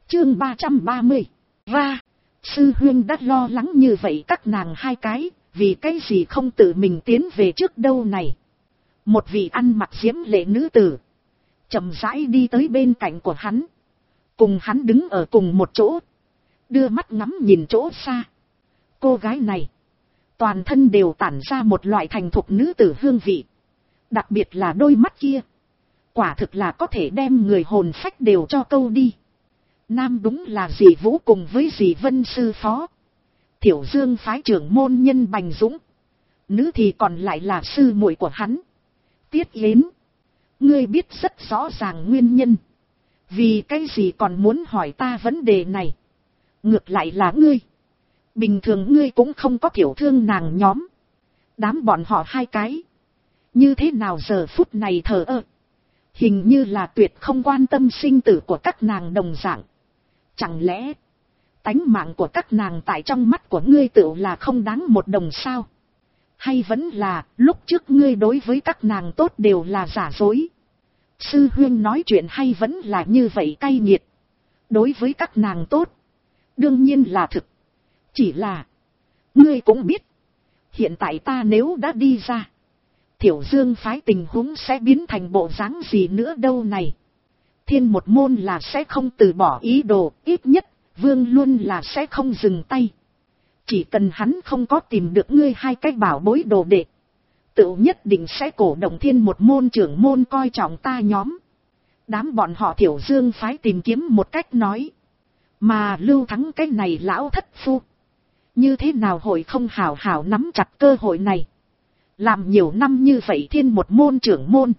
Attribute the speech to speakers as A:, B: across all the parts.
A: Chương 330. Ra, sư huynh đã lo lắng như vậy các nàng hai cái, vì cái gì không tự mình tiến về trước đâu này. Một vị ăn mặc diễm lệ nữ tử, chậm rãi đi tới bên cạnh của hắn. Cùng hắn đứng ở cùng một chỗ, đưa mắt ngắm nhìn chỗ xa. Cô gái này, toàn thân đều tản ra một loại thành thục nữ tử hương vị. Đặc biệt là đôi mắt kia, quả thực là có thể đem người hồn phách đều cho câu đi. Nam đúng là dì Vũ cùng với dì Vân sư phó, Thiểu Dương phái trưởng môn nhân Bành Dũng. Nữ thì còn lại là sư muội của hắn, Tiết Yến. Ngươi biết rất rõ ràng nguyên nhân, vì cái gì còn muốn hỏi ta vấn đề này? Ngược lại là ngươi, bình thường ngươi cũng không có tiểu thương nàng nhóm. Đám bọn họ hai cái, như thế nào giờ phút này thờ ơ, hình như là tuyệt không quan tâm sinh tử của các nàng đồng dạng. Chẳng lẽ, tánh mạng của các nàng tại trong mắt của ngươi tựu là không đáng một đồng sao? Hay vẫn là, lúc trước ngươi đối với các nàng tốt đều là giả dối? Sư huynh nói chuyện hay vẫn là như vậy cay nghiệt? Đối với các nàng tốt, đương nhiên là thực. Chỉ là, ngươi cũng biết, hiện tại ta nếu đã đi ra, Thiểu Dương phái tình huống sẽ biến thành bộ dáng gì nữa đâu này. Thiên một môn là sẽ không từ bỏ ý đồ, ít nhất, Vương luôn là sẽ không dừng tay. Chỉ cần hắn không có tìm được ngươi hai cái bảo bối đồ đệ, tự nhất định sẽ cổ động thiên một môn trưởng môn coi trọng ta nhóm. Đám bọn họ Thiểu Dương phái tìm kiếm một cách nói. Mà Lưu Thắng cái này lão thất phu, như thế nào hội không hảo hảo nắm chặt cơ hội này. Làm nhiều năm như vậy thiên một môn trưởng môn,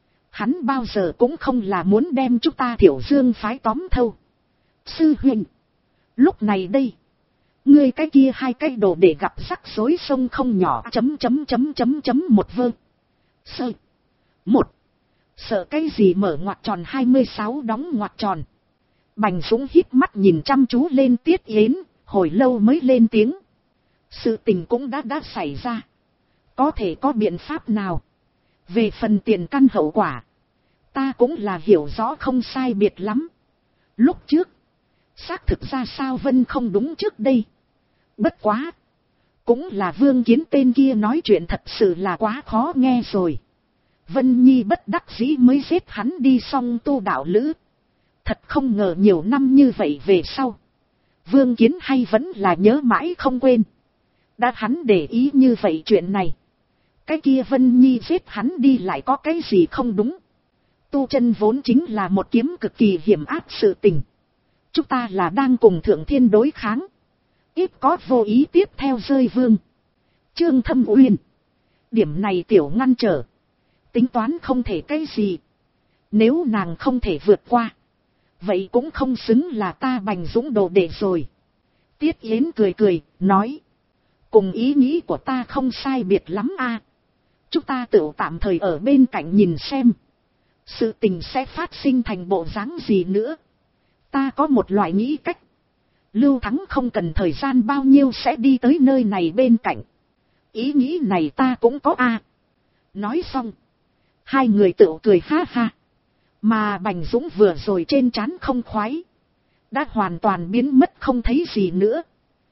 A: hắn bao giờ cũng không là muốn đem chúng ta Thiểu Dương phái tóm thâu. Sư huynh, lúc này đây, ngươi cái kia hai cái đồ để gặp rắc rối sông không nhỏ một vơ. Sơ. Một. Sợ cái gì mở ngoặc tròn 26 đóng ngoặc tròn. Bành Dũng híp mắt nhìn chăm chú lên Tiết Yến, hồi lâu mới lên tiếng. Sự tình cũng đã xảy ra. Có thể có biện pháp nào? Về phần tiền căn hậu quả, ta cũng là hiểu rõ không sai biệt lắm. Lúc trước, xác thực ra sao Vân không đúng trước đây. Bất quá, cũng là Vương Kiến tên kia nói chuyện thật sự là quá khó nghe rồi. Vân Nhi bất đắc dĩ mới giết hắn đi xong tu đạo lữ. Thật không ngờ nhiều năm như vậy về sau, Vương Kiến hay vẫn là nhớ mãi không quên. Đã hắn để ý như vậy chuyện này, cái kia Vân Nhi giết hắn đi lại có cái gì không đúng. Tu chân vốn chính là một kiếm cực kỳ hiểm ác sự tình. Chúng ta là đang cùng Thượng Thiên đối kháng, ít có vô ý tiếp theo rơi vương. Trương Thâm Uyên, điểm này tiểu ngăn trở, tính toán không thể cái gì. Nếu nàng không thể vượt qua, vậy cũng không xứng là ta Bành Dũng đồ đệ rồi. Tiết Yến cười cười, nói. Cùng ý nghĩ của ta không sai biệt lắm a. Chúng ta tự tạm thời ở bên cạnh nhìn xem, sự tình sẽ phát sinh thành bộ dáng gì nữa. Ta có một loại nghĩ cách. Lưu Thắng không cần thời gian bao nhiêu sẽ đi tới nơi này bên cạnh. Ý nghĩ này ta cũng có a. Nói xong, hai người tự cười ha ha. Mà Bành Dũng vừa rồi trên trán không khoái, đã hoàn toàn biến mất không thấy gì nữa.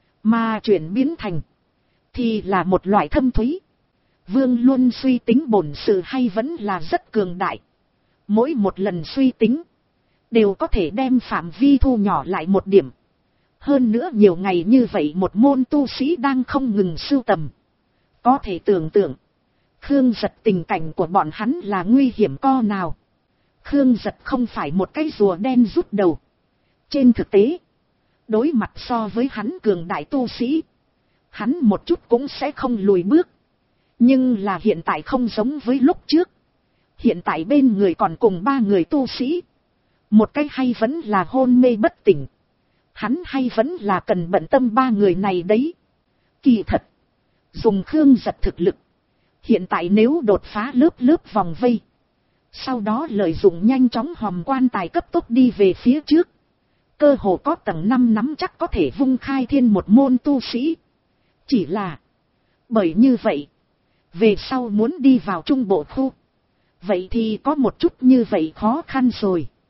A: Mà chuyển biến thành, thì là một loại thâm thúy. Vương luôn suy tính bổn sự hay vẫn là rất cường đại. Mỗi một lần suy tính, đều có thể đem phạm vi thu nhỏ lại một điểm. Hơn nữa nhiều ngày như vậy một môn tu sĩ đang không ngừng sưu tầm. Có thể tưởng tượng, Khương Giật tình cảnh của bọn hắn là nguy hiểm co nào. Khương Giật không phải một cái rùa đen rút đầu. Trên thực tế, đối mặt so với hắn cường đại tu sĩ, hắn một chút cũng sẽ không lùi bước. Nhưng là hiện tại không giống với lúc trước. Hiện tại bên người còn cùng 3 người tu sĩ. Một cái hay vẫn là hôn mê bất tỉnh. Hắn hay vẫn là cần bận tâm 3 người này đấy. Kỳ thật, dùng Khương Giật thực lực, hiện tại nếu đột phá lớp vòng vây, sau đó lợi dụng nhanh chóng hòm quan tài cấp tốc đi về phía trước, cơ hồ có tầng 5 nắm chắc có thể vung khai thiên một môn tu sĩ. Chỉ là, bởi như vậy, về sau muốn đi vào trung bộ khu, vậy thì có một chút như vậy khó khăn rồi.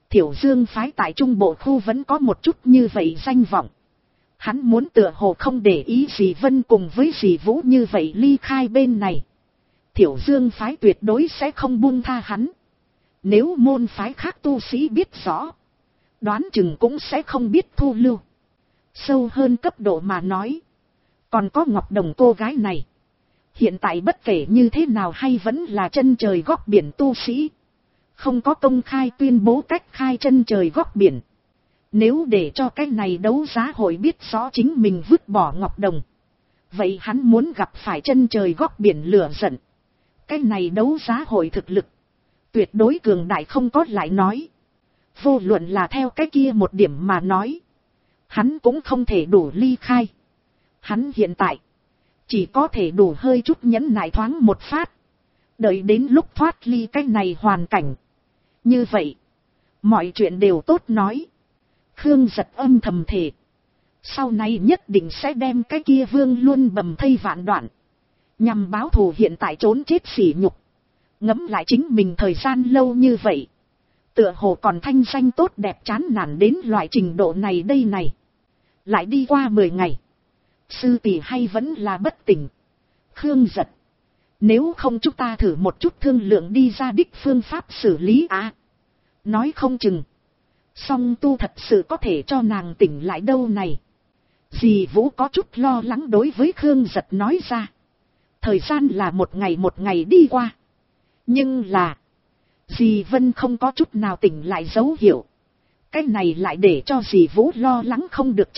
A: Thiểu Dương phái tại Trung Bộ khu vẫn có một chút như vậy danh vọng. Hắn muốn tựa hồ không để ý dì Vân cùng với dì Vũ như vậy ly khai bên này. Thiểu Dương phái tuyệt đối sẽ không buông tha hắn. Nếu môn phái khác tu sĩ biết rõ, đoán chừng cũng sẽ không biết thu lưu. Sâu hơn cấp độ mà nói, còn có Ngọc Đồng cô gái này. Hiện tại bất kể như thế nào hay vẫn là chân trời góc biển tu sĩ. Không có công khai tuyên bố cách khai chân trời góc biển. Nếu để cho cái này đấu giá hội biết rõ chính mình vứt bỏ Ngọc Đồng, vậy hắn muốn gặp phải chân trời góc biển lửa giận. Cái này đấu giá hội thực lực tuyệt đối cường đại không có lại nói. Vô luận là theo cái kia một điểm mà nói, hắn cũng không thể đủ ly khai. Hắn hiện tại chỉ có thể đủ hơi chút nhẫn nại thoáng một phát, đợi đến lúc thoát ly cái này hoàn cảnh. Như vậy, mọi chuyện đều tốt nói. Khương Giật âm thầm thề, sau này nhất định sẽ đem cái kia Vương Luân bầm thây vạn đoạn, nhằm báo thù hiện tại trốn chết sỉ nhục. Ngẫm lại chính mình thời gian lâu như vậy, tựa hồ còn thanh danh tốt đẹp chán nản đến loại trình độ này đây này. Lại đi qua 10 ngày, sư tỷ hay vẫn là bất tỉnh. Khương Giật, nếu không chúng ta thử một chút thương lượng đi ra đích phương pháp xử lý à? Nói không chừng song tu thật sự có thể cho nàng tỉnh lại đâu này. Dì Vũ có chút lo lắng đối với Khương Giật nói ra. Thời gian là một ngày đi qua, nhưng là dì Vân không có chút nào tỉnh lại dấu hiệu. Cái này lại để cho dì Vũ lo lắng không được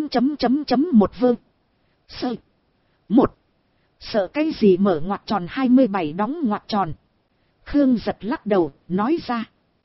A: một vơ. Sợ. Một. Sợ cái gì mở ngoặc tròn 27 đóng ngoặc tròn. Khương Giật lắc đầu, nói ra.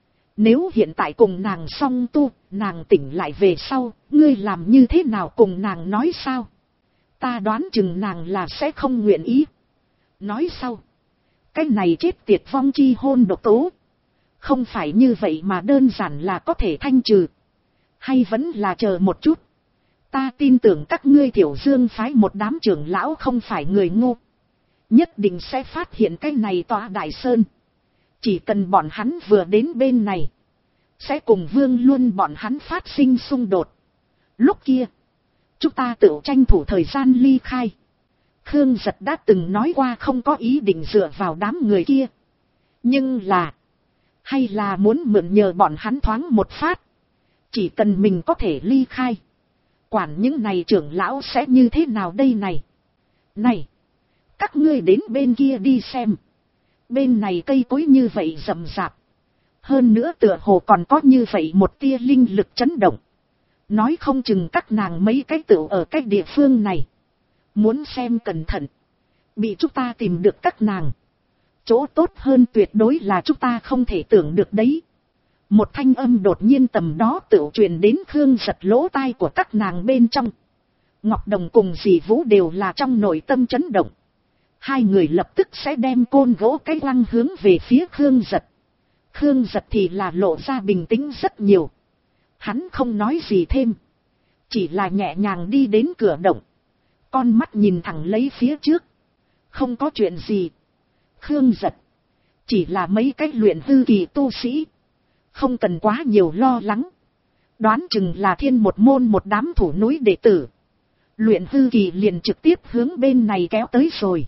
A: Nếu hiện tại cùng nàng song tu, nàng tỉnh lại về sau, ngươi làm như thế nào cùng nàng nói sao? Ta đoán chừng nàng là sẽ không nguyện ý. Nói sau. Cái này chết tiệt vong chi hôn độc tố. Không phải như vậy mà đơn giản là có thể thanh trừ. Hay vẫn là chờ một chút. Ta tin tưởng các ngươi Thiểu Dương phái một đám trưởng lão không phải người ngu. Nhất định sẽ phát hiện cái này tòa Đại Sơn. Chỉ cần bọn hắn vừa đến bên này, sẽ cùng Vương Luân bọn hắn phát sinh xung đột. Lúc kia, chúng ta tự tranh thủ thời gian ly khai. Khương Giật đã từng nói qua không có ý định dựa vào đám người kia. Nhưng là, hay là muốn mượn nhờ bọn hắn thoáng một phát. Chỉ cần mình có thể ly khai, quản những này trưởng lão sẽ như thế nào đây này. Này, các ngươi đến bên kia đi xem. Bên này cây cối như vậy rậm rạp. Hơn nữa tựa hồ còn có như vậy một tia linh lực chấn động. Nói không chừng các nàng mấy cái tựu ở cái địa phương này. Muốn xem cẩn thận, bị chúng ta tìm được các nàng, chỗ tốt hơn tuyệt đối là chúng ta không thể tưởng được đấy. Một thanh âm đột nhiên tầm đó tựu truyền đến Khương Giật lỗ tai của các nàng bên trong. Ngọc Đồng cùng dì Vũ đều là trong nội tâm chấn động. Hai người lập tức sẽ đem côn gỗ cái quăng hướng về phía Khương Giật. Khương Giật thì là lộ ra bình tĩnh rất nhiều. Hắn không nói gì thêm, chỉ là nhẹ nhàng đi đến cửa động, con mắt nhìn thẳng lấy phía trước. Không có chuyện gì. Khương Giật, chỉ là mấy cái luyện hư kỳ tu sĩ, không cần quá nhiều lo lắng. Đoán chừng là Thiên một môn một đám thủ núi đệ tử. Luyện hư kỳ liền trực tiếp hướng bên này kéo tới rồi.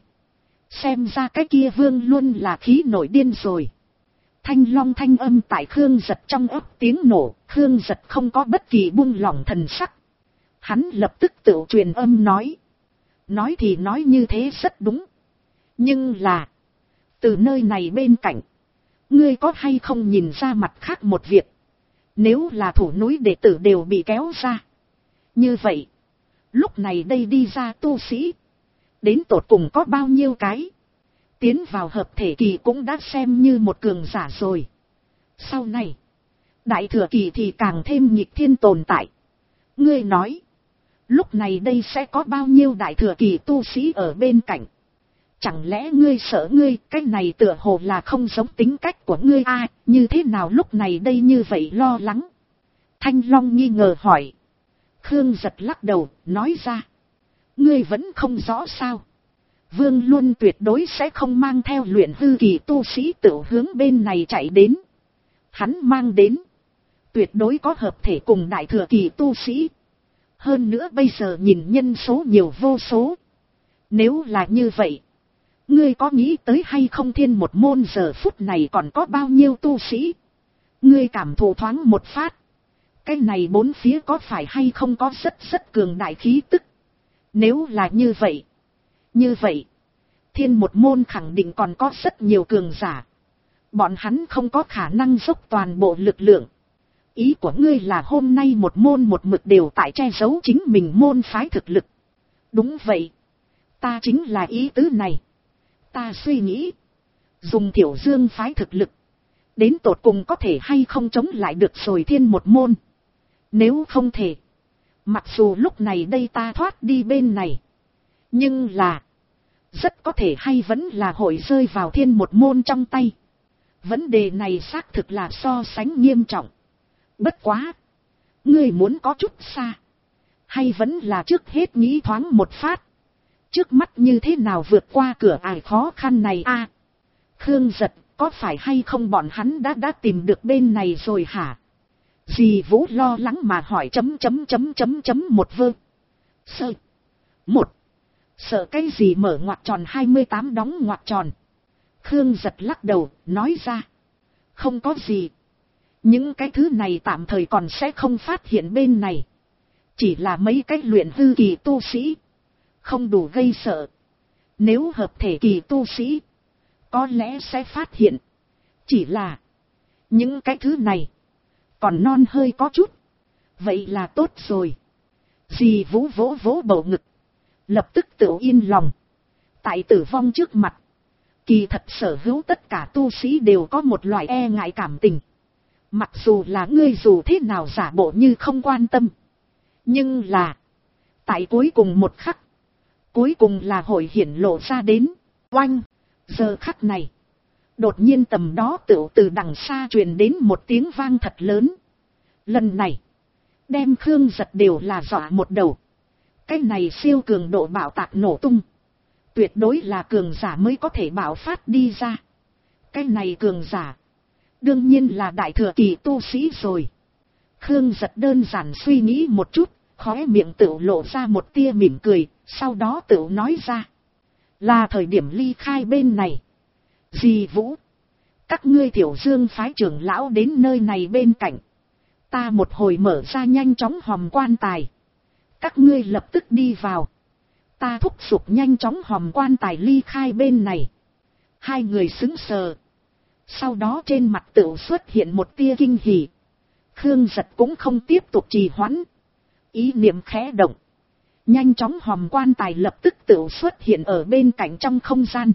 A: Xem ra cái kia Vương luôn là khí nổi điên rồi. Thanh long thanh âm tại Khương Giật trong ấp tiếng nổ. Khương Giật không có bất kỳ buông lỏng thần sắc. Hắn lập tức tự truyền âm nói. Nói thì nói như thế rất đúng. Nhưng là, từ nơi này bên cạnh, ngươi có hay không nhìn ra mặt khác một việc. Nếu là thủ núi đệ tử đều bị kéo ra, như vậy, lúc này đây đi ra tu sĩ, đến tột cùng có bao nhiêu cái. Tiến vào hợp thể kỳ cũng đã xem như một cường giả rồi. Sau này, đại thừa kỳ thì càng thêm nghịch thiên tồn tại. Ngươi nói, lúc này đây sẽ có bao nhiêu đại thừa kỳ tu sĩ ở bên cạnh. Chẳng lẽ ngươi sợ ngươi, cái này tựa hồ là không giống tính cách của ngươi à, như thế nào lúc này đây như vậy lo lắng. Thanh Long nghi ngờ hỏi. Khương Giật lắc đầu, nói ra. Ngươi vẫn không rõ sao. Vương Luân tuyệt đối sẽ không mang theo luyện hư kỳ tu sĩ tự hướng bên này chạy đến. Hắn mang đến, tuyệt đối có hợp thể cùng đại thừa kỳ tu sĩ. Hơn nữa bây giờ nhìn nhân số nhiều vô số. Nếu là như vậy, ngươi có nghĩ tới hay không thiên một môn giờ phút này còn có bao nhiêu tu sĩ? Ngươi cảm thụ thoáng một phát. Cái này bốn phía có phải hay không có rất cường đại khí tức? Nếu là như vậy, thiên một môn khẳng định còn có rất nhiều cường giả. Bọn hắn không có khả năng dốc toàn bộ lực lượng. Ý của ngươi là hôm nay một môn một mực đều tại che giấu chính mình môn phái thực lực. Đúng vậy. Ta chính là ý tứ này. Ta suy nghĩ. Dùng Thiểu Dương phái thực lực. Đến tột cùng có thể hay không chống lại được rồi thiên một môn. Nếu không thể. Mặc dù lúc này đây ta thoát đi bên này. Nhưng là. Rất có thể hay vẫn là hội rơi vào thiên một môn trong tay. Vấn đề này xác thực là so sánh nghiêm trọng. Bất quá. Ngươi muốn có chút xa. Hay vẫn là trước hết nghĩ thoáng một phát. Trước mắt như thế nào vượt qua cửa ải khó khăn này a? Khương Giật, có phải hay không bọn hắn đã tìm được bên này rồi hả? Dì Vũ lo lắng mà hỏi một vơ. Sợ. Một. Sợ cái gì mở ngoặc tròn 28 đóng ngoặc tròn. Khương Giật lắc đầu, nói ra. Không có gì. Những cái thứ này tạm thời còn sẽ không phát hiện bên này. Chỉ là mấy cái luyện hư kỳ tu sĩ. Không đủ gây sợ. Nếu hợp thể kỳ tu sĩ. Có lẽ sẽ phát hiện. Chỉ là. Những cái thứ này. Còn non hơi có chút. Vậy là tốt rồi. Dì Vũ vỗ vỗ bầu ngực. Lập tức tự yên lòng. Tại tử vong trước mặt. Kỳ thật sở hữu tất cả tu sĩ đều có một loại e ngại cảm tình. Mặc dù là ngươi dù thế nào giả bộ như không quan tâm. Nhưng là. Tại cuối cùng một khắc. Cuối cùng là hội hiển lộ ra đến. Oanh. Giờ khắc này. Đột nhiên tầm đó tựu từ đằng xa truyền đến một tiếng vang thật lớn. Lần này. Đem Khương Giật đều là dọa một đầu. Cái này siêu cường độ bạo tạc nổ tung. Tuyệt đối là cường giả mới có thể bạo phát đi ra. Cái này cường giả. Đương nhiên là đại thừa kỳ tu sĩ rồi. Khương Giật đơn giản suy nghĩ một chút. Khóe miệng tựu lộ ra một tia mỉm cười. Sau đó tựu nói ra. Là thời điểm ly khai bên này. Dì Vũ. Các ngươi Thiểu Dương phái trưởng lão đến nơi này bên cạnh. Ta một hồi mở ra nhanh chóng hòm quan tài. Các ngươi lập tức đi vào. Ta thúc giục nhanh chóng hòm quan tài ly khai bên này. Hai người sững sờ. Sau đó trên mặt tựu xuất hiện một tia kinh hỉ. Khương Giật cũng không tiếp tục trì hoãn. Ý niệm khẽ động. Nhanh chóng hòm quan tài lập tức tựu xuất hiện ở bên cạnh trong không gian.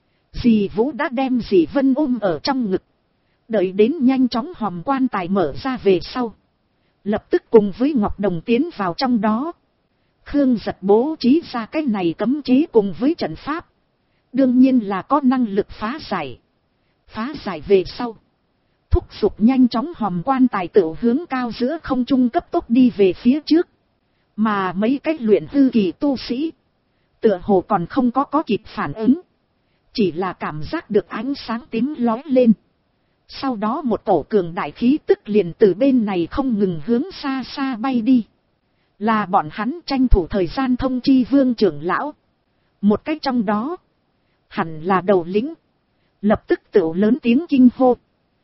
A: Dì Vũ đã đem dì Vân ôm ở trong ngực. Đợi đến nhanh chóng hòm quan tài mở ra về sau. Lập tức cùng với Ngọc Đồng tiến vào trong đó. Khương Giật bố trí ra cái này cấm chế cùng với trận pháp. Đương nhiên là có năng lực phá giải. Phá giải về sau. Thúc giục nhanh chóng hòm quan tài tự hướng cao giữa không trung cấp tốc đi về phía trước. Mà mấy cái luyện hư kỳ tu sĩ. Tựa hồ còn không có kịp phản ứng. Chỉ là cảm giác được ánh sáng tím lói lên. Sau đó một tổ cường đại khí tức liền từ bên này không ngừng hướng xa xa bay đi. Là bọn hắn tranh thủ thời gian thông chi Vương trưởng lão. Một cách trong đó. Hẳn là đầu lĩnh. Lập tức tựu lớn tiếng kinh hô.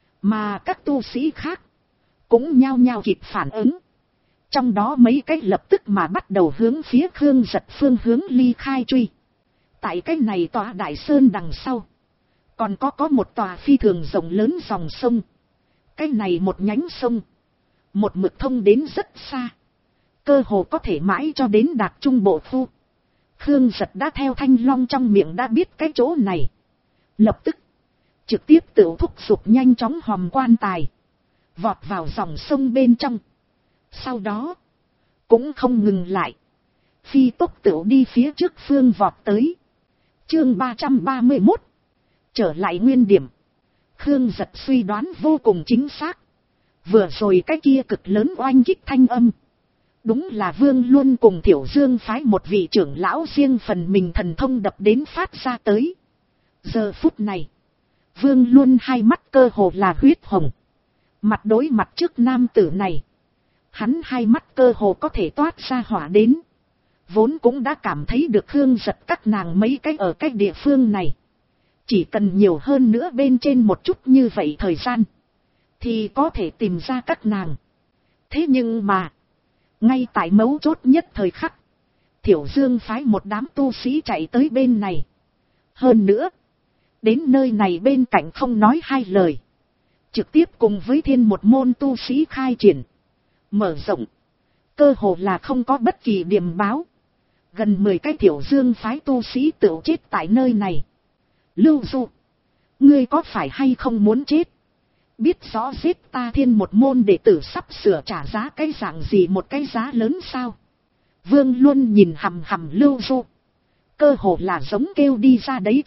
A: Mà các tu sĩ khác. Cũng nhao nhao kịp phản ứng. Trong đó mấy cách lập tức mà bắt đầu hướng phía Khương Giật phương hướng ly khai truy. Tại cái này tòa đại sơn đằng sau. Còn có một tòa phi thường rộng lớn dòng sông. Cái này một nhánh sông. Một mực thông đến rất xa. Cơ hồ có thể mãi cho đến đạt trung bộ khu. Khương Giật đã theo Thanh Long trong miệng đã biết cái chỗ này. Lập tức. Trực tiếp tự thúc giục nhanh chóng hòm quan tài. Vọt vào dòng sông bên trong. Sau đó. Cũng không ngừng lại. Phi tốc tự đi phía trước phương vọt tới. Chương 331. Trở lại nguyên điểm. Khương Giật suy đoán vô cùng chính xác. Vừa rồi cái kia cực lớn oanh kích thanh âm. Đúng là Vương Luân cùng Thiểu Dương phái một vị trưởng lão riêng phần mình thần thông đập đến phát ra tới. Giờ phút này. Vương Luân hai mắt cơ hồ là huyết hồng. Mặt đối mặt trước nam tử này, hắn hai mắt cơ hồ có thể toát ra hỏa đến. Vốn cũng đã cảm thấy được Khương Giật các nàng mấy cái ở cái địa phương này. Chỉ cần nhiều hơn nữa bên trên một chút như vậy thời gian, thì có thể tìm ra các nàng. Thế nhưng mà, ngay tại mấu chốt nhất thời khắc, Thiểu Dương phái một đám tu sĩ chạy tới bên này. Hơn nữa, đến nơi này bên cạnh không nói hai lời, trực tiếp cùng với Thiên một môn tu sĩ khai triển, mở rộng, cơ hồ là không có bất kỳ điểm báo. Gần 10 cái Thiểu Dương phái tu sĩ tự chết tại nơi này. Lưu Du, ngươi có phải hay không muốn chết? Biết rõ giết ta Thiên một môn đệ tử sắp sửa trả giá cái dạng gì một cái giá lớn sao? Vương Luân nhìn hằm hằm Lưu Du, cơ hồ là giống kêu đi ra đấy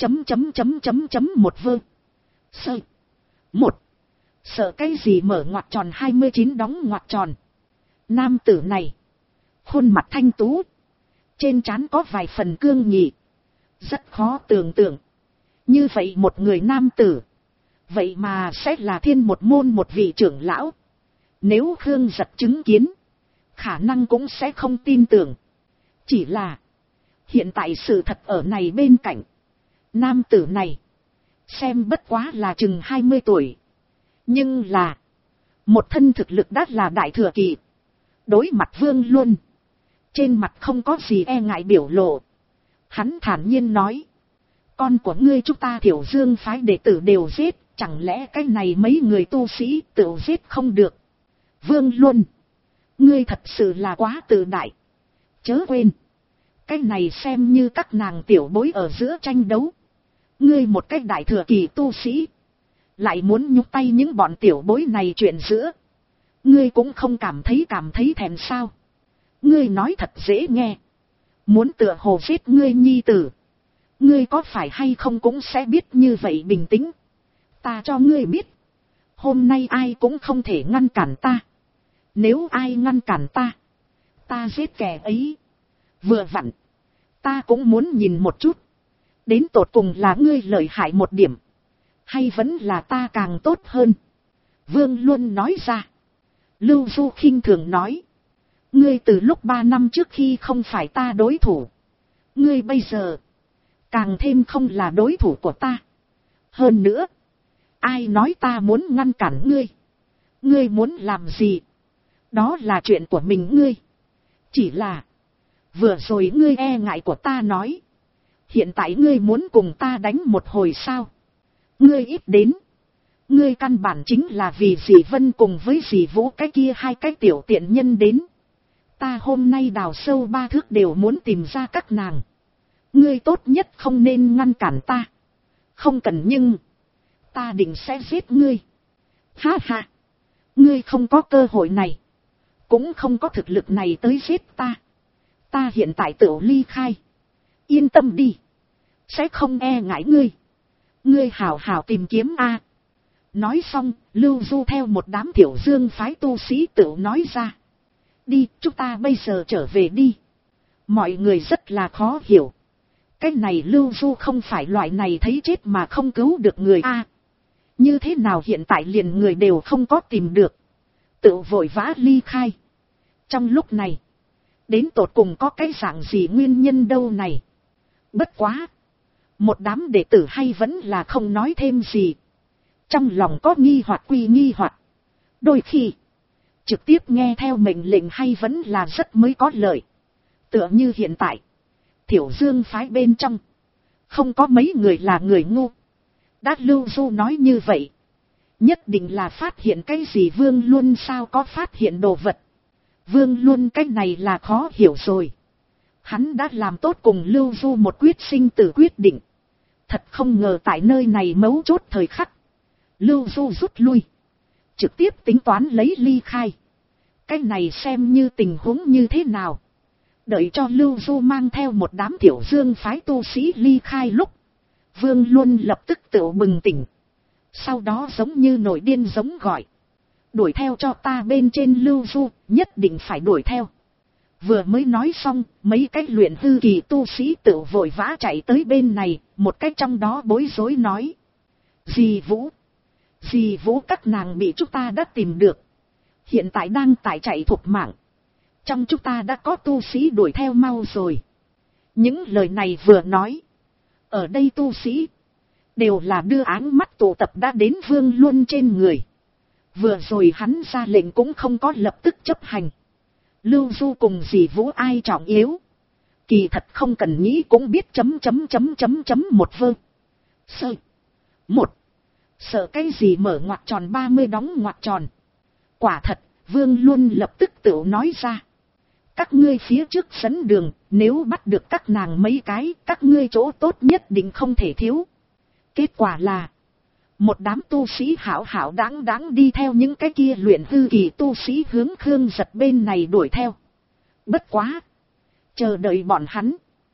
A: một vơ. Sợ. Một. Sợ cái gì mở ngoặc tròn 29 đóng ngoặc tròn. Nam tử này, khuôn mặt thanh tú, trên trán có vài phần cương nghị, rất khó tưởng tượng. Như vậy một người nam tử, vậy mà sẽ là Thiên một môn một vị trưởng lão. Nếu Khương Giật chứng kiến, khả năng cũng sẽ không tin tưởng. Chỉ là, hiện tại sự thật ở này bên cạnh. Nam tử này, xem bất quá là chừng 20 tuổi. Nhưng là, một thân thực lực đã là đại thừa kỳ. Đối mặt Vương Luân, trên mặt không có gì e ngại biểu lộ. Hắn thản nhiên nói, con của ngươi chúng ta Thiểu Dương phái đệ tử đều giết, chẳng lẽ cái này mấy người tu sĩ tự giết không được? Vương Luân, ngươi thật sự là quá tự đại. Chớ quên, cái này xem như các nàng tiểu bối ở giữa tranh đấu. Ngươi một cái đại thừa kỳ tu sĩ, lại muốn nhúc tay những bọn tiểu bối này chuyện giữa. Ngươi cũng không cảm thấy thèm sao? Ngươi nói thật dễ nghe, muốn tựa hồ giết ngươi nhi tử, ngươi có phải hay không cũng sẽ biết như vậy bình tĩnh. Ta cho ngươi biết, hôm nay ai cũng không thể ngăn cản ta. Nếu ai ngăn cản ta, ta giết kẻ ấy. Vừa vặn, ta cũng muốn nhìn một chút, đến tột cùng là ngươi lợi hại một điểm, hay vẫn là ta càng tốt hơn. Vương Luân nói ra. Lưu Du khinh thường nói, ngươi từ lúc 3 năm trước khi không phải ta đối thủ, ngươi bây giờ càng thêm không là đối thủ của ta. Hơn nữa, ai nói ta muốn ngăn cản ngươi? Ngươi muốn làm gì? Đó là chuyện của mình ngươi. Chỉ là, vừa rồi ngươi e ngại của ta nói, hiện tại ngươi muốn cùng ta đánh một hồi sao? Ngươi ít đến, ngươi căn bản chính là vì dì Vân cùng với dì Vũ cái kia hai cái tiểu tiện nhân đến. Ta hôm nay đào sâu 3 thước đều muốn tìm ra các nàng. Ngươi tốt nhất không nên ngăn cản ta. Không cần nhưng, ta định sẽ giết ngươi. Ha ha, ngươi không có cơ hội này, cũng không có thực lực này tới giết ta. Ta hiện tại tự ly khai. Yên tâm đi, sẽ không e ngại ngươi. Ngươi hảo hảo tìm kiếm a. Nói xong, Lưu Du theo một đám Thiểu Dương phái tu sĩ tự nói ra. Đi, chúng ta bây giờ trở về đi. Mọi người rất là khó hiểu. Cái này Lưu Du không phải loại này thấy chết mà không cứu được người a. Như thế nào hiện tại liền người đều không có tìm được, tự vội vã ly khai. Trong lúc này, đến tột cùng có cái dạng gì nguyên nhân đâu này. Bất quá, một đám đệ tử hay vẫn là không nói thêm gì. Trong lòng có nghi hoặc quy nghi hoặc, đôi khi trực tiếp nghe theo mệnh lệnh hay vẫn là rất mới có lợi. Tựa như hiện tại, Thiểu Dương phái bên trong không có mấy người là người ngu. Đã Lưu Du nói như vậy, nhất định là phát hiện cái gì. Vương Luân sao có phát hiện đồ vật? Vương Luân cái này là khó hiểu rồi. Hắn đã làm tốt cùng Lưu Du một quyết sinh tử quyết định. Thật không ngờ tại nơi này mấu chốt thời khắc, Lưu Du rút lui, trực tiếp tính toán lấy ly khai. Cái này xem như tình huống như thế nào? Đợi cho Lưu Du mang theo một đám Thiểu Dương phái tu sĩ ly khai lúc, Vương Luân lập tức tự bừng tỉnh. Sau đó giống như nổi điên giống gọi, đuổi theo cho ta bên trên Lưu Du, nhất định phải đuổi theo. Vừa mới nói xong, mấy cái luyện hư kỳ tu sĩ tự vội vã chạy tới bên này, một cách trong đó bối rối nói. Dì Vũ, Dì Vũ các nàng bị chúng ta đã tìm được. Hiện tại đang tại chạy thục mạng. Trong chúng ta đã có tu sĩ đuổi theo mau rồi. Những lời này vừa nói. Ở đây tu sĩ. Đều là đưa áng mắt tụ tập đã đến Vương Luân trên người. Vừa rồi hắn ra lệnh cũng không có lập tức chấp hành. Lưu Du cùng dì Vũ ai trọng yếu. Kỳ thật không cần nghĩ cũng biết một vơ. Sơ. Một. Sợ cái gì mở ngoặc tròn 30 đóng ngoặc tròn. Quả thật, Vương Luân lập tức tự nói ra. Các ngươi phía trước dẫn đường, nếu bắt được các nàng mấy cái, các ngươi chỗ tốt nhất định không thể thiếu. Kết quả là, một đám tu sĩ hảo hảo đáng đáng đi theo những cái kia luyện hư kỳ tu sĩ hướng Khương Giật bên này đuổi theo. Bất quá. Chờ đợi bọn hắn.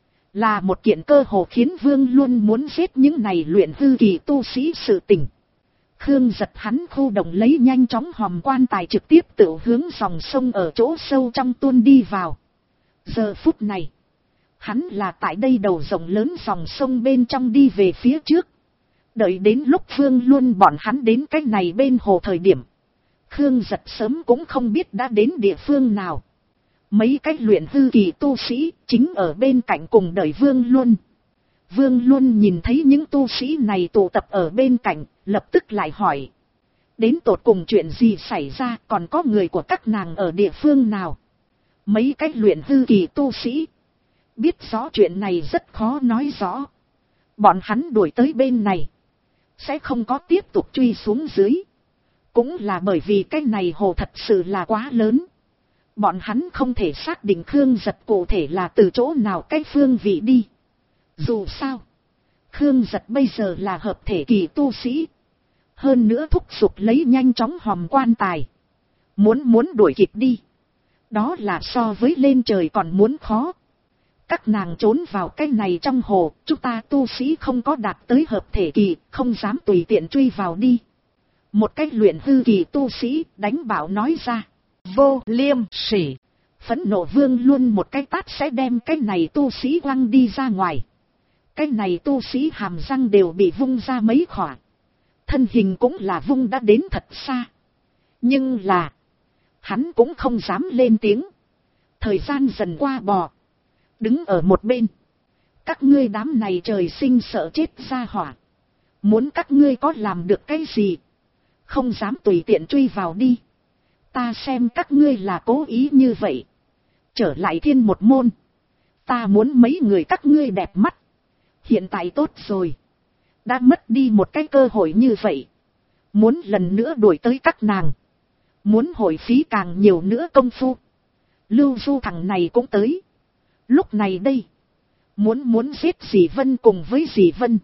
A: Là một kiện cơ hồ khiến Vương Luân muốn giết những này luyện hư kỳ tu sĩ sự tình. Khương Giật hắn khu động lấy nhanh chóng hòm quan tài trực tiếp tự hướng dòng sông ở chỗ sâu trong tuôn đi vào. Giờ phút này. Hắn là tại đây đầu rộng lớn dòng sông bên trong đi về phía trước. Đợi đến lúc Vương Luân bọn hắn đến cái này bên hồ thời điểm. Khương Giật sớm cũng không biết đã đến địa phương nào. Mấy cái luyện hư kỳ tu sĩ chính ở bên cạnh cùng đợi Vương Luân. Vương Luân nhìn thấy những tu sĩ này tụ tập ở bên cạnh, lập tức lại hỏi. Đến tột cùng chuyện gì xảy ra, còn có người của các nàng ở địa phương nào? Mấy cái luyện hư kỳ tu sĩ biết rõ chuyện này rất khó nói rõ. Bọn hắn đuổi tới bên này sẽ không có tiếp tục truy xuống dưới. Cũng là bởi vì cái này hồ thật sự là quá lớn. Bọn hắn không thể xác định Khương Giật cụ thể là từ chỗ nào cái phương vị đi. Dù sao, Khương Giật bây giờ là hợp thể kỳ tu sĩ. Hơn nữa thúc giục lấy nhanh chóng hòm quan tài. Muốn đuổi kịp đi. Đó là so với lên trời còn muốn khó. Các nàng trốn vào cái này trong hồ, chúng ta tu sĩ không có đạt tới hợp thể kỳ, không dám tùy tiện truy vào đi. Một cái luyện hư kỳ tu sĩ đánh bảo nói ra. Vô liêm sỉ. Phẫn nộ Vương luôn một cái tát sẽ đem cái này tu sĩ quăng đi ra ngoài. Cái này tu sĩ hàm răng đều bị vung ra mấy khỏa. Thân hình cũng là vung đã đến thật xa. Nhưng là, hắn cũng không dám lên tiếng. Thời gian dần qua bò. Đứng ở một bên. Các ngươi đám này trời sinh sợ chết ra hỏa. Muốn các ngươi có làm được cái gì? Không dám tùy tiện truy vào đi. Ta xem các ngươi là cố ý như vậy. Trở lại thiên một môn. Ta muốn mấy người các ngươi đẹp mắt. Hiện tại tốt rồi. Đã mất đi một cái cơ hội như vậy. Muốn lần nữa đuổi tới các nàng. Muốn hồi phí càng nhiều nữa công phu. Lưu Du thằng này cũng tới. Lúc này đây. Muốn giết dì Vân cùng với dì Vân.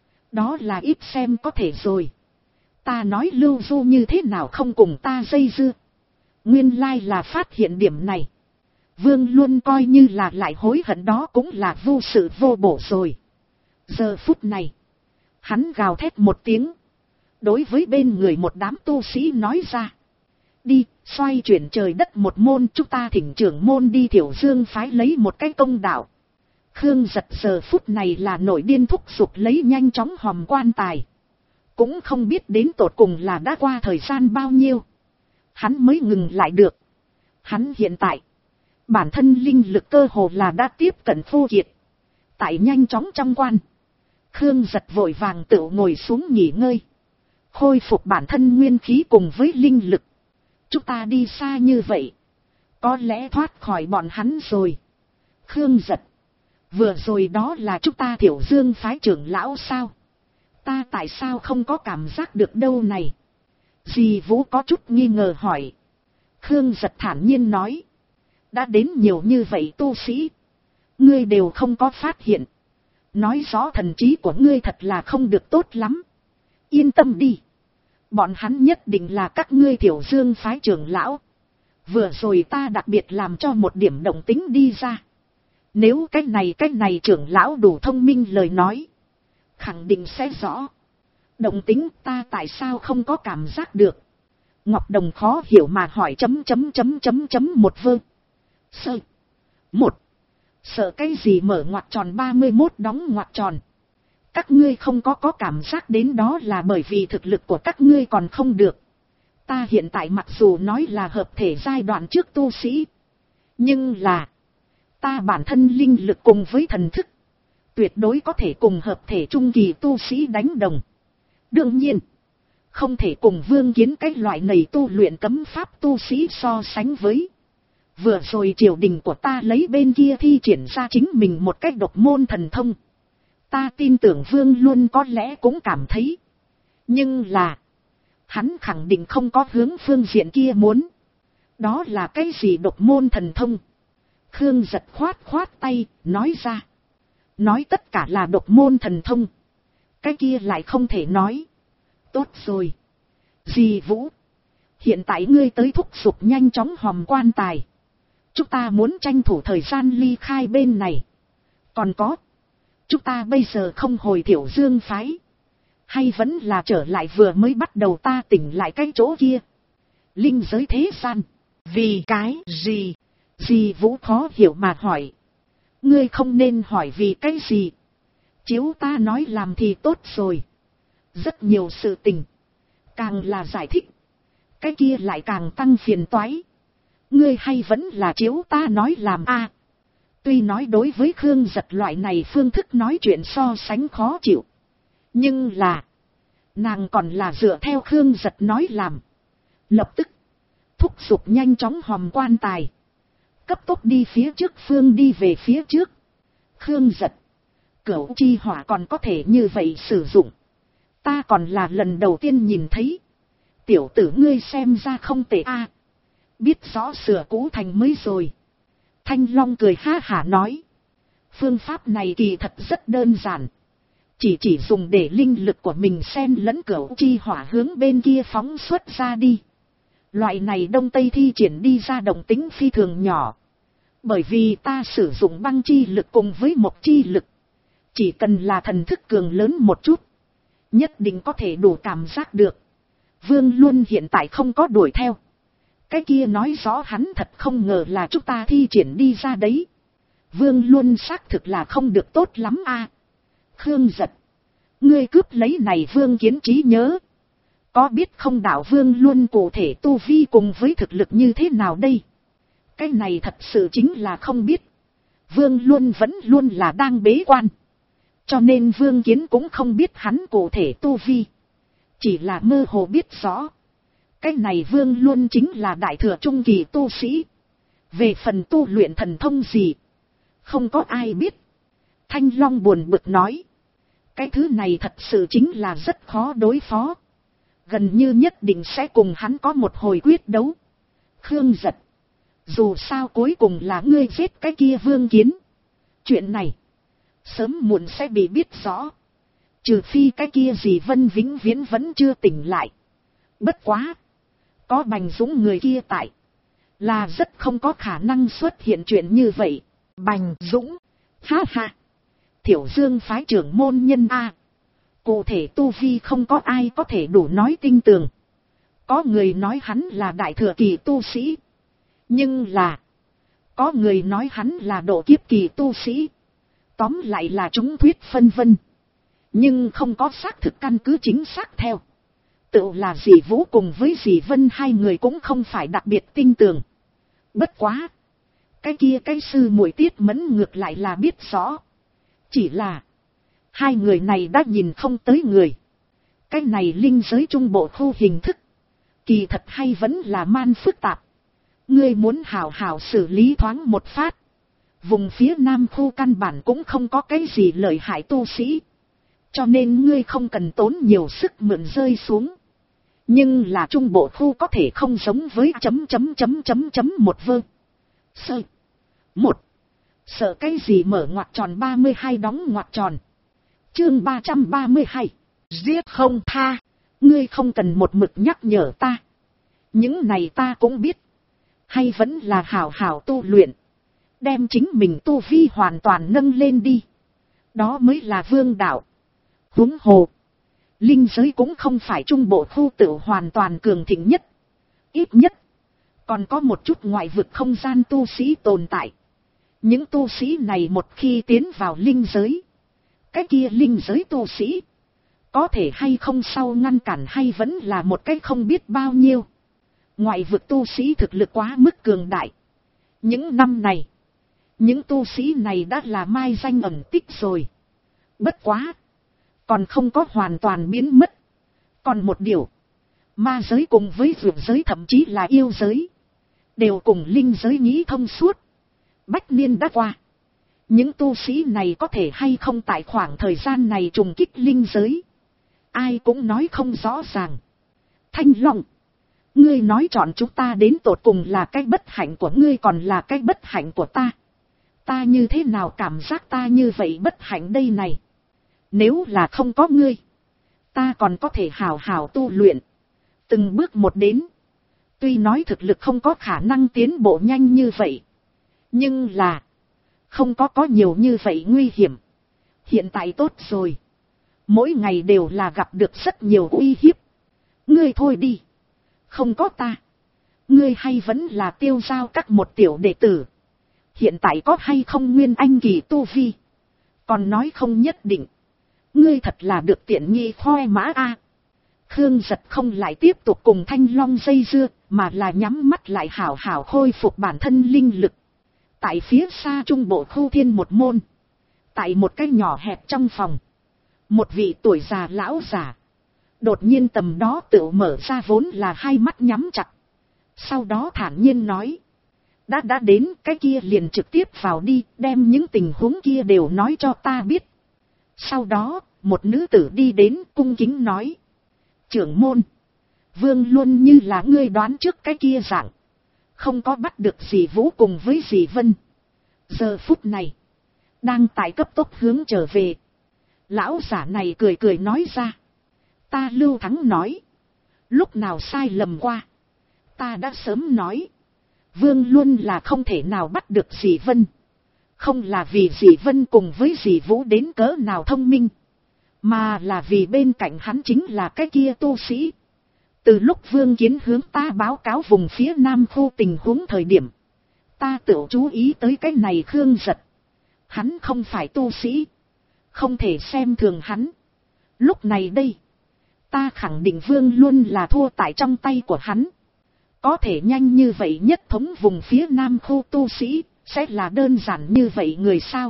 A: Đó là ít xem có thể rồi. Ta nói Lưu Du như thế nào không cùng ta dây dưa. Nguyên lai là phát hiện điểm này. Vương luôn coi như là lại hối hận đó cũng là vô sự vô bổ rồi. Giờ phút này. Hắn gào thét một tiếng. Đối với bên người một đám tu sĩ nói ra. Đi, xoay chuyển trời đất một môn, chúng ta thỉnh trưởng môn đi Thiểu Dương phái lấy một cái công đạo. Khương Giật giờ phút này là nổi điên thúc giục lấy nhanh chóng hòm quan tài. Cũng không biết đến tột cùng là đã qua thời gian bao nhiêu. Hắn mới ngừng lại được. Hắn hiện tại, bản thân linh lực cơ hồ là đã tiếp cận khô kiệt. Tại nhanh chóng trong quan, Khương Giật vội vàng tự ngồi xuống nghỉ ngơi. Khôi phục bản thân nguyên khí cùng với linh lực. Chúng ta đi xa như vậy. Có lẽ thoát khỏi bọn hắn rồi. Khương Giật. Vừa rồi đó là chúng ta Thiểu Dương phái trưởng lão sao? Ta tại sao không có cảm giác được đâu này? Dì Vũ có chút nghi ngờ hỏi. Khương Giật thản nhiên nói. Đã đến nhiều như vậy tu sĩ. Ngươi đều không có phát hiện. Nói rõ thần trí của ngươi thật là không được tốt lắm. Yên tâm đi. Bọn hắn nhất định là các ngươi Thiểu Dương phái trưởng lão. Vừa rồi ta đặc biệt làm cho một điểm động tính đi ra. Nếu cái này trưởng lão đủ thông minh lời nói. Khẳng định sẽ rõ. Động tính ta tại sao không có cảm giác được. Ngọc Đồng khó hiểu mà hỏi một vơ. Sơ. Một. Sợ cái gì mở ngoặc tròn 31 đóng ngoặc tròn. Các ngươi không có cảm giác đến đó là bởi vì thực lực của các ngươi còn không được. Ta hiện tại mặc dù nói là hợp thể giai đoạn trước tu sĩ, nhưng là ta bản thân linh lực cùng với thần thức tuyệt đối có thể cùng hợp thể trung kỳ tu sĩ đánh đồng. Đương nhiên, không thể cùng Vương Kiến cái loại này tu luyện cấm pháp tu sĩ so sánh với. Vừa rồi triều đình của ta lấy bên kia thi triển ra chính mình một cách độc môn thần thông. Ta tin tưởng Vương luôn có lẽ cũng cảm thấy. Nhưng là, hắn khẳng định không có hướng phương diện kia muốn. Đó là cái gì độc môn thần thông? Khương giật khoát tay, nói ra. Nói tất cả là độc môn thần thông. Cái kia lại không thể nói. Tốt rồi. Dì Vũ. Hiện tại ngươi tới thúc giục nhanh chóng hòm quan tài. Chúng ta muốn tranh thủ thời gian ly khai bên này. Còn có. Chúng ta bây giờ không hồi Thiểu Dương phái. Hay vẫn là trở lại vừa mới bắt đầu ta tỉnh lại cái chỗ kia. Linh giới thế gian. Vì cái gì? Dì Vũ khó hiểu mà hỏi. Ngươi không nên hỏi vì cái gì. Chiếu ta nói làm thì tốt rồi. Rất nhiều sự tình. Càng là giải thích. Cái kia lại càng tăng phiền toái. Ngươi hay vẫn là chiếu ta nói làm a? Tuy nói đối với Khương Giật loại này phương thức nói chuyện so sánh khó chịu. Nhưng là. Nàng còn là dựa theo Khương Giật nói làm. Lập tức. Thúc giục nhanh chóng hòm quan tài. Cấp tốc đi phía trước phương đi về phía trước. Khương Giật. Cửu chi hỏa còn có thể như vậy sử dụng. Ta còn là lần đầu tiên nhìn thấy. Tiểu tử ngươi xem ra không tệ a. Biết rõ sửa cũ thành mới rồi. Thanh Long cười ha hả nói. Phương pháp này kỳ thật rất đơn giản. Chỉ dùng để linh lực của mình xen lẫn cửu chi hỏa hướng bên kia phóng xuất ra đi. Loại này đông tây thi triển đi ra động tính phi thường nhỏ. Bởi vì ta sử dụng băng chi lực cùng với một chi lực. Chỉ cần là thần thức cường lớn một chút. Nhất định có thể đủ cảm giác được. Vương Luân hiện tại không có đuổi theo. Cái kia nói rõ hắn thật không ngờ là chúng ta thi triển đi ra đấy. Vương Luân xác thực là không được tốt lắm a. Khương Giật. Ngươi cướp lấy này Vương Kiến trí nhớ. Có biết không đạo Vương Luân cụ thể tu vi cùng với thực lực như thế nào đây? Cái này thật sự chính là không biết. Vương Luân vẫn luôn là đang bế quan. Cho nên Vương Kiến cũng không biết hắn cụ thể tu vi. Chỉ là mơ hồ biết rõ. Cái này Vương Luân chính là đại thừa trung kỳ tu sĩ. Về phần tu luyện thần thông gì. Không có ai biết. Thanh Long buồn bực nói. Cái thứ này thật sự chính là rất khó đối phó. Gần như nhất định sẽ cùng hắn có một hồi quyết đấu. Khương Giật. Dù sao cuối cùng là ngươi giết cái kia Vương Kiến. Chuyện này. Sớm muộn sẽ bị biết rõ. Trừ phi cái kia gì Vân vĩnh viễn vẫn chưa tỉnh lại. Bất quá. Có Bành Dũng người kia tại. Là rất không có khả năng xuất hiện chuyện như vậy. Bành Dũng. Ha ha. Thiểu Dương phái trưởng môn nhân A. Cụ thể tu vi không có ai có thể đủ nói tinh tường. Có người nói hắn là đại thừa kỳ tu sĩ. Nhưng là. Có người nói hắn là độ kiếp kỳ tu sĩ. Tóm lại là chúng thuyết phân vân. Nhưng không có xác thực căn cứ chính xác theo. Tự là dì Vũ cùng với dì Vân hai người cũng không phải đặc biệt tinh tường. Bất quá. Cái kia cái sư muội Tiết Mẫn ngược lại là biết rõ. Chỉ là. Hai người này đã nhìn không tới người. Cái này linh giới trung bộ khu hình thức. Kỳ thật hay vẫn là man phức tạp. Ngươi muốn hào hào xử lý thoáng một phát. Vùng phía nam khu căn bản cũng không có cái gì lợi hại tu sĩ. Cho nên ngươi không cần tốn nhiều sức mượn rơi xuống. Nhưng là trung bộ khu có thể không giống với một vơ. Sơ. Một. Sợ cái gì mở ngoặc tròn 32 đóng ngoặc tròn. Chương 332. Giết không tha. Ngươi không cần một mực nhắc nhở ta. Những này ta cũng biết. Hay vẫn là hảo hảo tu luyện. Đem chính mình tu vi hoàn toàn nâng lên đi. Đó mới là vương đạo. Huống hồ. Linh giới cũng không phải trung bộ khu tự hoàn toàn cường thịnh nhất. Ít nhất. Còn có một chút ngoại vực không gian tu sĩ tồn tại. Những tu sĩ này một khi tiến vào linh giới. cái kia linh giới tu sĩ, có thể hay không sau ngăn cản hay vẫn là một cái không biết bao nhiêu. Ngoại vực tu sĩ thực lực quá mức cường đại. Những năm này, những tu sĩ này đã là mai danh ẩn tích rồi. Bất quá, còn không có hoàn toàn biến mất. Còn một điều, ma giới cùng với vượt giới thậm chí là yêu giới, đều cùng linh giới nghĩ thông suốt. Bách niên đã qua, những tu sĩ này có thể hay không tại khoảng thời gian này trùng kích linh giới, ai cũng nói không rõ ràng. Thanh Long, ngươi nói chọn chúng ta đến tột cùng là cái bất hạnh của ngươi còn là cái bất hạnh của ta. Ta như thế nào cảm giác ta như vậy bất hạnh đây này. Nếu là không có ngươi, ta còn có thể hào hào tu luyện, từng bước một đến. Tuy nói thực lực không có khả năng tiến bộ nhanh như vậy, nhưng là không có nhiều như vậy nguy hiểm. Hiện tại tốt rồi, mỗi ngày đều là gặp được rất nhiều uy hiếp. Ngươi thôi đi, không có ta, ngươi hay vẫn là Tiêu Giao các một tiểu đệ tử. Hiện tại có hay không nguyên anh kỳ tu vi, còn nói không nhất định. Ngươi thật là được tiện nghi khoe mã a. Khương Giật không lại tiếp tục cùng Thanh Long dây dưa, mà là nhắm mắt lại hảo hảo khôi phục bản thân linh lực. Tại phía xa trung bộ khu thiên một môn, tại một cái nhỏ hẹp trong phòng, một vị tuổi già lão già đột nhiên tầm đó tự mở ra vốn là hai mắt nhắm chặt. Sau đó thản nhiên nói, đã đến cái kia liền trực tiếp vào đi, đem những tình huống kia đều nói cho ta biết. Sau đó, một nữ tử đi đến cung kính nói, trưởng môn, Vương Luân như là ngươi đoán trước cái kia dạng, không có bắt được dì Vũ cùng với dì Vân. Giờ phút này, đang tại cấp tốc hướng trở về. Lão giả này cười cười nói ra, ta Lưu Thắng nói, lúc nào sai lầm qua, ta đã sớm nói, Vương Luân là không thể nào bắt được dì Vân. Không là vì dì Vân cùng với dì Vũ đến cỡ nào thông minh, mà là vì bên cạnh hắn chính là cái kia tu sĩ. Từ lúc Vương Kiến hướng ta báo cáo vùng phía nam khu tình huống thời điểm, ta tự chú ý tới cái này Khương Giật. Hắn không phải tu sĩ, không thể xem thường hắn. Lúc này đây, ta khẳng định Vương luôn là thua tại trong tay của hắn. Có thể nhanh như vậy nhất thống vùng phía nam khu tu sĩ, sẽ là đơn giản như vậy người sao?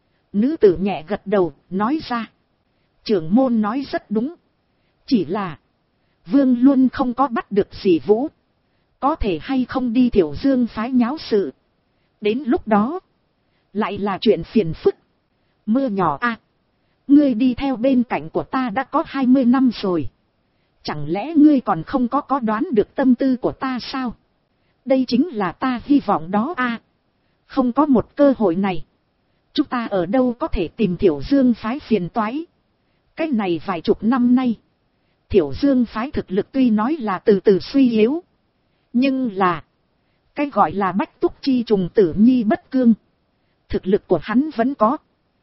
A: Nữ tử nhẹ gật đầu, nói ra, trưởng môn nói rất đúng. Chỉ là, Vương luôn không có bắt được dì Vũ, có thể hay không đi Thiểu Dương phái nháo sự. Đến lúc đó, lại là chuyện phiền phức. Mưa nhỏ a, ngươi đi theo bên cạnh của ta đã có 20 năm rồi. Chẳng lẽ ngươi còn không có đoán được tâm tư của ta sao? Đây chính là ta hy vọng đó a. Không có một cơ hội này, chúng ta ở đâu có thể tìm Thiểu Dương phái phiền toái. Cái này vài chục năm nay, Thiểu Dương phái thực lực tuy nói là từ từ suy yếu, nhưng là, cái gọi là bách túc chi trùng tử nhi bất cương, thực lực của hắn vẫn có.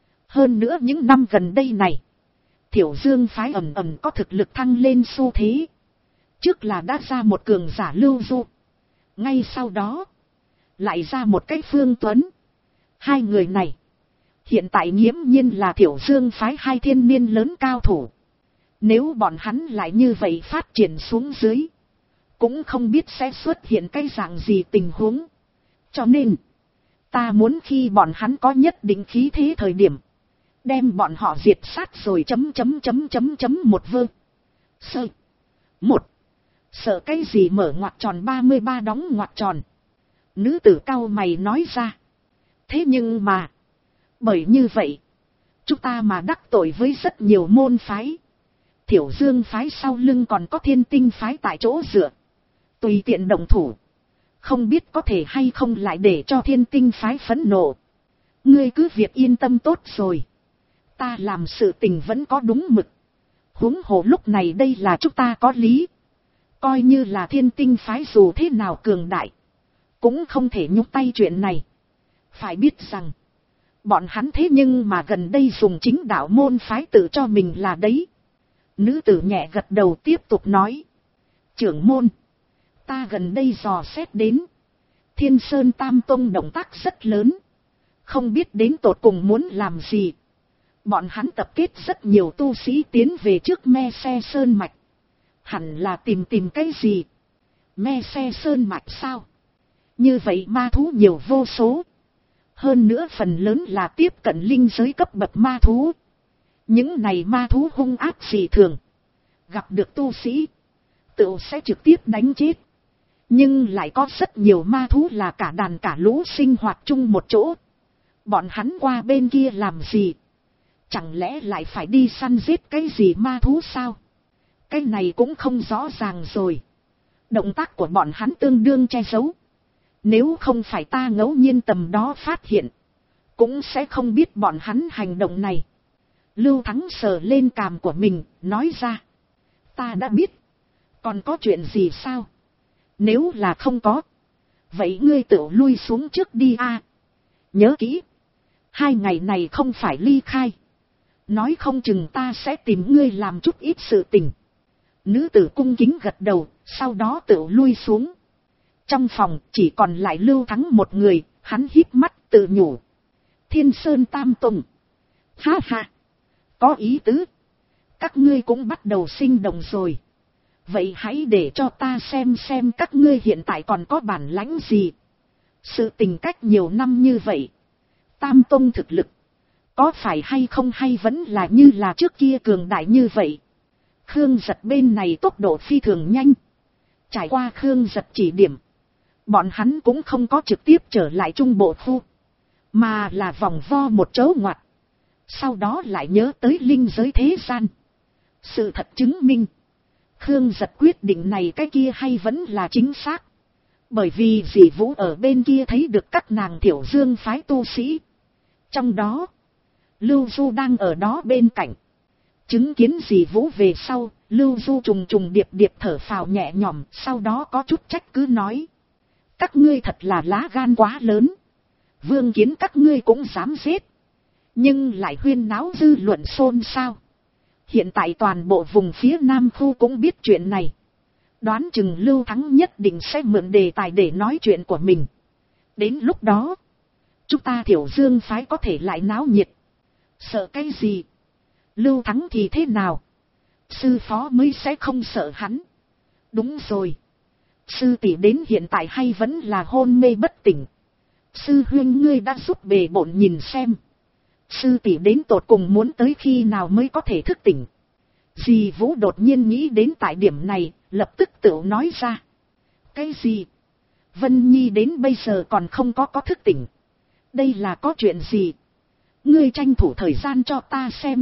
A: Hơn nữa những năm gần đây này, Thiểu Dương phái ầm ầm có thực lực thăng lên xu thế. Trước là đã ra một cường giả Lưu Du, ngay sau đó lại ra một cái Phương Tuấn. Hai người này hiện tại nghiễm nhiên là Thiểu Dương phái hai thiên niên lớn cao thủ. Nếu bọn hắn lại như vậy phát triển xuống dưới, cũng không biết sẽ xuất hiện cái dạng gì tình huống. Cho nên, ta muốn khi bọn hắn có nhất định khí thế thời điểm, đem bọn họ diệt sát rồi một vơ. Sơ. Một. Sợ cái gì mở ngoặc tròn 33 đóng ngoặc tròn. Nữ tử cao mày nói ra. Thế nhưng mà, bởi như vậy, chúng ta mà đắc tội với rất nhiều môn phái. Thiểu Dương phái sau lưng còn có Thiên Tinh phái tại chỗ dựa. Tùy tiện động thủ, không biết có thể hay không lại để cho Thiên Tinh phái phẫn nộ. Ngươi cứ việc yên tâm tốt rồi. Ta làm sự tình vẫn có đúng mực. Huống hồ lúc này đây là chúng ta có lý. Coi như là Thiên Tinh phái dù thế nào cường đại, cũng không thể nhúc tay chuyện này. Phải biết rằng, bọn hắn thế nhưng mà gần đây dùng chính đạo môn phái tự cho mình là đấy. Nữ tử nhẹ gật đầu tiếp tục nói. Trưởng môn, ta gần đây dò xét đến, Thiên Sơn Tam Tông động tác rất lớn. Không biết đến tột cùng muốn làm gì. Bọn hắn tập kết rất nhiều tu sĩ tiến về trước me xe sơn mạch. Hẳn là tìm cái gì? Me xe sơn mạch sao? Như vậy ma thú nhiều vô số. Hơn nữa phần lớn là tiếp cận linh giới cấp bậc ma thú. Những này ma thú hung ác dị thường. Gặp được tu sĩ, tự sẽ trực tiếp đánh chết. Nhưng lại có rất nhiều ma thú là cả đàn cả lũ sinh hoạt chung một chỗ. Bọn hắn qua bên kia làm gì? Chẳng lẽ lại phải đi săn giết cái gì ma thú sao? Cái này cũng không rõ ràng rồi. Động tác của bọn hắn tương đương che giấu. Nếu không phải ta ngẫu nhiên tầm đó phát hiện, cũng sẽ không biết bọn hắn hành động này. Lưu Thắng sờ lên cằm của mình, nói ra. Ta đã biết. Còn có chuyện gì sao? Nếu là không có, vậy ngươi tự lui xuống trước đi a. Nhớ kỹ, 2 ngày này không phải ly khai. Nói không chừng ta sẽ tìm ngươi làm chút ít sự tình. Nữ tử cung kính gật đầu, sau đó tự lui xuống. Trong phòng chỉ còn lại Lưu Thắng một người, hắn híp mắt tự nhủ. Thiên Sơn Tam Tùng. Ha ha, có ý tứ. Các ngươi cũng bắt đầu sinh động rồi. Vậy hãy để cho ta xem các ngươi hiện tại còn có bản lãnh gì. Sự tình cách nhiều năm như vậy, Tam Tông thực lực có phải hay không, hay vẫn là như là trước kia cường đại như vậy. Khương Giật bên này tốc độ phi thường nhanh. Trải qua Khương Giật chỉ điểm, bọn hắn cũng không có trực tiếp trở lại trung bộ khu, mà là vòng vo một chỗ ngoặt. Sau đó lại nhớ tới linh giới thế gian. Sự thật chứng minh, Khương Giật quyết định này cái kia hay vẫn là chính xác. Bởi vì dì Vũ ở bên kia thấy được các nàng Thiểu Dương phái tu sĩ. Trong đó, Lưu Du đang ở đó bên cạnh. Chứng kiến dì Vũ về sau, Lưu Du trùng điệp thở phào nhẹ nhõm, sau đó có chút trách cứ nói. Các ngươi thật là lá gan quá lớn. Vương Kiến các ngươi cũng dám giết. Nhưng lại huyên náo dư luận xôn xao. Hiện tại toàn bộ vùng phía Nam khu cũng biết chuyện này. Đoán chừng Lưu Thắng nhất định sẽ mượn đề tài để nói chuyện của mình. Đến lúc đó, chúng ta Thiểu Dương phái có thể lại náo nhiệt. Sợ cái gì? Lưu Thắng thì thế nào? Sư phó mới sẽ không sợ hắn. Đúng rồi. Sư tỷ đến hiện tại hay vẫn là hôn mê bất tỉnh. Sư huynh ngươi đã giúp bề bộn nhìn xem. Sư tỷ đến tột cùng muốn tới khi nào mới có thể thức tỉnh. Dì Vũ đột nhiên nghĩ đến tại điểm này, lập tức tự nói ra. Cái gì? Vân Nhi đến bây giờ còn không có thức tỉnh. Đây là có chuyện gì? Ngươi tranh thủ thời gian cho ta xem.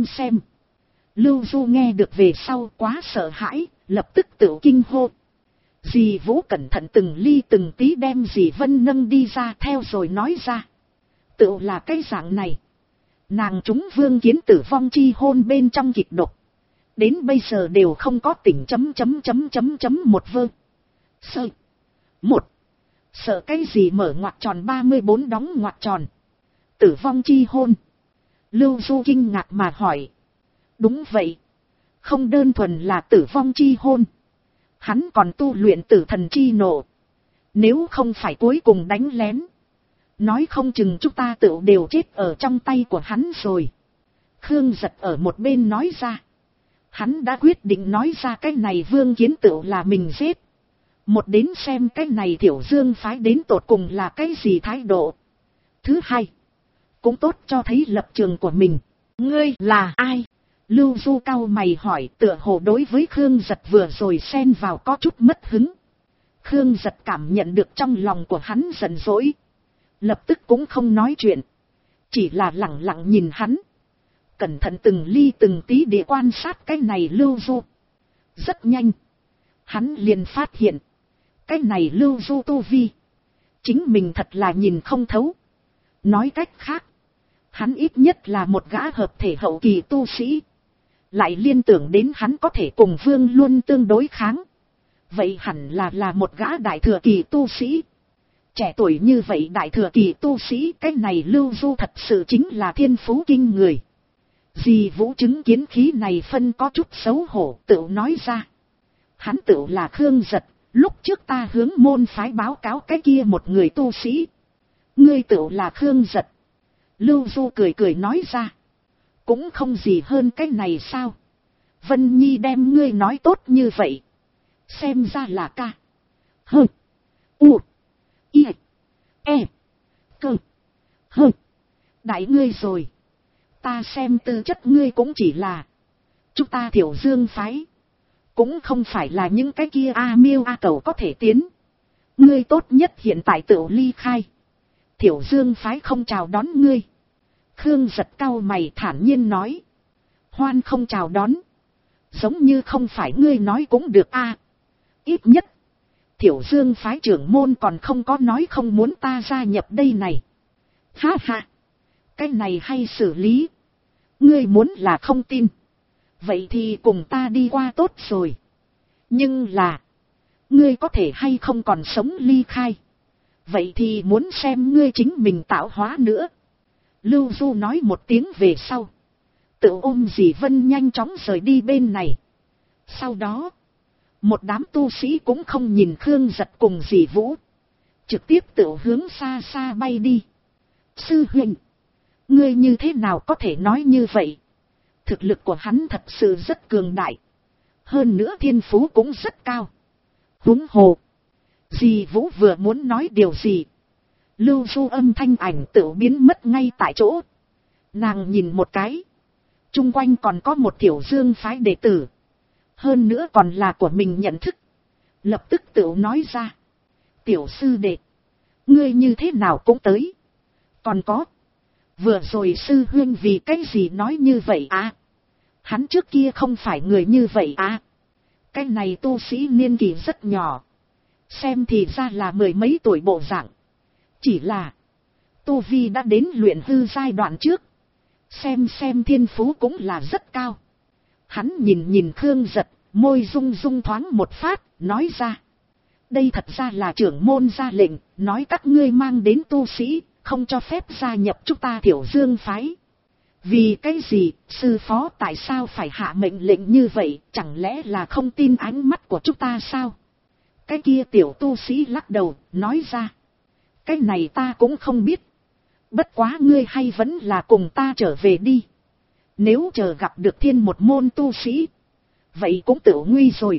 A: Lưu Du nghe được về sau quá sợ hãi, lập tức tự kinh hô. Dì Vũ cẩn thận từng ly từng tí đem dì Vân nâng đi ra theo rồi nói ra. Tự là cái dạng này. Nàng chúng Vương Kiến tử vong chi hôn bên trong kịch độc. Đến bây giờ đều không có tỉnh một vơ. Sợ. Một. Sợ cái gì mở ngoặc tròn 34 đóng ngoặc tròn. Tử vong chi hôn. Lưu Du kinh ngạc mà hỏi. Đúng vậy. Không đơn thuần là tử vong chi hôn. Hắn còn tu luyện tử thần chi nộ. Nếu không phải cuối cùng đánh lén, nói không chừng chúng ta tự đều chết ở trong tay của hắn rồi. Khương Giật ở một bên nói ra. Hắn đã quyết định nói ra cái này Vương Kiến tự là mình giết. Một đến xem cái này Thiểu Dương phái đến tột cùng là cái gì thái độ. Thứ hai, cũng tốt cho thấy lập trường của mình. Ngươi là ai? Lưu Du cau mày hỏi, tựa hồ đối với Khương Giật vừa rồi xen vào có chút mất hứng. Khương Giật cảm nhận được trong lòng của hắn giận dỗi. Lập tức cũng không nói chuyện. Chỉ là lẳng lặng nhìn hắn. Cẩn thận từng ly từng tí để quan sát cái này Lưu Du. Rất nhanh. Hắn liền phát hiện. Cái này Lưu Du tu vi. Chính mình thật là nhìn không thấu. Nói cách khác. Hắn ít nhất là một gã hợp thể hậu kỳ tu sĩ. Lại liên tưởng đến hắn có thể cùng Vương Luân tương đối kháng. Vậy hẳn là một gã đại thừa kỳ tu sĩ. Trẻ tuổi như vậy đại thừa kỳ tu sĩ, cái này Lưu Du thật sự chính là thiên phú kinh người. Dì Vũ chứng kiến khí này phân có chút xấu hổ, tự nói ra. Hắn tự là Khương Giật, lúc trước ta hướng môn phái báo cáo cái kia một người tu sĩ. Ngươi tự là Khương Giật. Lưu Du cười nói ra. Cũng không gì hơn cái này sao? Vân Nhi đem ngươi nói tốt như vậy. Xem ra là ca. Hơ. U. I. E. Cơ. Hơ. Đại ngươi rồi. Ta xem tư chất ngươi cũng chỉ là. Chúng ta Thiểu Dương phái. Cũng không phải là những cái kia miêu cầu có thể tiến. Ngươi tốt nhất hiện tại tự ly khai. Thiểu Dương phái không chào đón ngươi. Khương giật cau mày thản nhiên nói. Hoan không chào đón. Giống như không phải ngươi nói cũng được Ít nhất. Thiểu Dương phái trưởng môn còn không có nói không muốn ta gia nhập đây này. Ha ha. Cái này hay xử lý. Ngươi muốn là không tin. Vậy thì cùng ta đi qua tốt rồi. Nhưng là. Ngươi có thể hay không còn sống ly khai. Vậy thì muốn xem ngươi chính mình tạo hóa nữa. Lưu Du nói một tiếng về sau. Tự ôm dì Vân nhanh chóng rời đi bên này. Sau đó. Một đám tu sĩ cũng không nhìn Khương Giật cùng dì Vũ. Trực tiếp tự hướng xa xa bay đi. Sư huynh. Ngươi như thế nào có thể nói như vậy? Thực lực của hắn thật sự rất cường đại. Hơn nữa thiên phú cũng rất cao. Huống hồ. Dì Vũ vừa muốn nói điều gì. Lưu Du âm thanh ảnh tự biến mất ngay tại chỗ. Nàng nhìn một cái. Trung quanh còn có một Thiểu Dương phái đệ tử. Hơn nữa còn là của mình nhận thức. Lập tức tự nói ra. Tiểu sư đệ. Ngươi như thế nào cũng tới. Còn có. Vừa rồi sư huynh vì cái gì nói như vậy Hắn trước kia không phải người như vậy Cái này tu sĩ niên kỳ rất nhỏ. Xem thì ra là mười mấy tuổi bộ dạng. Chỉ là. Tu vi đã đến luyện hư giai đoạn trước. Xem thiên phú cũng là rất cao. Hắn nhìn Khương Giật. Môi rung rung thoáng một phát. Nói ra. Đây thật ra là trưởng môn ra lệnh. Nói các ngươi mang đến tu sĩ. Không cho phép gia nhập chúng ta Thiểu Dương phái. Vì cái gì, sư phó tại sao phải hạ mệnh lệnh như vậy, chẳng lẽ là không tin ánh mắt của chúng ta sao? Cái kia tiểu tu sĩ lắc đầu, nói ra. Cái này ta cũng không biết. Bất quá ngươi hay vẫn là cùng ta trở về đi. Nếu chờ gặp được thiên một môn tu sĩ. Vậy cũng tự nguy rồi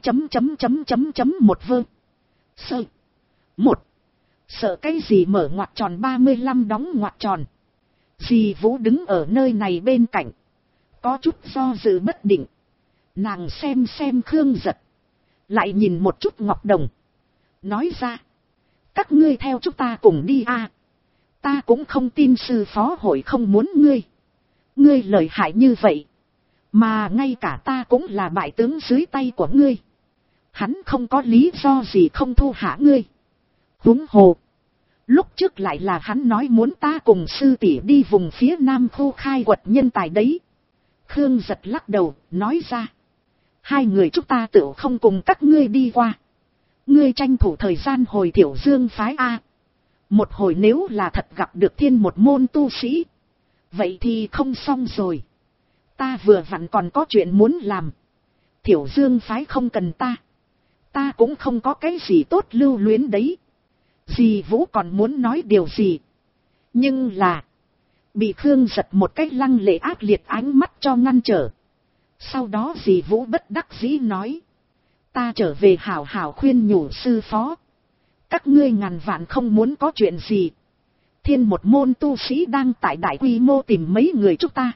A: một vơ. Sợ. Một. Sợ cái gì mở ngoặc tròn 35 đóng ngoặc tròn. Dì Vũ đứng ở nơi này bên cạnh. Có chút do dự bất định. Nàng xem Khương Giật. Lại nhìn một chút Ngọc Đồng. Nói ra. Các ngươi theo chúng ta cùng đi Ta cũng không tin sư phó hội không muốn ngươi. Ngươi lợi hại như vậy. Mà ngay cả ta cũng là bại tướng dưới tay của ngươi. Hắn không có lý do gì không thu hạ ngươi. Huống hồ. Lúc trước lại là hắn nói muốn ta cùng sư tỷ đi vùng phía nam khu khai quật nhân tài đấy. Khương Giật lắc đầu, nói ra. Hai người chúng ta tự không cùng các ngươi đi qua. Ngươi tranh thủ thời gian hồi Thiểu Dương phái Một hồi nếu là thật gặp được thiên một môn tu sĩ. Vậy thì không xong rồi. Ta vừa vặn còn có chuyện muốn làm. Thiểu Dương phái không cần ta. Ta cũng không có cái gì tốt lưu luyến đấy. Dì Vũ còn muốn nói điều gì. Nhưng là. Bị Khương Giật một cách lăng lệ ác liệt ánh mắt cho ngăn trở. Sau đó dì Vũ bất đắc dĩ nói. Ta trở về hảo hảo khuyên nhủ sư phó. Các ngươi ngàn vạn không muốn có chuyện gì. Thiên một môn tu sĩ đang tại đại quy mô tìm mấy người chúng ta.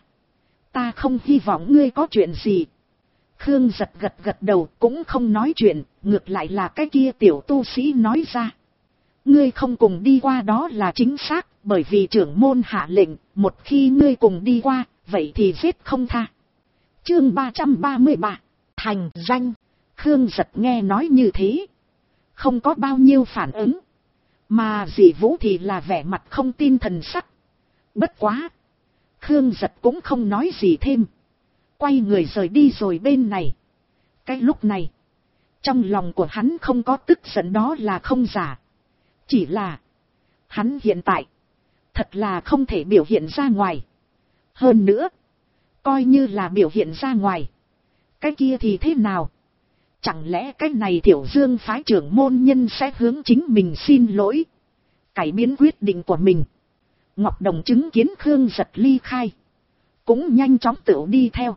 A: Ta không hy vọng ngươi có chuyện gì. Khương Giật gật đầu cũng không nói chuyện. Ngược lại là cái kia tiểu tu sĩ nói ra. Ngươi không cùng đi qua đó là chính xác. Bởi vì trưởng môn hạ lệnh. Một khi ngươi cùng đi qua. Vậy thì giết không tha. Chương 333. Thành danh. Khương Giật nghe nói như thế. Không có bao nhiêu phản ứng. Mà dì Vũ thì là vẻ mặt không tin thần sắc. Bất quá. Khương Giật cũng không nói gì thêm. Quay người rời đi rồi bên này. Cái lúc này. Trong lòng của hắn không có tức giận đó là không giả. Chỉ là. Hắn hiện tại. Thật là không thể biểu hiện ra ngoài. Hơn nữa. Coi như là biểu hiện ra ngoài. Cái kia thì thế nào? Chẳng lẽ cái này Thiểu Dương phái trưởng môn nhân sẽ hướng chính mình xin lỗi. Cải biến quyết định của mình. Ngọc Đồng chứng kiến Khương Giật ly khai. cũng nhanh chóng tự đi theo.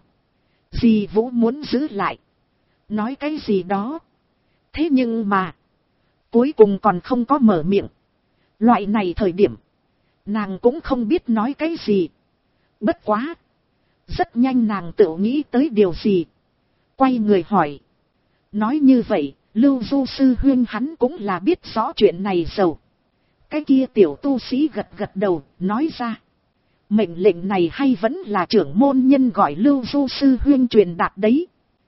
A: Dì Vũ muốn giữ lại, nói cái gì đó. Thế nhưng mà, cuối cùng còn không có mở miệng. Loại này thời điểm, nàng cũng không biết nói cái gì. Bất quá, rất nhanh nàng tự nghĩ tới điều gì. Quay người hỏi. Nói như vậy, Lưu Du sư huynh hắn cũng là biết rõ chuyện này giàu. Cái kia tiểu tu sĩ gật gật đầu, nói ra. Mệnh lệnh này hay vẫn là trưởng môn nhân gọi Lưu Du sư huynh truyền đạt đấy.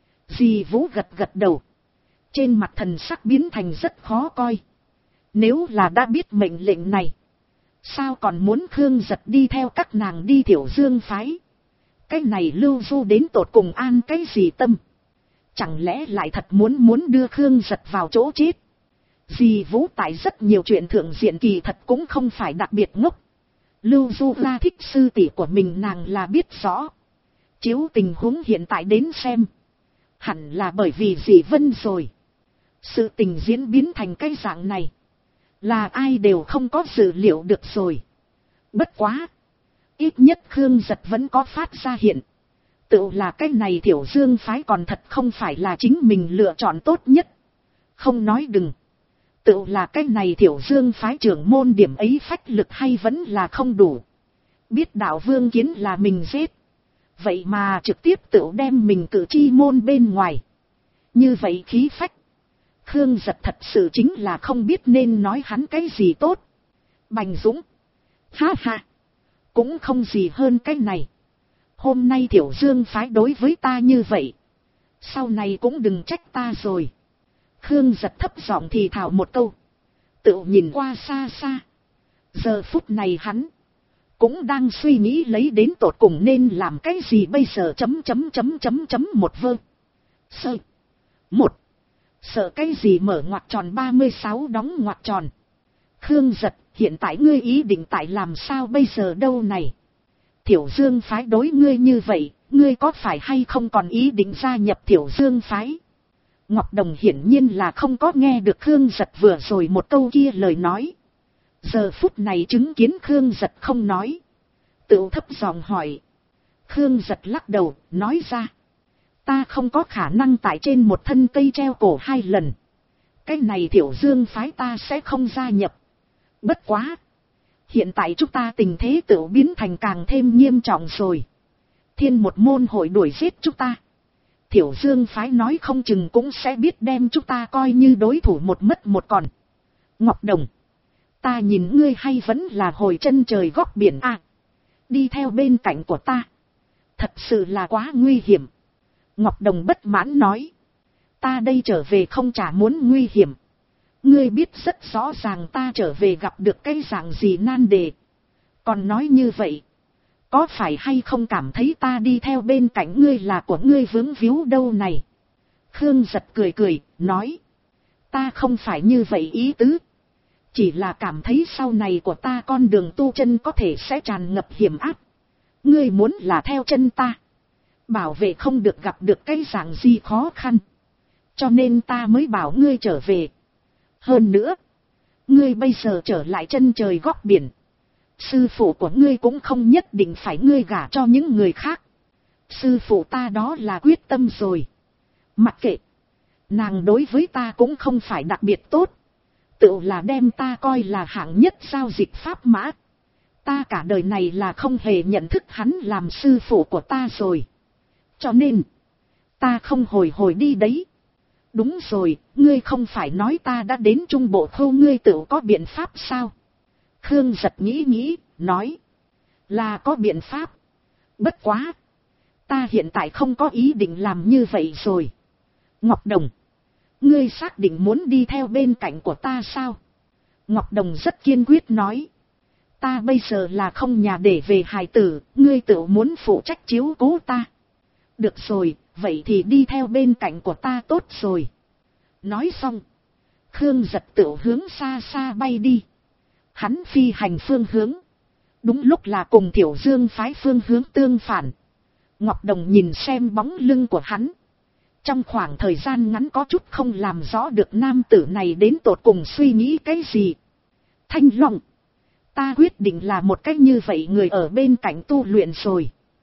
A: Dì Vũ gật gật đầu. Trên mặt thần sắc biến thành rất khó coi. Nếu là đã biết mệnh lệnh này, sao còn muốn Khương Giật đi theo các nàng đi Thiểu Dương phái? Cái này Lưu Du đến tột cùng an cái gì tâm? Chẳng lẽ lại thật muốn đưa Khương Giật vào chỗ chết? Dì Vũ tại rất nhiều chuyện thượng diện kỳ thật cũng không phải đặc biệt ngốc. Lưu Du la thích sư tỷ của mình nàng là biết rõ. Chiếu tình huống hiện tại đến xem, hẳn là bởi vì dì Vân rồi. Sự tình diễn biến thành cái dạng này, là ai đều không có dự liệu được rồi. Bất quá, ít nhất Khương Giật vẫn có phát ra hiện. Tự là cái này Thiểu Dương phái còn thật không phải là chính mình lựa chọn tốt nhất. Không nói đừng. Tự là cái này Thiểu Dương phái trưởng môn điểm ấy phách lực hay vẫn là không đủ. Biết đạo Vương Kiến là mình giết, vậy mà trực tiếp tự đem mình cử chi môn bên ngoài. Như vậy khí phách, Khương Giật thật sự chính là không biết nên nói hắn cái gì tốt. Bành Dũng. Ha ha. Cũng không gì hơn cái này. Hôm nay Thiểu Dương phái đối với ta như vậy, sau này cũng đừng trách ta rồi. Khương Giật thấp giọng thì thào một câu, tự nhìn qua xa xa. Giờ phút này hắn cũng đang suy nghĩ lấy đến tột cùng nên làm cái gì bây giờ. Một vơ. Sơ. Một. Sợ cái gì mở ngoặc tròn 36 đóng ngoặc tròn. Khương Giật, hiện tại ngươi ý định tại làm sao bây giờ đâu này? Thiểu Dương phái đối ngươi như vậy, ngươi có phải hay không còn ý định gia nhập Thiểu Dương phái? Ngọc Đồng hiển nhiên là không có nghe được Khương Giật vừa rồi một câu kia lời nói. Giờ phút này chứng kiến Khương Giật không nói, tự thấp giọng hỏi. Khương Giật lắc đầu, nói ra. Ta không có khả năng tại trên một thân cây treo cổ 2 lần. Cái này Thiểu Dương phái ta sẽ không gia nhập. Bất quá, hiện tại chúng ta tình thế tự biến thành càng thêm nghiêm trọng rồi. Thiên một môn hội đuổi giết chúng ta. Thiểu Dương phái nói không chừng cũng sẽ biết đem chúng ta coi như đối thủ một mất một còn. Ngọc Đồng, ta nhìn ngươi hay vẫn là hồi chân trời góc biển à. Đi theo bên cạnh của ta, thật sự là quá nguy hiểm. Ngọc Đồng bất mãn nói. Ta đây trở về không chả muốn nguy hiểm. Ngươi biết rất rõ ràng ta trở về gặp được cái dạng gì nan đề. Còn nói như vậy, có phải hay không cảm thấy ta đi theo bên cạnh ngươi là của ngươi vướng víu đâu này? Khương Giật cười cười, nói. Ta không phải như vậy ý tứ. Chỉ là cảm thấy sau này của ta con đường tu chân có thể sẽ tràn ngập hiểm áp. Ngươi muốn là theo chân ta, bảo vệ không được gặp được cái dạng gì khó khăn. Cho nên ta mới bảo ngươi trở về. Hơn nữa, ngươi bây giờ trở lại chân trời góc biển, sư phụ của ngươi cũng không nhất định phải ngươi gả cho những người khác. Sư phụ ta đó là quyết tâm rồi. Mặc kệ, nàng đối với ta cũng không phải đặc biệt tốt, tự là đem ta coi là hạng nhất giao dịch pháp mã. Ta cả đời này là không hề nhận thức hắn làm sư phụ của ta rồi. Cho nên, ta không hồi đi đấy. Đúng rồi, ngươi không phải nói ta đã đến Trung Bộ Khâu ngươi tự có biện pháp sao? Khương Giật nghĩ, nói. Là có biện pháp. Bất quá, ta hiện tại không có ý định làm như vậy rồi. Ngọc Đồng, ngươi xác định muốn đi theo bên cạnh của ta sao? Ngọc Đồng rất kiên quyết nói. Ta bây giờ là không nhà để về hài tử, ngươi tự muốn phụ trách chiếu cố ta. Được rồi, vậy thì đi theo bên cạnh của ta tốt rồi. Nói xong, Khương Giật tự hướng xa xa bay đi. Hắn phi hành phương hướng, đúng lúc là cùng Thiểu Dương phái phương hướng tương phản. Ngọc Đồng nhìn xem bóng lưng của hắn, trong khoảng thời gian ngắn có chút không làm rõ được nam tử này đến tột cùng suy nghĩ cái gì. Thanh Long, ta quyết định là một cách như vậy người ở bên cạnh tu luyện rồi.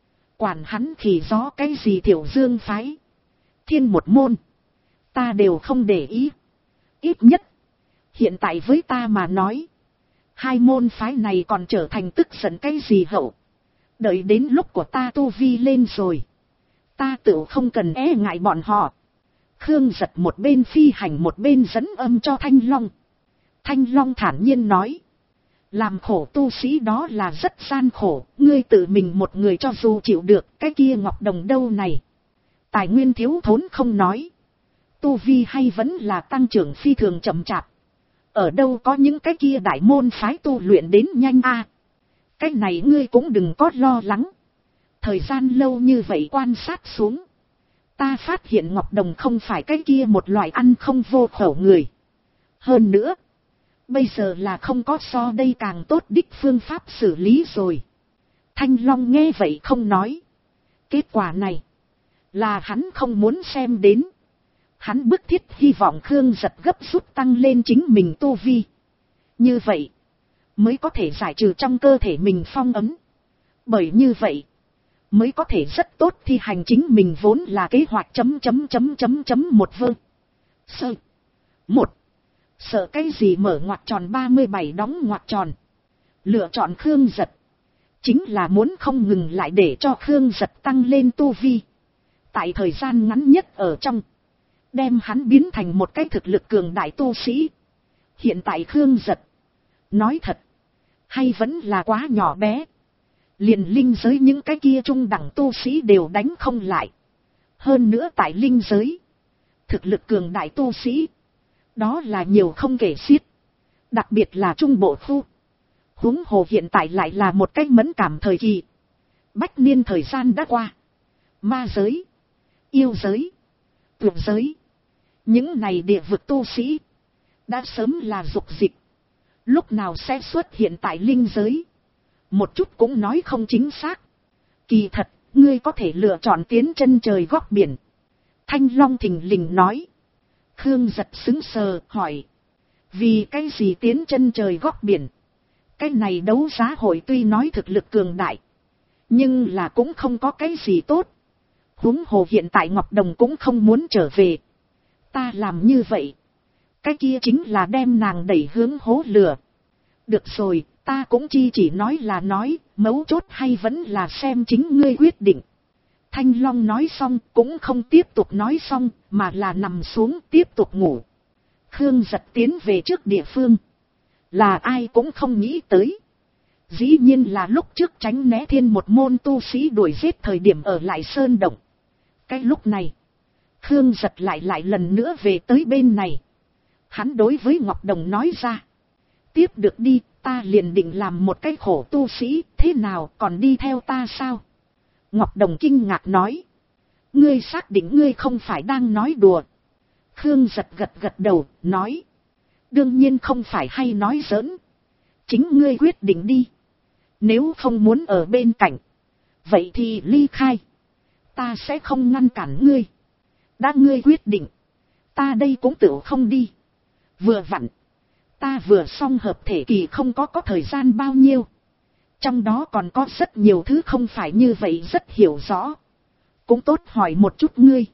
A: quản hắn khỉ gió cái gì Thiểu Dương phái, Thiên một môn, ta đều không để ý. Ít nhất, hiện tại với ta mà nói, hai môn phái này còn trở thành tức giận cái gì hậu. Đợi đến lúc của ta tu vi lên rồi, ta tự không cần e ngại bọn họ. Khương Giật một bên phi hành một bên dẫn âm cho Thanh Long. Thanh Long thản nhiên nói, làm khổ tu sĩ đó là rất gian khổ, ngươi tự mình một người cho dù chịu được, cái kia Ngọc Đồng đâu này. Tài nguyên thiếu thốn không nói, tu vi hay vẫn là tăng trưởng phi thường chậm chạp. Ở đâu có những cái kia đại môn phái tu luyện đến nhanh a. Cái này ngươi cũng đừng có lo lắng. Thời gian lâu như vậy quan sát xuống, ta phát hiện Ngọc Đồng không phải cái kia một loại ăn không vô khẩu người. Hơn nữa, bây giờ là không có so đây càng tốt đích phương pháp xử lý rồi. Thanh Long nghe vậy không nói. Kết quả này, là hắn không muốn xem đến. Hắn bức thiết hy vọng Khương Giật gấp rút tăng lên chính mình tu vi. Như vậy, mới có thể giải trừ trong cơ thể mình phong ấn. Bởi như vậy, mới có thể rất tốt thi hành chính mình vốn là kế hoạch một vơ. Sơ. Một. Sợ cái gì mở ngoặc tròn 37 đóng ngoặc tròn. Lựa chọn Khương Giật, chính là muốn không ngừng lại để cho Khương Giật tăng lên tu vi. Tại thời gian ngắn nhất ở trong, đem hắn biến thành một cái thực lực cường đại tu sĩ. Hiện tại Khương Giật, nói thật, hay vẫn là quá nhỏ bé. Liền linh giới những cái kia trung đẳng tu sĩ đều đánh không lại. Hơn nữa tại linh giới, thực lực cường đại tu sĩ, đó là nhiều không kể xiết. Đặc biệt là trung bộ khu. Huống hồ hiện tại lại là một cách mẫn cảm thời kỳ. Bách niên thời gian đã qua. Ma giới, yêu giới, tuyệt giới, những này địa vực tu sĩ đã sớm là dục dịch. Lúc nào sẽ xuất hiện tại linh giới, một chút cũng nói không chính xác. Kỳ thật, ngươi có thể lựa chọn tiến chân trời góc biển. Thanh Long thình lình nói. Khương Giật sững sờ hỏi, vì cái gì tiến chân trời góc biển? Cái này đấu giá hội tuy nói thực lực cường đại, nhưng là cũng không có cái gì tốt. Huống hồ hiện tại Ngọc Đồng cũng không muốn trở về. Ta làm như vậy, cái kia chính là đem nàng đẩy hướng hố lửa. Được rồi, ta cũng chỉ nói là nói, mấu chốt hay vẫn là xem chính ngươi quyết định. Thanh Long nói xong cũng không tiếp tục nói xong, mà là nằm xuống tiếp tục ngủ. Khương Giật tiến về trước địa phương, là ai cũng không nghĩ tới. Dĩ nhiên là lúc trước tránh né Thiên một môn tu sĩ đuổi giết thời điểm ở lại sơn động. Cái lúc này, Khương Giật lại lần nữa về tới bên này. Hắn đối với Ngọc Đồng nói ra, tiếp được đi, ta liền định làm một cái khổ tu sĩ, thế nào còn đi theo ta sao? Ngọc Đồng kinh ngạc nói, ngươi xác định ngươi không phải đang nói đùa? Khương Giật gật đầu, nói, đương nhiên không phải hay nói giỡn. Chính ngươi quyết định đi. Nếu không muốn ở bên cạnh, vậy thì ly khai. Ta sẽ không ngăn cản ngươi. Đã ngươi quyết định, ta đây cũng tự không đi. Vừa vặn, ta vừa xong hợp thể kỳ không có thời gian bao nhiêu. Trong đó còn có rất nhiều thứ không phải như vậy rất hiểu rõ. Cũng tốt hỏi một chút ngươi.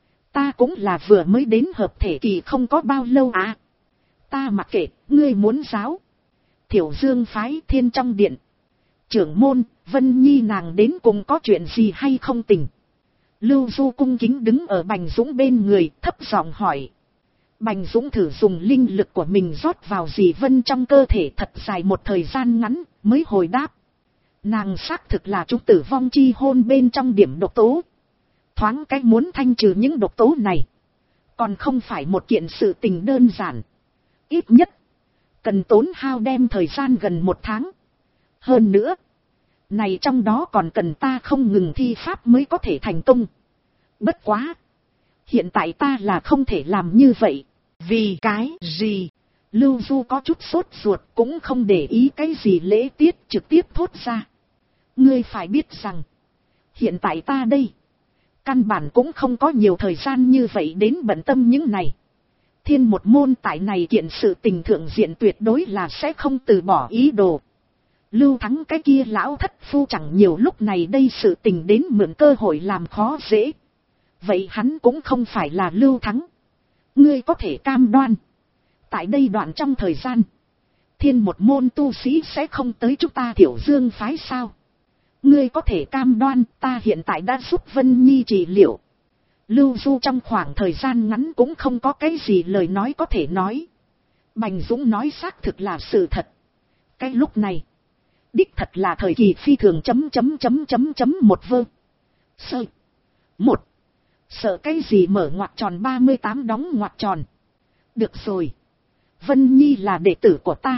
A: Ta cũng là vừa mới đến hợp thể kỳ không có bao lâu à. Ta mặc kệ, ngươi muốn giáo. Thiểu Dương phái Thiên trong điện. Trưởng môn, Vân Nhi nàng đến cùng có chuyện gì hay không tình? Lưu Du cung kính đứng ở Bành Dũng bên người, thấp giọng hỏi. Bành Dũng thử dùng linh lực của mình rót vào dì Vân trong cơ thể thật dài một thời gian ngắn, mới hồi đáp. Nàng xác thực là chúng tử vong chi hôn bên trong điểm độc tố. Thoáng cách muốn thanh trừ những độc tố này, còn không phải một kiện sự tình đơn giản. Ít nhất, cần tốn hao đem thời gian gần 1 tháng. Hơn nữa, này trong đó còn cần ta không ngừng thi pháp mới có thể thành công. Bất quá, hiện tại ta là không thể làm như vậy. Vì cái gì? Lưu Du có chút sốt ruột, cũng không để ý cái gì lễ tiết, trực tiếp thốt ra. Ngươi phải biết rằng, hiện tại ta đây, căn bản cũng không có nhiều thời gian như vậy đến bận tâm những này. Thiên một môn tại này kiện sự tình thượng diện tuyệt đối là sẽ không từ bỏ ý đồ. Lưu Thắng cái kia lão thất phu chẳng nhiều lúc này đây sự tình đến mượn cơ hội làm khó dễ. Vậy hắn cũng không phải là Lưu Thắng. Ngươi có thể cam đoan. Tại đây đoạn trong thời gian. Thiên một môn tu sĩ sẽ không tới chúng ta Thiểu Dương phái sao. Ngươi có thể cam đoan ta hiện tại đã giúp Vân Nhi trị liệu. Lưu Du trong khoảng thời gian ngắn cũng không có cái gì lời nói có thể nói. Bành Dũng nói xác thực là sự thật. Cái lúc này. Đích thật là thời kỳ phi thường một vơ. Sơ. Một. Sợ cái gì mở ngoặc tròn 38 đóng ngoặc tròn. Được rồi. Vân Nhi là đệ tử của ta.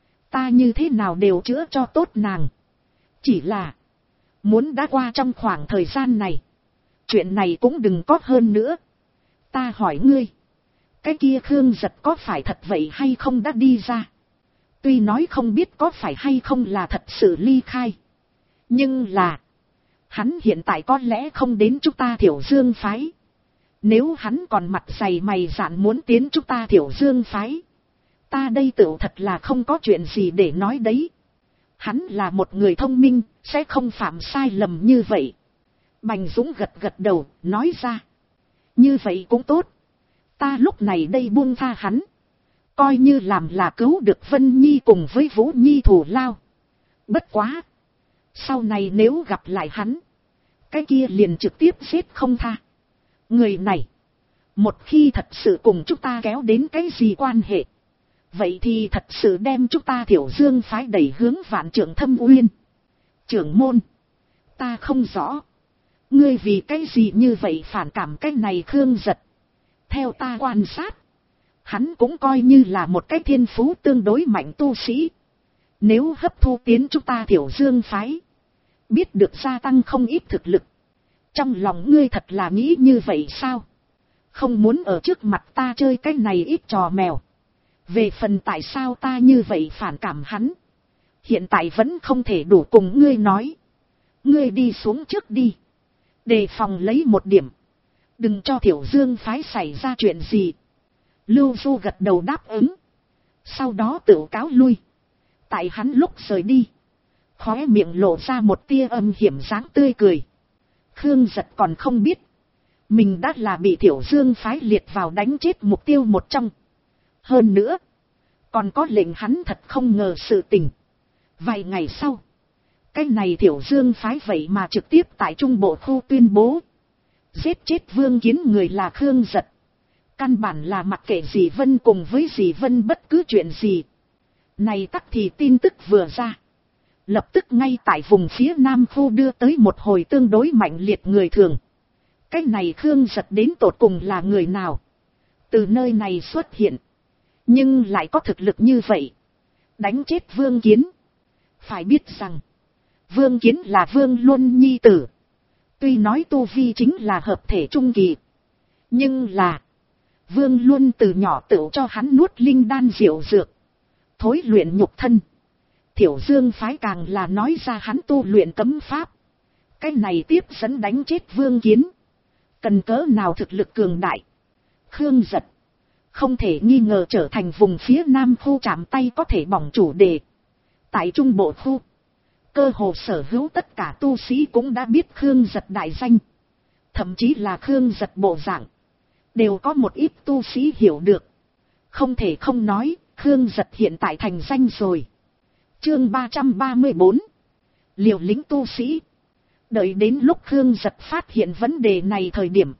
A: Ta như thế nào đều chữa cho tốt nàng. Chỉ là. Muốn đã qua trong khoảng thời gian này. Chuyện này cũng đừng có hơn nữa. Ta hỏi ngươi. Cái kia Khương Giật có phải thật vậy hay không đã đi ra. Tuy nói không biết có phải hay không là thật sự ly khai. Nhưng là. Hắn hiện tại có lẽ không đến chúng ta Thiểu Dương phái. Nếu hắn còn mặt dày mày dạn muốn tiến chúng ta Thiểu Dương phái. Ta đây tựu thật là không có chuyện gì để nói đấy. Hắn là một người thông minh, sẽ không phạm sai lầm như vậy. Bành Dũng gật gật đầu, nói ra. Như vậy cũng tốt. Ta lúc này đây buông tha hắn. Coi như làm là cứu được Vân Nhi cùng với Vũ Nhi thủ lao. Bất quá. Sau này nếu gặp lại hắn. Cái kia liền trực tiếp giết không tha. Người này. Một khi thật sự cùng chúng ta kéo đến cái gì quan hệ. Vậy thì thật sự đem chúng ta Thiểu Dương phái đẩy hướng Vạn Trượng Thâm Uyên. Trưởng môn. Ta không rõ. Ngươi vì cái gì như vậy phản cảm cái này Khương Giật. Theo ta quan sát. Hắn cũng coi như là một cái thiên phú tương đối mạnh tu sĩ. Nếu hấp thu tiến chúng ta Thiểu Dương phái. Biết được gia tăng không ít thực lực. Trong lòng ngươi thật là nghĩ như vậy sao? Không muốn ở trước mặt ta chơi cái này ít trò mèo. Về phần tại sao ta như vậy phản cảm hắn. Hiện tại vẫn không thể đủ cùng ngươi nói. Ngươi đi xuống trước đi. Đề phòng lấy một điểm. Đừng cho Thiểu Dương phái xảy ra chuyện gì. Lưu Du gật đầu đáp ứng. Sau đó tự cáo lui. Tại hắn lúc rời đi. Khóe miệng lộ ra một tia âm hiểm dáng tươi cười. Khương Giật còn không biết. Mình đã là bị Thiểu Dương phái liệt vào đánh chết mục tiêu một trong. Hơn nữa. Còn có lệnh hắn thật không ngờ sự tình. Vài ngày sau. Cái này Thiểu Dương phái vậy mà trực tiếp tại Trung Bộ khu tuyên bố. Giết chết Vương Kiến người là Khương Giật. Căn bản là mặc kệ dì Vân cùng với dì Vân bất cứ chuyện gì. Này tắc thì tin tức vừa ra. Lập tức ngay tại vùng phía Nam khu đưa tới một hồi tương đối mạnh liệt người thường. Cái này Khương Giật đến tột cùng là người nào? Từ nơi này xuất hiện. Nhưng lại có thực lực như vậy. Đánh chết Vương Kiến. Phải biết rằng. Vương Kiến là Vương Luân nhi tử. Tuy nói tu vi chính là hợp thể trung kỳ. Nhưng là. Vương Luân từ nhỏ tự cho hắn nuốt linh đan diệu dược. Thối luyện nhục thân. Thiểu Dương phái càng là nói ra hắn tu luyện cấm pháp. Cái này tiếp dẫn đánh chết Vương Kiến. Cần cỡ nào thực lực cường đại. Khương Giật. Không thể nghi ngờ trở thành vùng phía Nam khu chạm tay có thể bỏng chủ đề. Tại Trung Bộ khu. Cơ hồ sở hữu tất cả tu sĩ cũng đã biết Khương Giật đại danh. Thậm chí là Khương Giật bộ dạng. Đều có một ít tu sĩ hiểu được. Không thể không nói, Khương Giật hiện tại thành danh rồi. Chương 334. Liều lĩnh tu sĩ. Đợi đến lúc Khương Giật phát hiện vấn đề này thời điểm.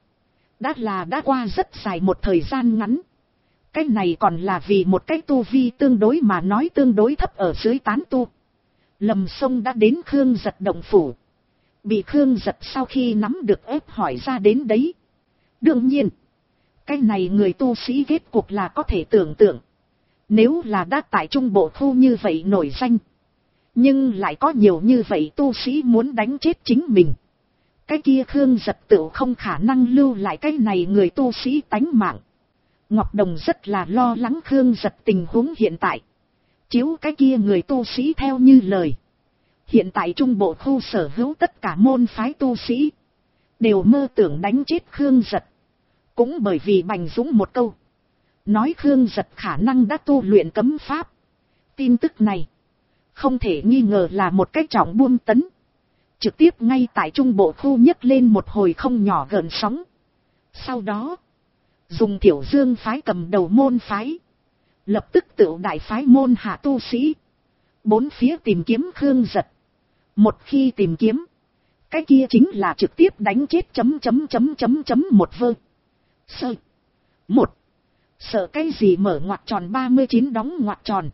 A: Đã qua rất dài một thời gian ngắn. Cái này còn là vì một cái tu vi tương đối mà nói tương đối thấp ở dưới tán tu. Lầm Sông đã đến Khương Giật động phủ. Bị Khương Giật sau khi nắm được ép hỏi ra đến đấy. Đương nhiên. Cái này người tu sĩ kết cuộc là có thể tưởng tượng. Nếu là đã tại Trung Bộ khu như vậy nổi danh. Nhưng lại có nhiều như vậy tu sĩ muốn đánh chết chính mình. Cái kia Khương Giật tự không khả năng lưu lại cái này người tu sĩ tánh mạng. Ngọc Đồng rất là lo lắng Khương Giật tình huống hiện tại. Chiếu cái kia người tu sĩ theo như lời. Hiện tại Trung Bộ khu sở hữu tất cả môn phái tu sĩ. Đều mơ tưởng đánh chết Khương Giật. Cũng bởi vì Bành Dũng một câu. Nói Khương Giật khả năng đã tu luyện cấm pháp. Tin tức này. không thể nghi ngờ là một cái trọng buông tấn. Trực tiếp ngay tại trung bộ khu nhấc lên một hồi không nhỏ gợn sóng. Sau đó, dùng Thiểu Dương phái cầm đầu môn phái, lập tức tựu đại phái môn hạ tu sĩ, bốn phía tìm kiếm Khương Giật. Một khi tìm kiếm, cái kia chính là trực tiếp đánh chết một vơ. Sơ. Một. Sợ cái gì mở ngoặc tròn 39 đóng ngoặc tròn.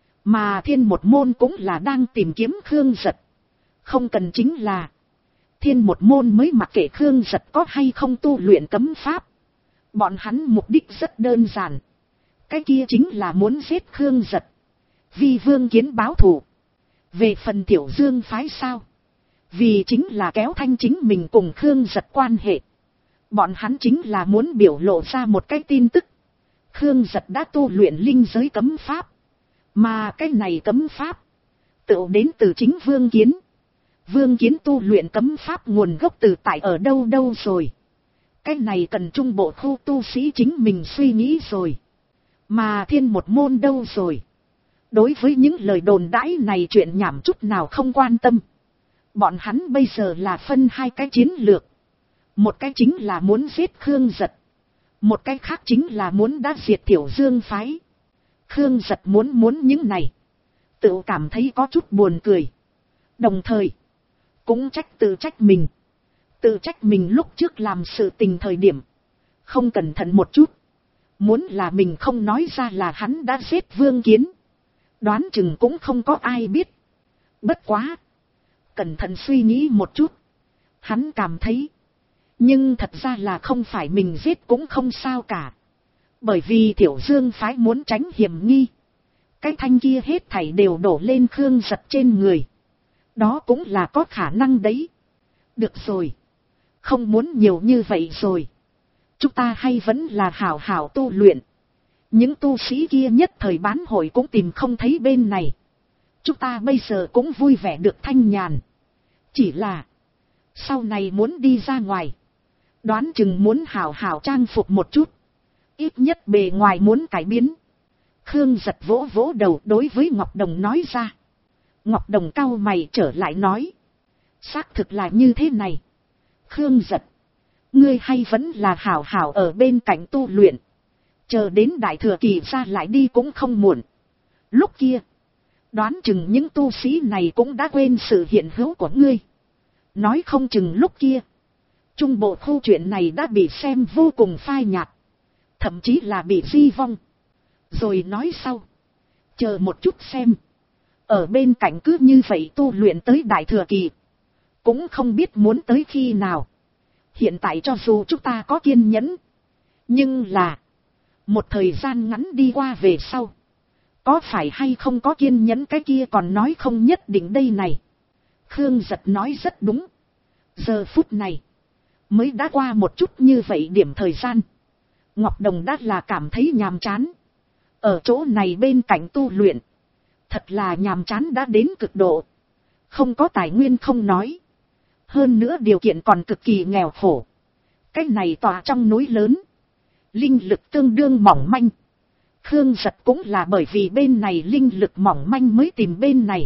A: Mà Thiên một môn cũng là đang tìm kiếm Khương Giật. Không cần chính là Thiên một môn mới mặc kệ Khương Giật có hay không tu luyện cấm pháp. Bọn hắn mục đích rất đơn giản. Cái kia chính là muốn giết Khương Giật, vì Vương Kiến báo thù. Về phần Tiểu Dương phái sao? Vì chính là kéo thanh chính mình cùng Khương Giật quan hệ. Bọn hắn chính là muốn biểu lộ ra một cái tin tức. Khương Giật đã tu luyện linh giới cấm pháp. Mà cái này cấm pháp tự đến từ chính Vương Kiến. Vương Kiến tu luyện cấm pháp nguồn gốc từ tại ở đâu đâu rồi. Cái này cần trung bộ khu tu sĩ chính mình suy nghĩ rồi. Mà Thiên một môn đâu rồi? Đối với những lời đồn đãi này chuyện nhảm chút nào không quan tâm. Bọn hắn bây giờ là phân hai cái chiến lược. Một cái chính là muốn giết Khương Giật. Một cái khác chính là muốn đã diệt Tiểu Dương phái. Khương Giật muốn những này, tự cảm thấy có chút buồn cười. Đồng thời, cũng tự trách mình. Tự trách mình lúc trước làm sự tình thời điểm không cẩn thận một chút. Muốn là mình không nói ra là hắn đã giết Vương Kiến, đoán chừng cũng không có ai biết. Bất quá, cẩn thận suy nghĩ một chút, hắn cảm thấy, nhưng thật ra là không phải mình giết cũng không sao cả. Bởi vì Tiểu Dương phái muốn tránh hiểm nghi, cái thanh kia hết thảy đều đổ lên Khương Giật trên người. Đó cũng là có khả năng đấy. Được rồi, không muốn nhiều như vậy rồi. Chúng ta hay vẫn là hảo hảo tu luyện. Những tu sĩ kia nhất thời bán hội cũng tìm không thấy bên này. Chúng ta bây giờ cũng vui vẻ được thanh nhàn. Chỉ là sau này muốn đi ra ngoài, đoán chừng muốn hảo hảo trang phục một chút. Ít nhất bề ngoài muốn cải biến. Khương Giật vỗ vỗ đầu đối với Ngọc Đồng nói ra. Ngọc Đồng cau mày trở lại nói. Xác thực là như thế này. Khương Giật, ngươi hay vẫn là hảo hảo ở bên cạnh tu luyện. Chờ đến đại thừa kỳ ra lại đi cũng không muộn. Lúc kia, đoán chừng những tu sĩ này cũng đã quên sự hiện hữu của ngươi. Nói không chừng lúc kia, trung bộ khu chuyện này đã bị xem vô cùng phai nhạt. Thậm chí là bị di vong. Rồi nói sau, chờ một chút xem. Ở bên cạnh cứ như vậy tu luyện tới đại thừa kỳ, cũng không biết muốn tới khi nào. Hiện tại cho dù chúng ta có kiên nhẫn, nhưng là một thời gian ngắn đi qua về sau, có phải hay không có kiên nhẫn cái kia còn nói không nhất định đây này. Khương Giật nói rất đúng. Giờ phút này mới đã qua một chút như vậy điểm thời gian, Ngọc Đồng đã là cảm thấy nhàm chán. Ở chỗ này bên cạnh tu luyện, thật là nhàm chán đã đến cực độ. Không có tài nguyên không nói, hơn nữa điều kiện còn cực kỳ nghèo khổ. Cái này tòa trong núi lớn, linh lực tương đương mỏng manh. Khương Giật cũng là bởi vì bên này linh lực mỏng manh mới tìm bên này.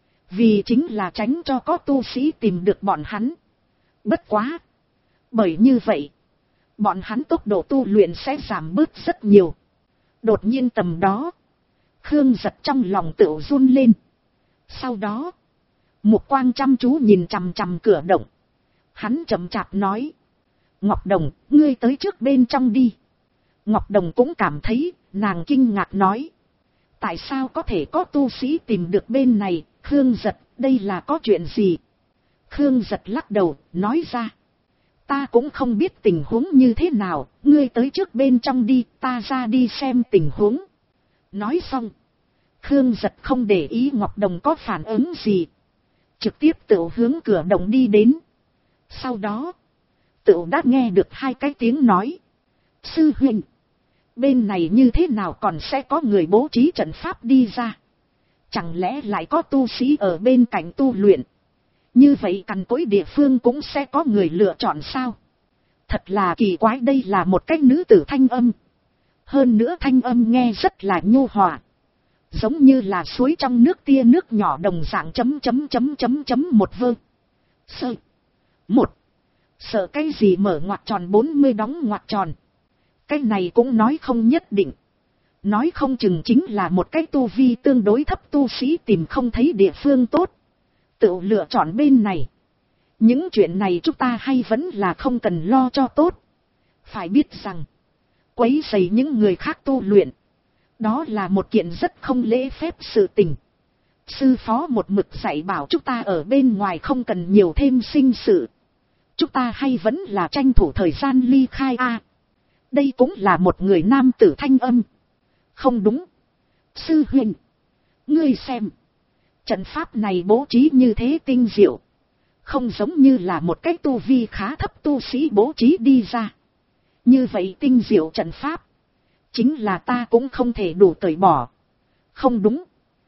A: Vì chính là tránh cho có tu sĩ tìm được bọn hắn. Bất quá, bởi như vậy, bọn hắn tốc độ tu luyện sẽ giảm bớt rất nhiều. Đột nhiên tầm đó, Khương Giật trong lòng tự run lên. Sau đó, mục quang chăm chú nhìn chằm chằm cửa động. Hắn chậm chạp nói. Ngọc Đồng, ngươi tới trước bên trong đi. Ngọc Đồng cũng cảm thấy, nàng kinh ngạc nói. Tại sao có thể có tu sĩ tìm được bên này, Khương Giật, đây là có chuyện gì? Khương Giật lắc đầu, nói ra. Ta cũng không biết tình huống như thế nào, ngươi tới trước bên trong đi, ta ra đi xem tình huống. Nói xong, Khương Giật không để ý Ngọc Đồng có phản ứng gì, trực tiếp tự hướng cửa động đi đến. Sau đó, tự đã nghe được hai cái tiếng nói. Sư huynh, bên này như thế nào còn sẽ có người bố trí trận pháp đi ra? Chẳng lẽ lại có tu sĩ ở bên cạnh tu luyện? Như vậy cằn cỗi địa phương cũng sẽ có người lựa chọn sao? Thật là kỳ quái, đây là một cái nữ tử thanh âm. Hơn nữa thanh âm nghe rất là nhu hòa. giống như là suối trong nước tia nước nhỏ đồng dạng một vơ. Sơ. Một. Sợ cái gì mở ngoặc tròn 40 đóng ngoặc tròn. Cái này cũng nói không nhất định. Nói không chừng chính là một cái tu vi tương đối thấp tu sĩ tìm không thấy địa phương tốt. Tự lựa chọn bên này. Những chuyện này chúng ta hay vẫn là không cần lo cho tốt. Phải biết rằng, quấy rầy những người khác tu luyện, đó là một kiện rất không lễ phép sự tình. Sư phó một mực dạy bảo chúng ta ở bên ngoài không cần nhiều thêm sinh sự. Chúng ta hay vẫn là tranh thủ thời gian ly khai a. Đây cũng là một người nam tử thanh âm. Không đúng. Sư huynh, ngươi xem. Trận pháp này bố trí như thế tinh diệu. Không giống như là một cái tu vi khá thấp tu sĩ bố trí đi ra. Như vậy tinh diệu trận pháp. Chính là ta cũng không thể đủ cởi bỏ. Không đúng.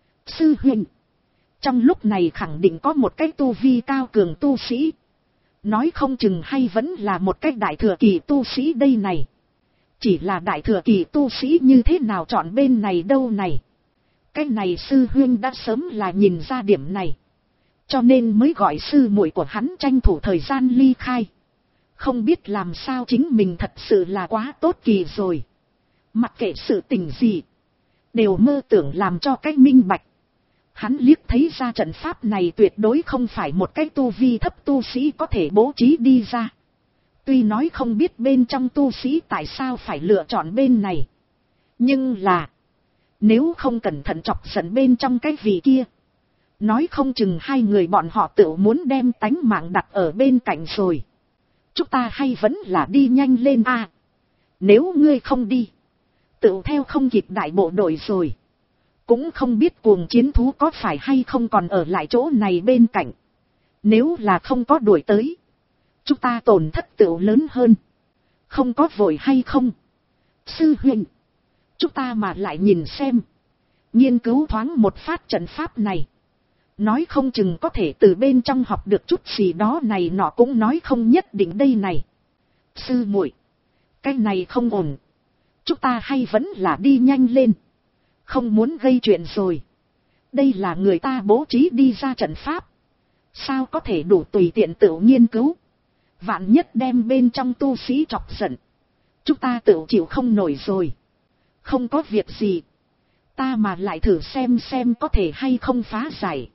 A: Sư huynh, trong lúc này khẳng định có một cái tu vi cao cường tu sĩ. Nói không chừng hay vẫn là một cái đại thừa kỳ tu sĩ đây này. Chỉ là đại thừa kỳ tu sĩ như thế nào chọn bên này đâu này. Cái này sư huynh đã sớm là nhìn ra điểm này. Cho nên mới gọi sư muội của hắn tranh thủ thời gian ly khai. Không biết làm sao chính mình thật sự là quá tốt kỳ rồi. Mặc kệ sự tình gì, đều mơ tưởng làm cho cái minh bạch. Hắn liếc thấy ra trận pháp này tuyệt đối không phải một cái tu vi thấp tu sĩ có thể bố trí đi ra. Tuy nói không biết bên trong tu sĩ tại sao phải lựa chọn bên này. Nhưng là, nếu không cẩn thận chọc giận bên trong cái vị kia, nói không chừng hai người bọn họ tự muốn đem tánh mạng đặt ở bên cạnh rồi. Chúng ta hay vẫn là đi nhanh lên a. Nếu ngươi không đi, tự theo không kịp đại bộ đội rồi. Cũng không biết cuồng chiến thú có phải hay không còn ở lại chỗ này bên cạnh. Nếu là không có đuổi tới, chúng ta tổn thất tựu lớn hơn. Không có vội hay không? Sư huynh, chúng ta mà lại nhìn xem. Nghiên cứu thoáng một phát trận pháp này. Nói không chừng có thể từ bên trong học được chút gì đó này nọ cũng nói không nhất định đây này. Sư muội, cái này không ổn. Chúng ta hay vẫn là đi nhanh lên. Không muốn gây chuyện rồi. Đây là người ta bố trí đi ra trận pháp. Sao có thể đủ tùy tiện tự nghiên cứu. Vạn nhất đem bên trong tu sĩ chọc giận. Chúng ta tự chịu không nổi rồi. Không có việc gì. Ta mà lại thử xem có thể hay không phá giải.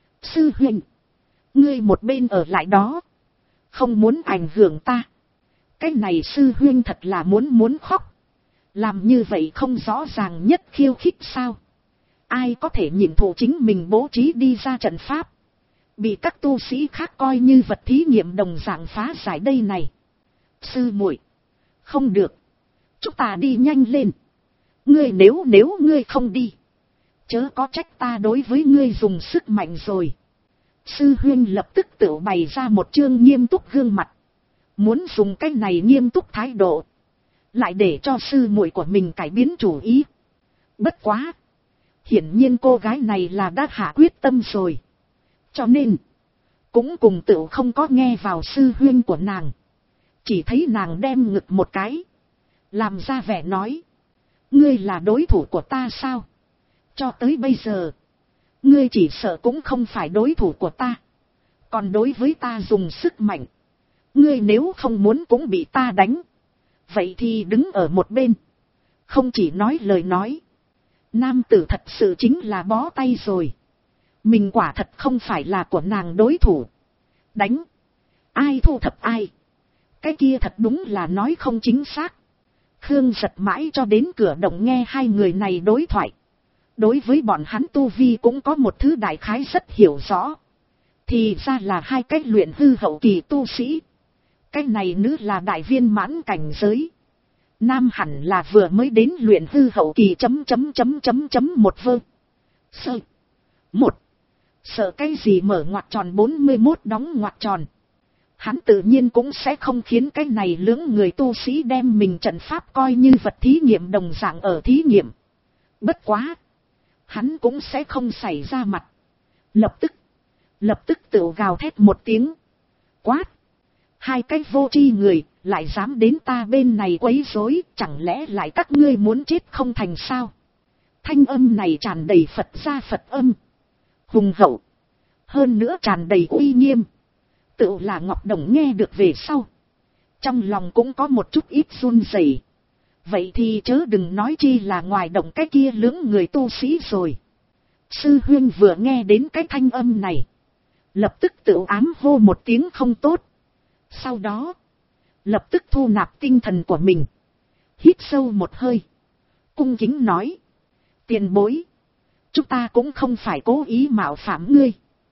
A: Sư huynh, ngươi một bên ở lại đó. Không muốn ảnh hưởng ta. Cái này sư huynh thật là muốn khóc. Làm như vậy không rõ ràng nhất khiêu khích sao. Ai có thể nhìn thụ chính mình bố trí đi ra trận pháp. Bị các tu sĩ khác coi như vật thí nghiệm đồng dạng phá giải đây này. Sư muội, không được. Chúng ta đi nhanh lên. Ngươi nếu ngươi không đi, chớ có trách ta đối với ngươi dùng sức mạnh rồi. Sư huynh lập tức tự bày ra một chương nghiêm túc gương mặt. Muốn dùng cái này nghiêm túc thái độ. Lại để cho sư muội của mình cải biến chủ ý. Bất quá. Hiển nhiên cô gái này là đã hạ quyết tâm rồi. Cho nên. Cũng cùng tự không có nghe vào sư huynh của nàng. Chỉ thấy nàng đem ngực một cái. Làm ra vẻ nói. Ngươi là đối thủ của ta sao? Cho tới bây giờ. Ngươi chỉ sợ cũng không phải đối thủ của ta. Còn đối với ta dùng sức mạnh. Ngươi nếu không muốn cũng bị ta đánh. Vậy thì đứng ở một bên. Không chỉ nói lời nói. Nam tử thật sự chính là bó tay rồi. Mình quả thật không phải là của nàng đối thủ. Đánh. Ai thu thập ai. Cái kia thật đúng là nói không chính xác. Khương giật mãi cho đến cửa động nghe hai người này đối thoại. Đối với bọn hắn tu vi cũng có một thứ đại khái rất hiểu rõ. Thì ra là hai cách luyện hư hậu kỳ tu sĩ. Cái này nữ là đại viên mãn cảnh giới. Nam hẳn là vừa mới đến luyện hư hậu kỳ một vơ. Sơ. Một. Sợ cái gì mở ngoặc tròn 41 đóng ngoặc tròn. Hắn tự nhiên cũng sẽ không khiến cái này lưỡng người tu sĩ đem mình trận pháp coi như vật thí nghiệm đồng dạng ở thí nghiệm. Bất quá. Hắn cũng sẽ không xảy ra mặt. Lập tức tự gào thét một tiếng. Quát. Hai cái vô tri người lại dám đến ta bên này quấy rối, chẳng lẽ lại các ngươi muốn chết không thành sao? Thanh âm này tràn đầy Phật gia Phật âm. Hùng hậu. Hơn nữa tràn đầy uy nghiêm. Tựu là Ngọc Đồng nghe được về sau. Trong lòng cũng có một chút ít run rẩy. Vậy thì chớ đừng nói chi là ngoài động cái kia lưỡng người tu sĩ rồi. Sư huynh vừa nghe đến cái thanh âm này. Lập tức tự ám hô một tiếng không tốt. Sau đó. Lập tức thu nạp tinh thần của mình. Hít sâu một hơi. Cung kính nói. Tiền bối. Chúng ta cũng không phải cố ý mạo phạm ngươi.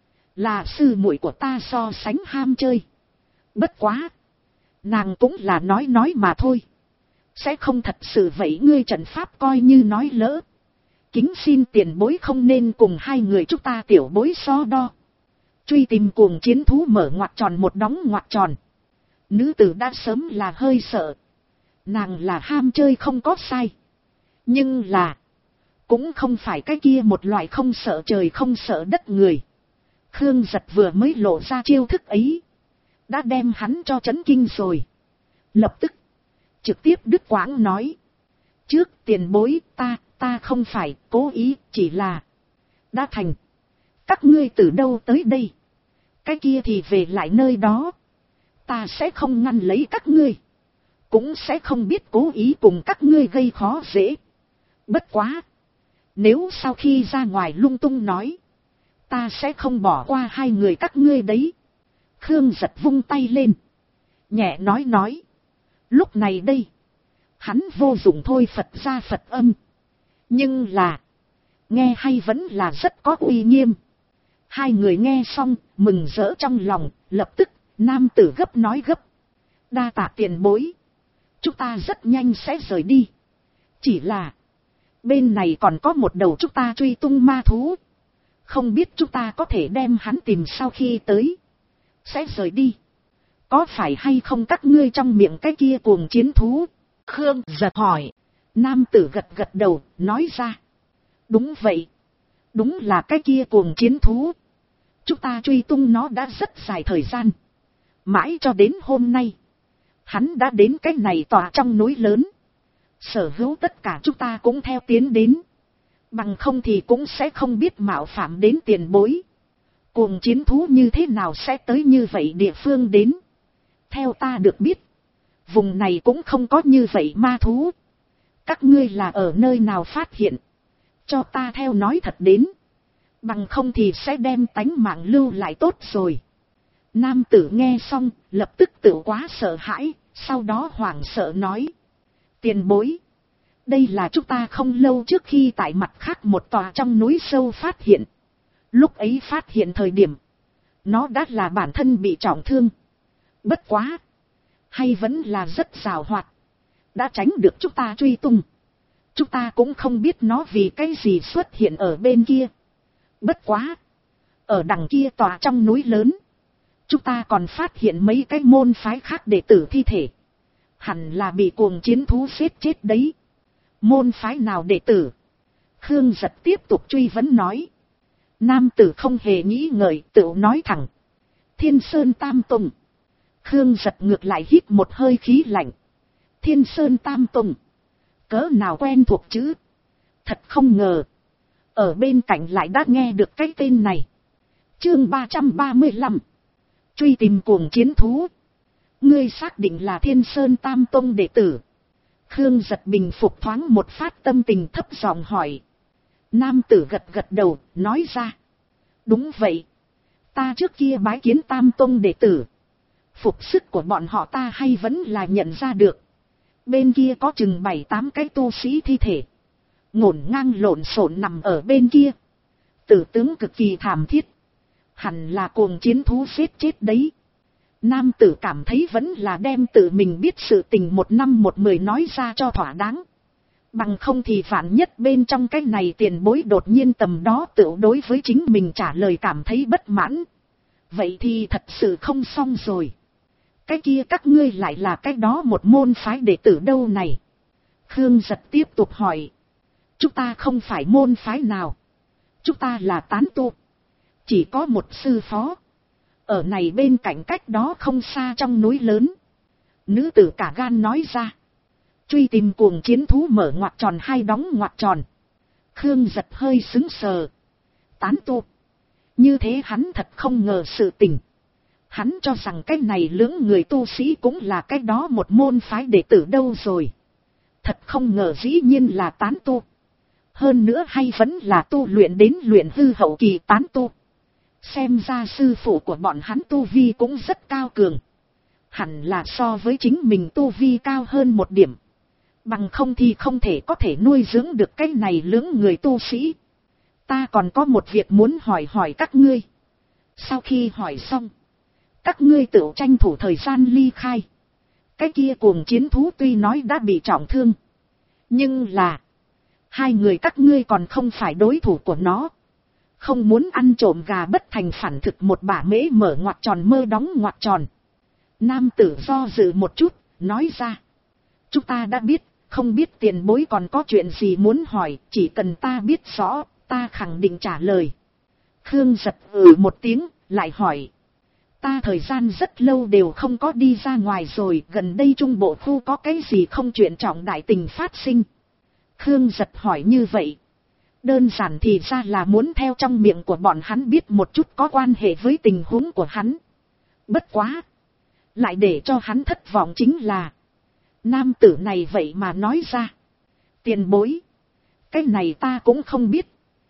A: Là sư muội của ta so sánh ham chơi. Bất quá. Nàng cũng là nói mà thôi. Sẽ không thật sự vậy ngươi trận pháp coi như nói lỡ. Kính xin tiền bối không nên cùng hai người chúng ta tiểu bối so đo. Truy tìm cuồng chiến thú mở ngoặc tròn một đóng ngoặc tròn. Nữ tử đã sớm là hơi sợ. Nàng là ham chơi không có sai. Nhưng là. Cũng không phải cái kia một loại không sợ trời không sợ đất người. Khương Giật vừa mới lộ ra chiêu thức ấy. Đã đem hắn cho chấn kinh rồi. Lập tức. Trực tiếp đứt quãng nói. Trước tiền bối ta không phải cố ý chỉ là. Đã thành. Các ngươi từ đâu tới đây. Cái kia thì về lại nơi đó. Ta sẽ không ngăn lấy các ngươi. Cũng sẽ không biết cố ý cùng các ngươi gây khó dễ. Bất quá. Nếu sau khi ra ngoài lung tung nói. Ta sẽ không bỏ qua hai người các ngươi đấy. Khương Giật vung tay lên. Nhẹ nói. Lúc này đây. Hắn vô dụng thôi Phật ra Phật âm. Nhưng là. Nghe hay vẫn là rất có uy nghiêm. Hai người nghe xong. Mừng rỡ trong lòng. Lập tức. Nam tử gấp nói gấp. Đa tạ tiền bối. Chúng ta rất nhanh sẽ rời đi. Chỉ là. Bên này còn có một đầu chúng ta truy tung ma thú. Không biết chúng ta có thể đem hắn tìm sau khi tới. Sẽ rời đi. Có phải hay không các ngươi trong miệng cái kia cuồng chiến thú? Khương Giật hỏi. Nam tử gật đầu, nói ra. Đúng vậy. Đúng là cái kia cuồng chiến thú. Chúng ta truy tung nó đã rất dài thời gian. Mãi cho đến hôm nay. Hắn đã đến cái này tòa trong núi lớn. Sở hữu tất cả chúng ta cũng theo tiến đến. Bằng không thì cũng sẽ không biết mạo phạm đến tiền bối. Cuồng chiến thú như thế nào sẽ tới như vậy địa phương đến. Theo ta được biết. Vùng này cũng không có như vậy ma thú. Các ngươi là ở nơi nào phát hiện. Cho ta theo nói thật đến. Bằng không thì sẽ đem tánh mạng lưu lại tốt rồi. Nam tử nghe xong, lập tức tự quá sợ hãi, sau đó hoảng sợ nói. Tiền bối. Đây là chúng ta không lâu trước khi tại mặt khác một tòa trong núi sâu phát hiện. Lúc ấy phát hiện thời điểm. Nó đã là bản thân bị trọng thương. Bất quá. Hay vẫn là rất xảo hoạt. Đã tránh được chúng ta truy tung. Chúng ta cũng không biết nó vì cái gì xuất hiện ở bên kia. Bất quá. Ở đằng kia tòa trong núi lớn. Chúng ta còn phát hiện mấy cái môn phái khác đệ tử thi thể. Hẳn là bị cuồng chiến thú giết chết đấy. Môn phái nào đệ tử? Khương Giật tiếp tục truy vấn nói. Nam tử không hề nghĩ ngợi tự nói thẳng. Thiên Sơn Tam Tùng. Khương Giật ngược lại hít một hơi khí lạnh. Thiên Sơn Tam Tùng. Cỡ nào quen thuộc chứ? Thật không ngờ. Ở bên cạnh lại đã nghe được cái tên này. Chương 335. Truy tìm cuồng chiến thú. Ngươi xác định là Thiên Sơn Tam Tông đệ tử. Khương Giật bình phục thoáng một phát tâm tình thấp giọng hỏi. Nam tử gật đầu, nói ra. Đúng vậy. Ta trước kia bái kiến Tam Tông đệ tử. Phục sức của bọn họ ta hay vẫn là nhận ra được. Bên kia có chừng 7-8 cái tu sĩ thi thể. Ngổn ngang lộn xộn nằm ở bên kia. Tử tướng cực kỳ thảm thiết. Hẳn là cuồng chiến thú giết chết đấy. Nam tử cảm thấy vẫn là đem tự mình biết sự tình 1/10 nói ra cho thỏa đáng. Bằng không thì vạn nhất bên trong cái này tiền bối đột nhiên tầm đó tự đối với chính mình trả lời cảm thấy bất mãn. Vậy thì thật sự không xong rồi. Cái kia các ngươi lại là cái đó một môn phái đệ tử đâu này? Khương Giật tiếp tục hỏi. Chúng ta không phải môn phái nào. Chúng ta là tán tu. Chỉ có một sư phó. Ở này bên cạnh cách đó không xa trong núi lớn. Nữ tử cả gan nói ra. Truy tìm cuồng chiến thú mở ngoặc tròn hay đóng ngoặc tròn. Khương Giật hơi sững sờ. Tán tu. Như thế hắn thật không ngờ sự tình. Hắn cho rằng cái này lưỡng người tu sĩ cũng là cái đó một môn phái đệ tử đâu rồi. Thật không ngờ dĩ nhiên là tán tu. Hơn nữa hay vẫn là tu luyện đến luyện hư hậu kỳ tán tu. Xem ra sư phụ của bọn hắn tu vi cũng rất cao cường. Hẳn là so với chính mình tu vi cao hơn một điểm. Bằng không thì không thể có thể nuôi dưỡng được cái này lưỡng người tu sĩ. Ta còn có một việc muốn hỏi các ngươi. Sau khi hỏi xong, các ngươi tự tranh thủ thời gian ly khai. Cái kia cuồng chiến thú tuy nói đã bị trọng thương, nhưng là hai người các ngươi còn không phải đối thủ của nó. Không muốn ăn trộm gà bất thành phản thực, một bả mễ mở ngoặc tròn mơ đóng ngoặc tròn. Nam tử do dự một chút, nói ra. Chúng ta đã biết, không biết tiền bối còn có chuyện gì muốn hỏi, chỉ cần ta biết rõ, ta khẳng định trả lời. Khương Giật một tiếng, lại hỏi. Ta thời gian rất lâu đều không có đi ra ngoài rồi, gần đây trung bộ khu có cái gì không chuyện trọng đại tình phát sinh? Khương Giật hỏi như vậy. Đơn giản thì ra là muốn theo trong miệng của bọn hắn biết một chút có quan hệ với tình huống của hắn. Bất quá. Lại để cho hắn thất vọng chính là. Nam tử này vậy mà nói ra. Tiền bối. Cái này ta cũng không biết.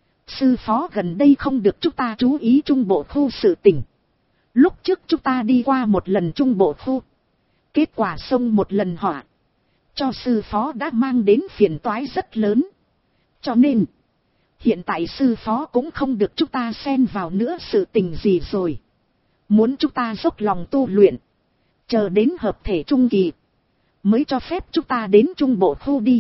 A: Sư phó gần đây không được chúng ta chú ý trung bộ khu sự tình. Lúc trước chúng ta đi qua một lần trung bộ khu. Kết quả xông một lần họa. Cho sư phó đã mang đến phiền toái rất lớn. Cho nên. Hiện tại sư phó cũng không được chúng ta xen vào nữa sự tình gì rồi. Muốn chúng ta dốc lòng tu luyện. Chờ đến hợp thể trung kỳ. Mới cho phép chúng ta đến trung bộ khu đi.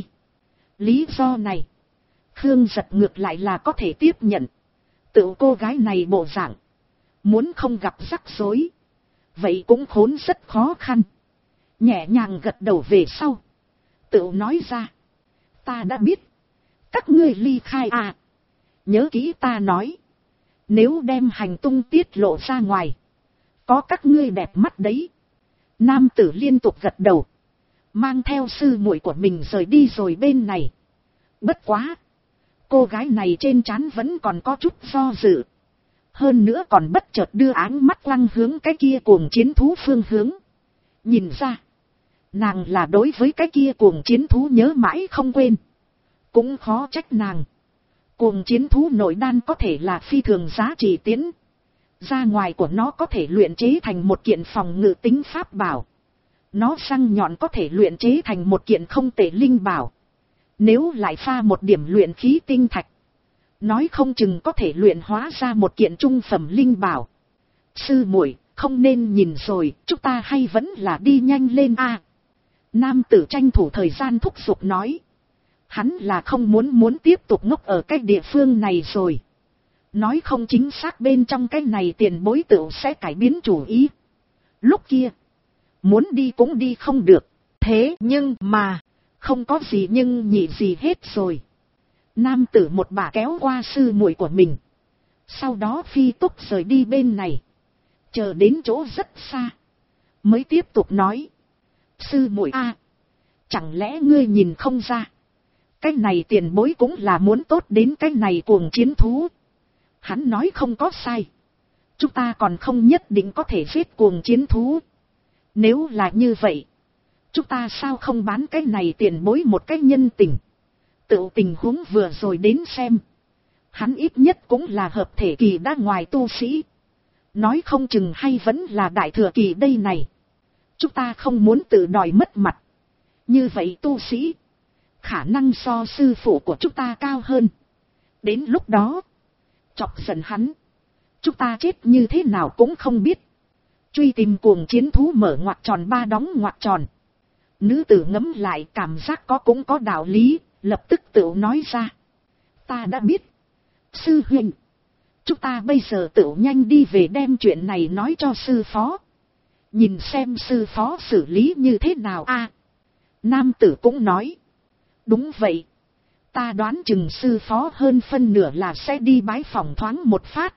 A: Lý do này. Khương Giật ngược lại là có thể tiếp nhận. Tự cô gái này bộ dạng. Muốn không gặp rắc rối. Vậy cũng khốn rất khó khăn. Nhẹ nhàng gật đầu về sau. Tự nói ra. Ta đã biết. Các ngươi ly khai à. Nhớ kỹ ta nói. Nếu đem hành tung tiết lộ ra ngoài. Có các ngươi đẹp mắt đấy. Nam tử liên tục gật đầu. Mang theo sư muội của mình rời đi rồi bên này. Bất quá. Cô gái này trên trán vẫn còn có chút do dự. Hơn nữa còn bất chợt đưa áng mắt lăng hướng cái kia cuồng chiến thú phương hướng. Nhìn ra. Nàng là đối với cái kia cuồng chiến thú nhớ mãi không quên. Cũng khó trách nàng. Cuồng chiến thú nội đan có thể là phi thường giá trị tiến. Ra ngoài của nó có thể luyện chế thành một kiện phòng ngự tính pháp bảo. Nó răng nhọn có thể luyện chế thành một kiện không tệ linh bảo. Nếu lại pha một điểm luyện khí tinh thạch. Nói không chừng có thể luyện hóa ra một kiện trung phẩm linh bảo. Sư muội không nên nhìn rồi, chúng ta hay vẫn là đi nhanh lên a. Nam tử tranh thủ thời gian thúc giục nói. Hắn là không muốn tiếp tục ngốc ở cái địa phương này rồi. Nói không chính xác bên trong cái này tiền bối tựu sẽ cải biến chủ ý. Lúc kia, muốn đi cũng đi không được. Thế nhưng mà, không có gì nhưng nhị gì hết rồi. Nam tử một bà kéo qua sư muội của mình. Sau đó phi tốc rời đi bên này. Chờ đến chỗ rất xa. Mới tiếp tục nói. Sư muội a, chẳng lẽ ngươi nhìn không ra. Cái này tiền bối cũng là muốn tốt đến cái này cuồng chiến thú. Hắn nói không có sai. Chúng ta còn không nhất định có thể giết cuồng chiến thú. Nếu là như vậy. Chúng ta sao không bán cái này tiền bối một cái nhân tình. Tự tình huống vừa rồi đến xem. Hắn ít nhất cũng là hợp thể kỳ đã ngoài tu sĩ. Nói không chừng hay vẫn là đại thừa kỳ đây này. Chúng ta không muốn tự đòi mất mặt. Như vậy tu sĩ. Khả năng so sư phụ của chúng ta cao hơn. Đến lúc đó. Chọc giận hắn. Chúng ta chết như thế nào cũng không biết. Truy tìm cuồng chiến thú mở ngoặc tròn ba đóng ngoặc tròn. Nữ tử ngẫm lại cảm giác cũng có đạo lý. Lập tức tự nói ra. Ta đã biết. Sư huynh. Chúng ta bây giờ tự nhanh đi về đem chuyện này nói cho sư phó. Nhìn xem sư phó xử lý như thế nào a. Nam tử cũng nói. Đúng vậy. Ta đoán chừng sư phó hơn phân nửa là sẽ đi bái phỏng thoáng một phát.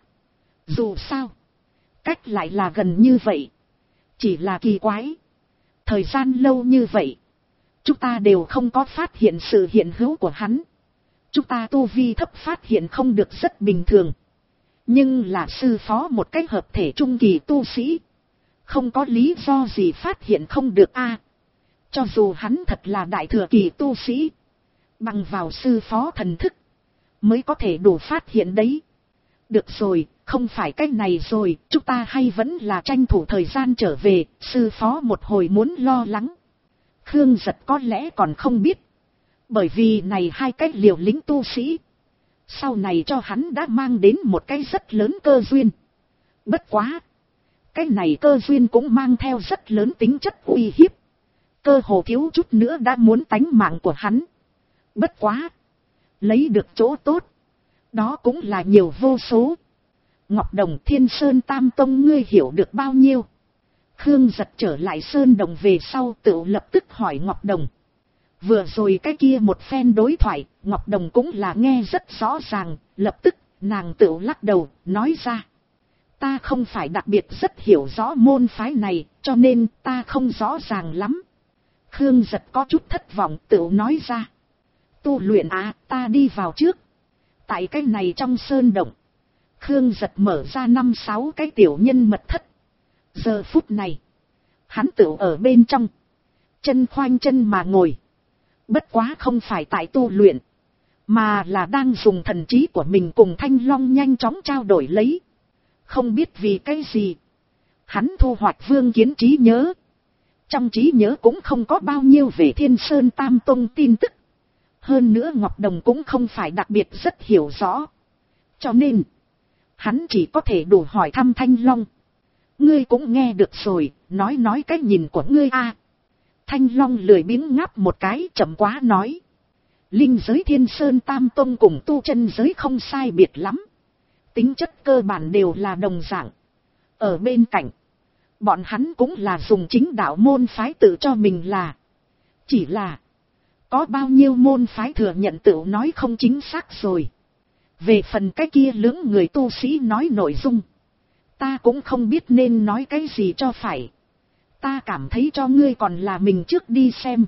A: Dù sao. Cách lại là gần như vậy. Chỉ là kỳ quái. Thời gian lâu như vậy. Chúng ta đều không có phát hiện sự hiện hữu của hắn. Chúng ta tu vi thấp phát hiện không được rất bình thường. Nhưng là sư phó một cái hợp thể trung kỳ tu sĩ. Không có lý do gì phát hiện không được a. Cho dù hắn thật là đại thừa kỳ tu sĩ. Bằng vào sư phó thần thức. Mới có thể đủ phát hiện đấy. Được rồi, không phải cái này rồi. Chúng ta hay vẫn là tranh thủ thời gian trở về. Sư phó một hồi muốn lo lắng. Khương Giật có lẽ còn không biết. Bởi vì này hai cái liều lĩnh tu sĩ. Sau này cho hắn đã mang đến một cái rất lớn cơ duyên. Bất quá. Cái này cơ duyên cũng mang theo rất lớn tính chất uy hiếp. Cơ hồ thiếu chút nữa đã muốn tánh mạng của hắn. Bất quá. Lấy được chỗ tốt. Đó cũng là nhiều vô số. Ngọc Đồng Thiên Sơn Tam Tông ngươi hiểu được bao nhiêu? Khương Giật trở lại Sơn Đồng về sau tự lập tức hỏi Ngọc Đồng. Vừa rồi cái kia một phen đối thoại, Ngọc Đồng cũng là nghe rất rõ ràng, lập tức nàng tự lắc đầu, nói ra. Ta không phải đặc biệt rất hiểu rõ môn phái này, cho nên ta không rõ ràng lắm. Khương Giật có chút thất vọng tự nói ra. Tu luyện à, ta đi vào trước. Tại cái này trong sơn động, Khương Giật mở ra 5-6 cái tiểu nhân mật thất. Giờ phút này, hắn tự ở bên trong, chân khoanh chân mà ngồi. Bất quá không phải tại tu luyện, mà là đang dùng thần trí của mình cùng Thanh Long nhanh chóng trao đổi lấy. Không biết vì cái gì, hắn thu hoạch vương kiến trí nhớ. Trong trí nhớ cũng không có bao nhiêu về Thiên Sơn Tam Tông tin tức. Hơn nữa Ngọc Đồng cũng không phải đặc biệt rất hiểu rõ. Cho nên, hắn chỉ có thể đủ hỏi thăm Thanh Long. Ngươi cũng nghe được rồi, nói cái nhìn của ngươi a. Thanh Long lười biếng ngáp một cái chậm quá nói. Linh giới Thiên Sơn Tam Tông cùng tu chân giới không sai biệt lắm. Tính chất cơ bản đều là đồng dạng. Ở bên cạnh, bọn hắn cũng là dùng chính đạo môn phái tự cho mình là. Chỉ là, có bao nhiêu môn phái thừa nhận tự nói không chính xác rồi. Về phần cái kia lưỡng người tu sĩ nói nội dung, ta cũng không biết nên nói cái gì cho phải. Ta cảm thấy cho ngươi còn là mình trước đi xem.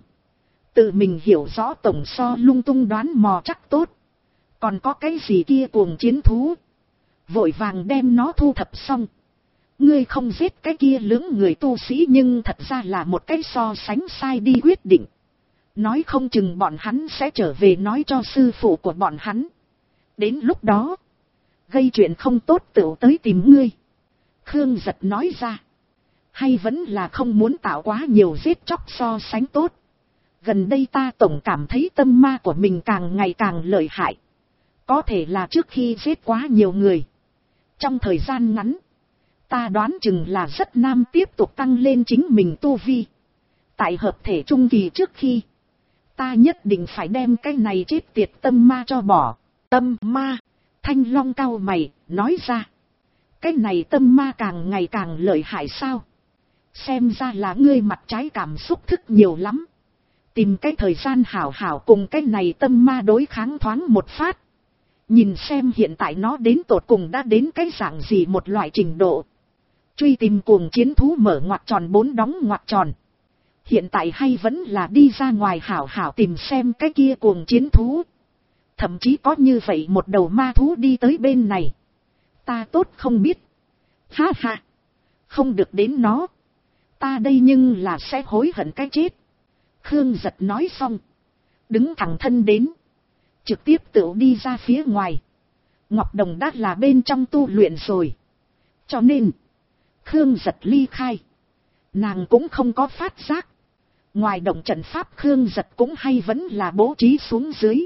A: Tự mình hiểu rõ tổng so lung tung đoán mò chắc tốt. Còn có cái gì kia cuồng chiến thú. Vội vàng đem nó thu thập xong. Ngươi không giết cái kia lưỡng người tu sĩ nhưng thật ra là một cái so sánh sai đi quyết định. Nói không chừng bọn hắn sẽ trở về nói cho sư phụ của bọn hắn. Đến lúc đó, gây chuyện không tốt tựu tới tìm ngươi. Khương Giật nói ra. Hay vẫn là không muốn tạo quá nhiều giết chóc so sánh tốt. Gần đây ta tổng cảm thấy tâm ma của mình càng ngày càng lợi hại. Có thể là trước khi giết quá nhiều người. Trong thời gian ngắn, ta đoán chừng là rất nam tiếp tục tăng lên chính mình tu vi. Tại hợp thể trung kỳ trước khi, ta nhất định phải đem cái này chết tiệt tâm ma cho bỏ. Tâm ma, Thanh Long cau mày, nói ra. Cái này tâm ma càng ngày càng lợi hại sao? Xem ra là ngươi mặt trái cảm xúc thức nhiều lắm. Tìm cái thời gian hảo hảo cùng cái này tâm ma đối kháng thoáng một phát. Nhìn xem hiện tại nó đến tột cùng đã đến cái dạng gì một loại trình độ. Truy tìm cuồng chiến thú mở ngoặc tròn 4 đóng ngoặc tròn. Hiện tại hay vẫn là đi ra ngoài hảo hảo tìm xem cái kia cuồng chiến thú. Thậm chí có như vậy một đầu ma thú đi tới bên này. Ta tốt không biết. Ha ha. Không được đến nó. Ta đây nhưng là sẽ hối hận cái chết. Khương Giật nói xong. Đứng thẳng thân đến. Trực tiếp tự đi ra phía ngoài. Ngọc Đồng đã là bên trong tu luyện rồi. Cho nên. Khương Giật ly khai. Nàng cũng không có phát giác. Ngoài động trận pháp Khương Giật cũng hay vẫn là bố trí xuống dưới.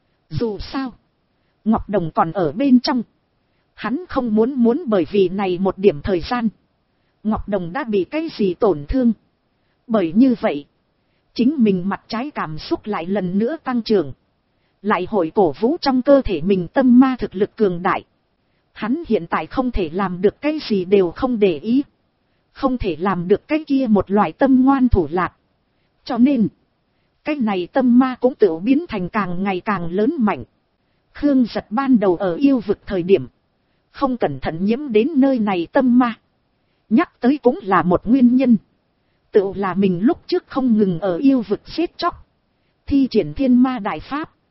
A: Dù sao. Ngọc Đồng còn ở bên trong. Hắn không muốn bởi vì này một điểm thời gian. Ngọc Đồng đã bị cái gì tổn thương. Bởi như vậy. Chính mình mặt trái cảm xúc lại lần nữa tăng trưởng. Lại hội cổ vũ trong cơ thể mình tâm ma thực lực cường đại. Hắn hiện tại không thể làm được cái gì đều không để ý. Không thể làm được cái kia một loại tâm ngoan thủ lạc. Cho nên. Cái này tâm ma cũng tự biến thành càng ngày càng lớn mạnh. Khương Giật ban đầu ở yêu vực thời điểm. Không cẩn thận nhiễm đến nơi này tâm ma. Nhắc tới cũng là một nguyên nhân. Tự là mình lúc trước không ngừng ở yêu vực giết chóc. Thi triển thiên ma đại pháp.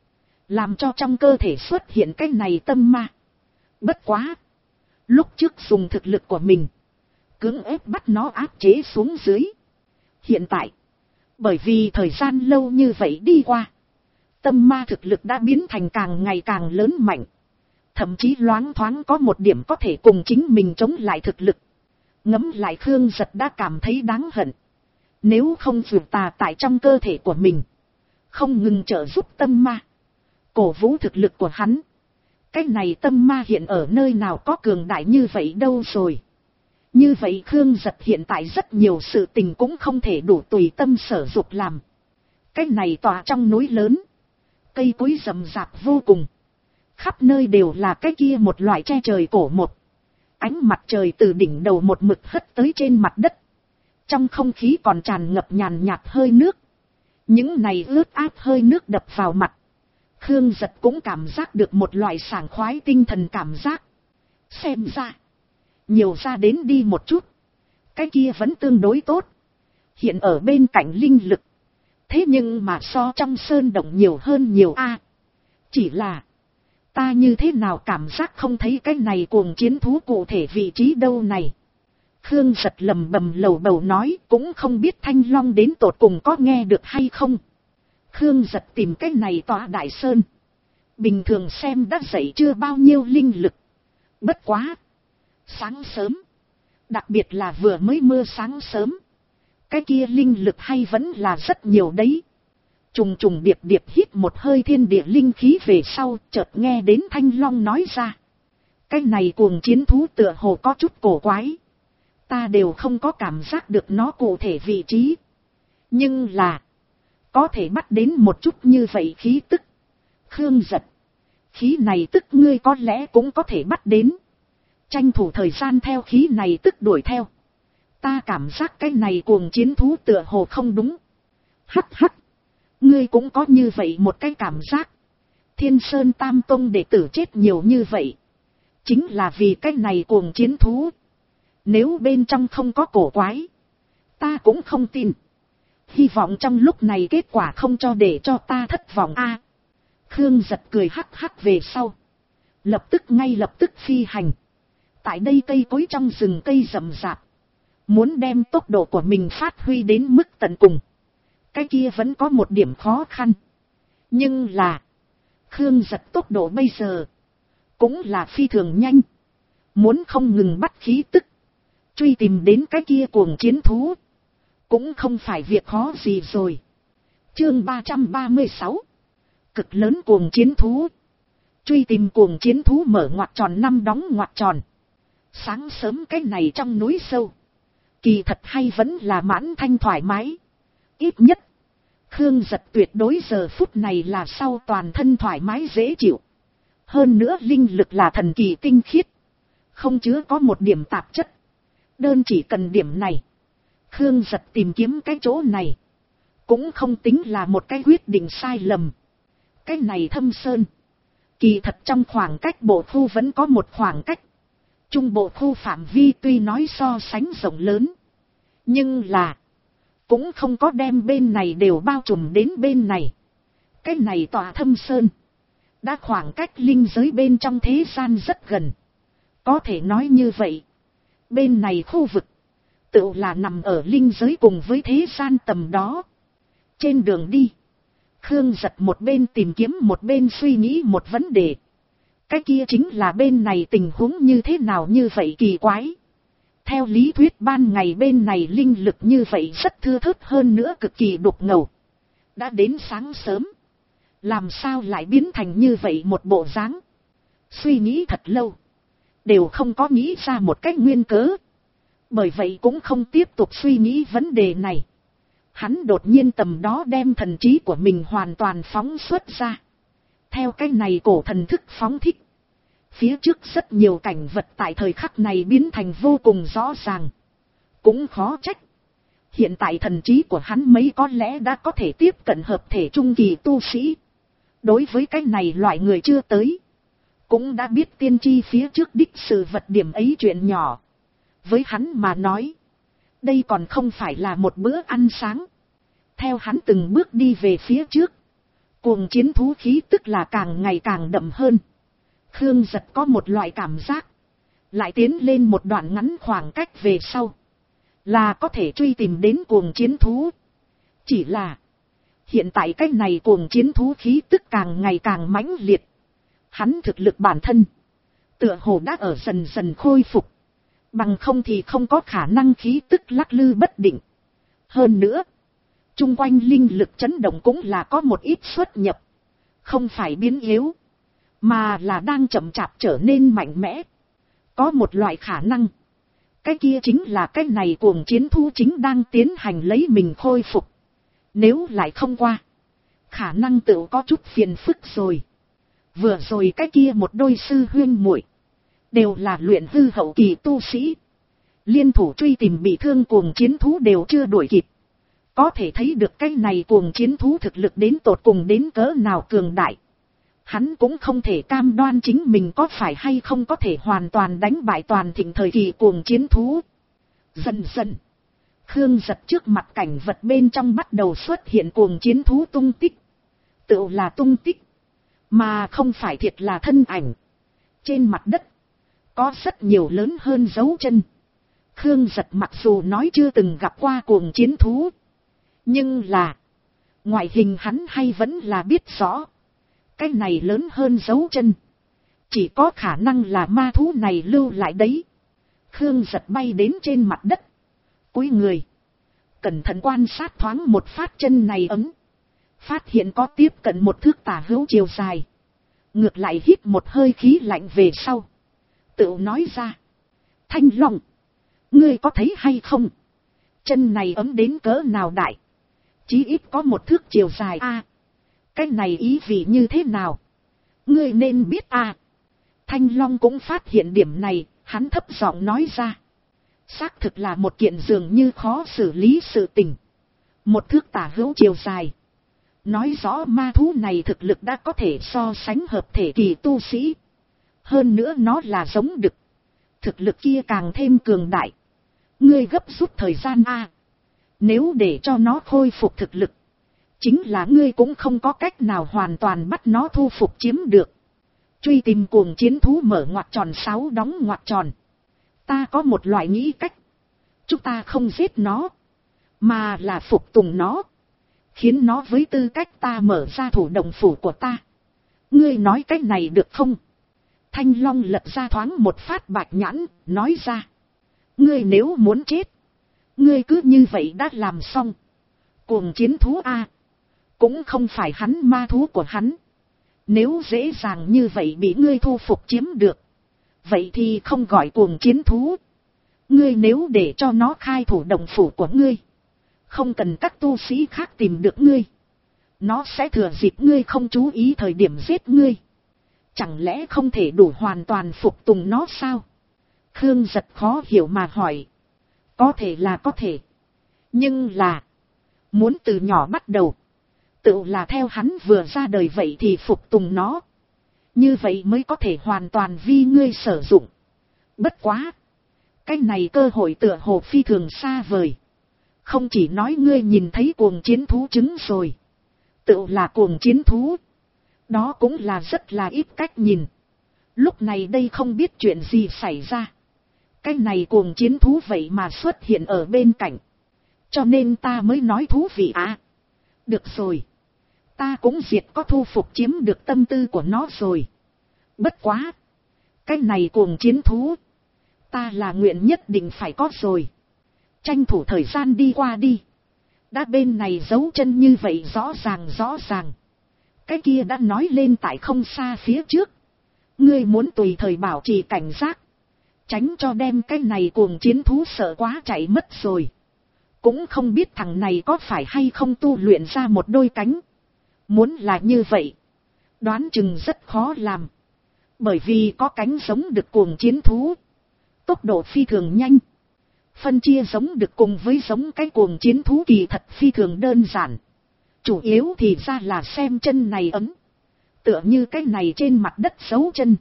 A: làm cho trong cơ thể xuất hiện cái này tâm ma. Bất quá, lúc trước dùng thực lực của mình, cưỡng ép bắt nó áp chế xuống dưới. Hiện tại, bởi vì thời gian lâu như vậy đi qua, tâm ma thực lực đã biến thành càng ngày càng lớn mạnh. Thậm chí loáng thoáng có một điểm có thể cùng chính mình chống lại thực lực. Ngẫm lại Khương Giật đã cảm thấy đáng hận. Nếu không vượt tà tại trong cơ thể của mình, không ngừng trợ giúp tâm ma, cổ vũ thực lực của hắn, cái này tâm ma hiện ở nơi nào có cường đại như vậy đâu rồi. Như vậy Khương Giật hiện tại rất nhiều sự tình cũng không thể đủ tùy tâm sở dục làm. Cái này tòa trong núi lớn, cây cối rậm rạp vô cùng, khắp nơi đều là cái kia một loại che trời cổ một. Ánh mặt trời từ đỉnh đầu một mực hất tới trên mặt đất. Trong không khí còn tràn ngập nhàn nhạt hơi nước. Những này ướt át hơi nước đập vào mặt. Khương Giật cũng cảm giác được một loại sảng khoái tinh thần cảm giác. Xem ra, nhiều ra đến đi một chút, cái kia vẫn tương đối tốt. Hiện ở bên cạnh linh lực, thế nhưng mà so trong sơn động nhiều hơn nhiều a. Chỉ là, ta như thế nào cảm giác không thấy cái này cuồng chiến thú cụ thể vị trí đâu này. Khương Giật lầm bầm lầu bầu nói, cũng không biết Thanh Long đến tột cùng có nghe được hay không. Khương Giật tìm cái này tòa đại sơn, bình thường xem đã dậy chưa bao nhiêu linh lực. Bất quá, sáng sớm, đặc biệt là vừa mới mưa sáng sớm, cái kia linh lực hay vẫn là rất nhiều đấy. Trùng trùng điệp điệp hít một hơi thiên địa linh khí về sau, chợt nghe đến Thanh Long nói ra. Cái này cuồng chiến thú tựa hồ có chút cổ quái. Ta đều không có cảm giác được nó cụ thể vị trí. Nhưng là, có thể bắt đến một chút như vậy khí tức. Khương Giật, khí này tức ngươi có lẽ cũng có thể bắt đến. Tranh thủ thời gian theo khí này tức đuổi theo. Ta cảm giác cái này cuồng chiến thú tựa hồ không đúng. Hắc hắc. Ngươi cũng có như vậy một cái cảm giác. Thiên Sơn Tam Tông đệ tử chết nhiều như vậy, chính là vì cái này cuồng chiến thú. Nếu bên trong không có cổ quái, ta cũng không tin. Hy vọng trong lúc này kết quả không cho để cho ta thất vọng a. Khương Giật cười hắc hắc về sau, lập tức phi hành. Tại đây cây cối trong rừng cây rậm rạp, muốn đem tốc độ của mình phát huy đến mức tận cùng, cái kia vẫn có một điểm khó khăn. Nhưng là, Khương Giật tốc độ bây giờ cũng là phi thường nhanh. Muốn không ngừng bắt khí tức, truy tìm đến cái kia cuồng chiến thú, cũng không phải việc khó gì rồi. Chương 336, cực lớn cuồng chiến thú. Truy tìm cuồng chiến thú mở ngoặc tròn năm đóng ngoặc tròn. Sáng sớm cái này trong núi sâu, kỳ thật hay vẫn là mãn thanh thoải mái. Ít nhất, Khương Giật tuyệt đối giờ phút này là sau toàn thân thoải mái dễ chịu. Hơn nữa linh lực là thần kỳ tinh khiết, không chứa có một điểm tạp chất. Đơn chỉ cần điểm này, Khương Giật tìm kiếm cái chỗ này, cũng không tính là một cái quyết định sai lầm. Cái này thâm sơn, kỳ thật trong khoảng cách bộ khu vẫn có một khoảng cách. Trung bộ khu phạm vi tuy nói so sánh rộng lớn, nhưng là cũng không có đem bên này đều bao trùm đến bên này. Cái này tòa thâm sơn, đã khoảng cách linh giới bên trong thế gian rất gần. Có thể nói như vậy, bên này khu vực, tự là nằm ở linh giới cùng với thế gian tầm đó. Trên đường đi, Khương Giật một bên tìm kiếm một bên suy nghĩ một vấn đề. Cái kia chính là bên này tình huống như thế nào như vậy kỳ quái. Theo lý thuyết ban ngày bên này linh lực như vậy rất thưa thớt, hơn nữa cực kỳ đục ngầu. Đã đến sáng sớm, làm sao lại biến thành như vậy một bộ dáng. Suy nghĩ thật lâu, đều không có nghĩ ra một cách nguyên cớ. Bởi vậy cũng không tiếp tục suy nghĩ vấn đề này. Hắn đột nhiên tầm đó đem thần trí của mình hoàn toàn phóng xuất ra. Theo cái này cổ thần thức phóng thích, phía trước rất nhiều cảnh vật tại thời khắc này biến thành vô cùng rõ ràng. Cũng khó trách, hiện tại thần trí của hắn mấy có lẽ đã có thể tiếp cận hợp thể trung kỳ tu sĩ. Đối với cái này loại người chưa tới, cũng đã biết tiên tri phía trước đích sự vật điểm ấy chuyện nhỏ. Với hắn mà nói, đây còn không phải là một bữa ăn sáng. Theo hắn từng bước đi về phía trước, Cuồng chiến thú khí tức là càng ngày càng đậm hơn. Khương Giật có một loại cảm giác. Lại tiến lên một đoạn ngắn khoảng cách về sau. Là có thể truy tìm đến cuồng chiến thú. Chỉ là. Hiện tại cái này cuồng chiến thú khí tức càng ngày càng mãnh liệt. Hắn thực lực bản thân. Tựa hồ đã ở dần dần khôi phục. Bằng không thì không có khả năng khí tức lắc lư bất định. Hơn nữa. Trung quanh linh lực chấn động cũng là có một ít xuất nhập. Không phải biến yếu. Mà là đang chậm chạp trở nên mạnh mẽ. Có một loại khả năng. Cái kia chính là cái này cuồng chiến thú chính đang tiến hành lấy mình khôi phục. Nếu lại không qua. Khả năng tự có chút phiền phức rồi. Vừa rồi cái kia một đôi sư huyên muội đều là luyện hư hậu kỳ tu sĩ. Liên thủ truy tìm bị thương cuồng chiến thú đều chưa đuổi kịp. Có thể thấy được cái này cuồng chiến thú thực lực đến tột cùng đến cỡ nào cường đại. Hắn cũng không thể cam đoan chính mình có phải hay không có thể hoàn toàn đánh bại toàn thịnh thời kỳ cuồng chiến thú. Dần dần. Khương Giật trước mặt cảnh vật bên trong bắt đầu xuất hiện cuồng chiến thú tung tích. Tự là tung tích. Mà không phải thiệt là thân ảnh. Trên mặt đất. Có rất nhiều lớn hơn dấu chân. Khương Giật mặc dù nói chưa từng gặp qua cuồng chiến thú. Nhưng là. Ngoại hình hắn hay vẫn là biết rõ. Cái này lớn hơn dấu chân. Chỉ có khả năng là ma thú này lưu lại đấy. Khương Giật bay đến trên mặt đất. Cúi người. Cẩn thận quan sát thoáng một phát chân này ấm. Phát hiện có tiếp cận một thước tả hữu chiều dài. Ngược lại hít một hơi khí lạnh về sau. Tự nói ra. Thanh Long. Ngươi có thấy hay không? Chân này ấm đến cỡ nào đại? Chí ít có một thước chiều dài a. Cái này ý vị như thế nào? Ngươi nên biết a. Thanh Long cũng phát hiện điểm này. Hắn thấp giọng nói ra. Xác thực là một kiện dường như khó xử lý sự tình. Một thước tả hữu chiều dài. Nói rõ ma thú này thực lực đã có thể so sánh hợp thể kỳ tu sĩ. Hơn nữa nó là giống đực. Thực lực kia càng thêm cường đại. Ngươi gấp rút thời gian a. Nếu để cho nó khôi phục thực lực. Chính là ngươi cũng không có cách nào hoàn toàn bắt nó thu phục chiếm được. Truy tìm cuồng chiến thú mở ngoặc tròn 6 đóng ngoặc tròn. Ta có một loại nghĩ cách. Chúng ta không giết nó. Mà là phục tùng nó. Khiến nó với tư cách ta mở ra thủ động phủ của ta. Ngươi nói cái này được không? Thanh Long lật ra thoáng một phát bạch nhãn, nói ra. Ngươi nếu muốn chết. Ngươi cứ như vậy đã làm xong. Cuồng chiến thú a, cũng không phải hắn ma thú của hắn. Nếu dễ dàng như vậy bị ngươi thu phục chiếm được. Vậy thì không gọi cuồng chiến thú. Ngươi nếu để cho nó khai thủ động phủ của ngươi. Không cần các tu sĩ khác tìm được ngươi. Nó sẽ thừa dịp ngươi không chú ý thời điểm giết ngươi. Chẳng lẽ không thể đủ hoàn toàn phục tùng nó sao? Khương Giật khó hiểu mà hỏi. Có thể là có thể. Nhưng là. Muốn từ nhỏ bắt đầu. Tự là theo hắn vừa ra đời vậy thì phục tùng nó. Như vậy mới có thể hoàn toàn vi ngươi sử dụng. Bất quá. Cái này cơ hội tựa hồ phi thường xa vời. Không chỉ nói ngươi nhìn thấy cuồng chiến thú trứng rồi. Tự là cuồng chiến thú. Đó cũng là rất là ít cách nhìn. Lúc này đây không biết chuyện gì xảy ra. Cái này cuồng chiến thú vậy mà xuất hiện ở bên cạnh. Cho nên ta mới nói thú vị à. Được rồi. Ta cũng diệt có thu phục chiếm được tâm tư của nó rồi. Bất quá. Cái này cuồng chiến thú. Ta là nguyện nhất định phải có rồi. Tranh thủ thời gian đi qua đi. Đã bên này giấu chân như vậy rõ ràng. Cái kia đã nói lên tại không xa phía trước. Ngươi muốn tùy thời bảo trì cảnh giác. Tránh cho đem cái này cuồng chiến thú sợ quá chạy mất rồi. Cũng không biết thằng này có phải hay không tu luyện ra một đôi cánh. Muốn là như vậy. Đoán chừng rất khó làm. Bởi vì có cánh giống được cuồng chiến thú. Tốc độ phi thường nhanh. Phân chia giống được cùng với giống cái cuồng chiến thú kỳ thật phi thường đơn giản. Chủ yếu thì ra là xem chân này ấm. Tựa như cái này trên mặt đất dấu chân.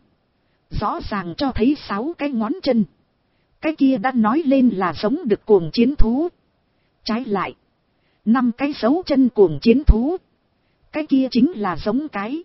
A: Rõ ràng cho thấy 6 cái ngón chân. Cái kia đã nói lên là giống được cuồng chiến thú. Trái lại. 5 cái dấu chân cuồng chiến thú. Cái kia chính là giống cái.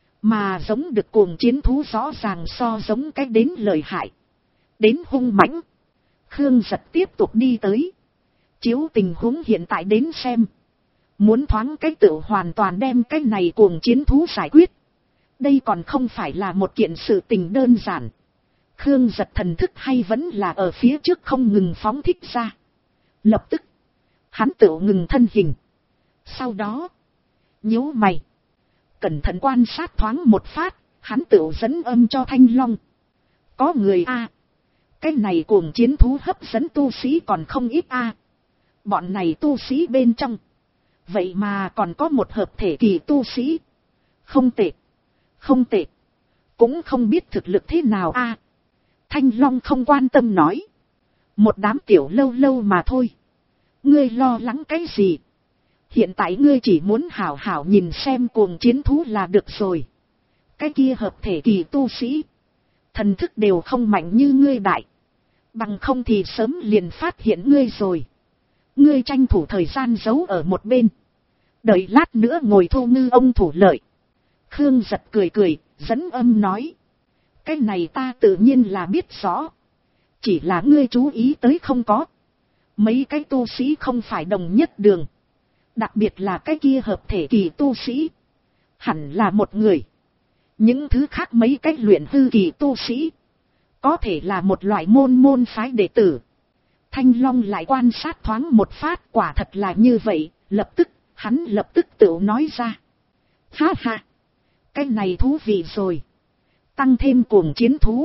A: Mà giống được cuồng chiến thú rõ ràng so giống cái đến lợi hại. Đến hung mãnh. Khương Giật tiếp tục đi tới. Chiếu tình huống hiện tại đến xem. Muốn thoáng cái tự hoàn toàn đem cái này cuồng chiến thú giải quyết. Đây còn không phải là một kiện sự tình đơn giản. Khương Giật thần thức hay vẫn là ở phía trước không ngừng phóng thích ra. Lập tức. Hắn tự ngừng thân hình. Sau đó. Nhíu mày. Cẩn thận quan sát thoáng một phát. Hắn tự dẫn âm cho Thanh Long. Có người a. Cái này cuồng chiến thú hấp dẫn tu sĩ còn không ít a. Bọn này tu sĩ bên trong. Vậy mà còn có một hợp thể kỳ tu sĩ. Không tệ. Không tệ. Cũng không biết thực lực thế nào a. Thanh Long không quan tâm nói. Một đám tiểu lâu lâu mà thôi. Ngươi lo lắng cái gì? Hiện tại ngươi chỉ muốn hảo hảo nhìn xem cuồng chiến thú là được rồi. Cái kia hợp thể kỳ tu sĩ. Thần thức đều không mạnh như ngươi đại. Bằng không thì sớm liền phát hiện ngươi rồi. Ngươi tranh thủ thời gian giấu ở một bên. Đợi lát nữa ngồi thu ngư ông thủ lợi. Khương Giật cười cười, dẫn âm nói. Cái này ta tự nhiên là biết rõ. Chỉ là ngươi chú ý tới không có. Mấy cái tu sĩ không phải đồng nhất đường. Đặc biệt là cái kia hợp thể kỳ tu sĩ. Hẳn là một người. Những thứ khác mấy cái luyện hư kỳ tu sĩ. Có thể là một loại môn phái đệ tử. Thanh Long lại quan sát thoáng một phát, quả thật là như vậy. Hắn lập tức tự nói ra. Ha ha. Cái này thú vị rồi. Tăng thêm cuồng chiến thú.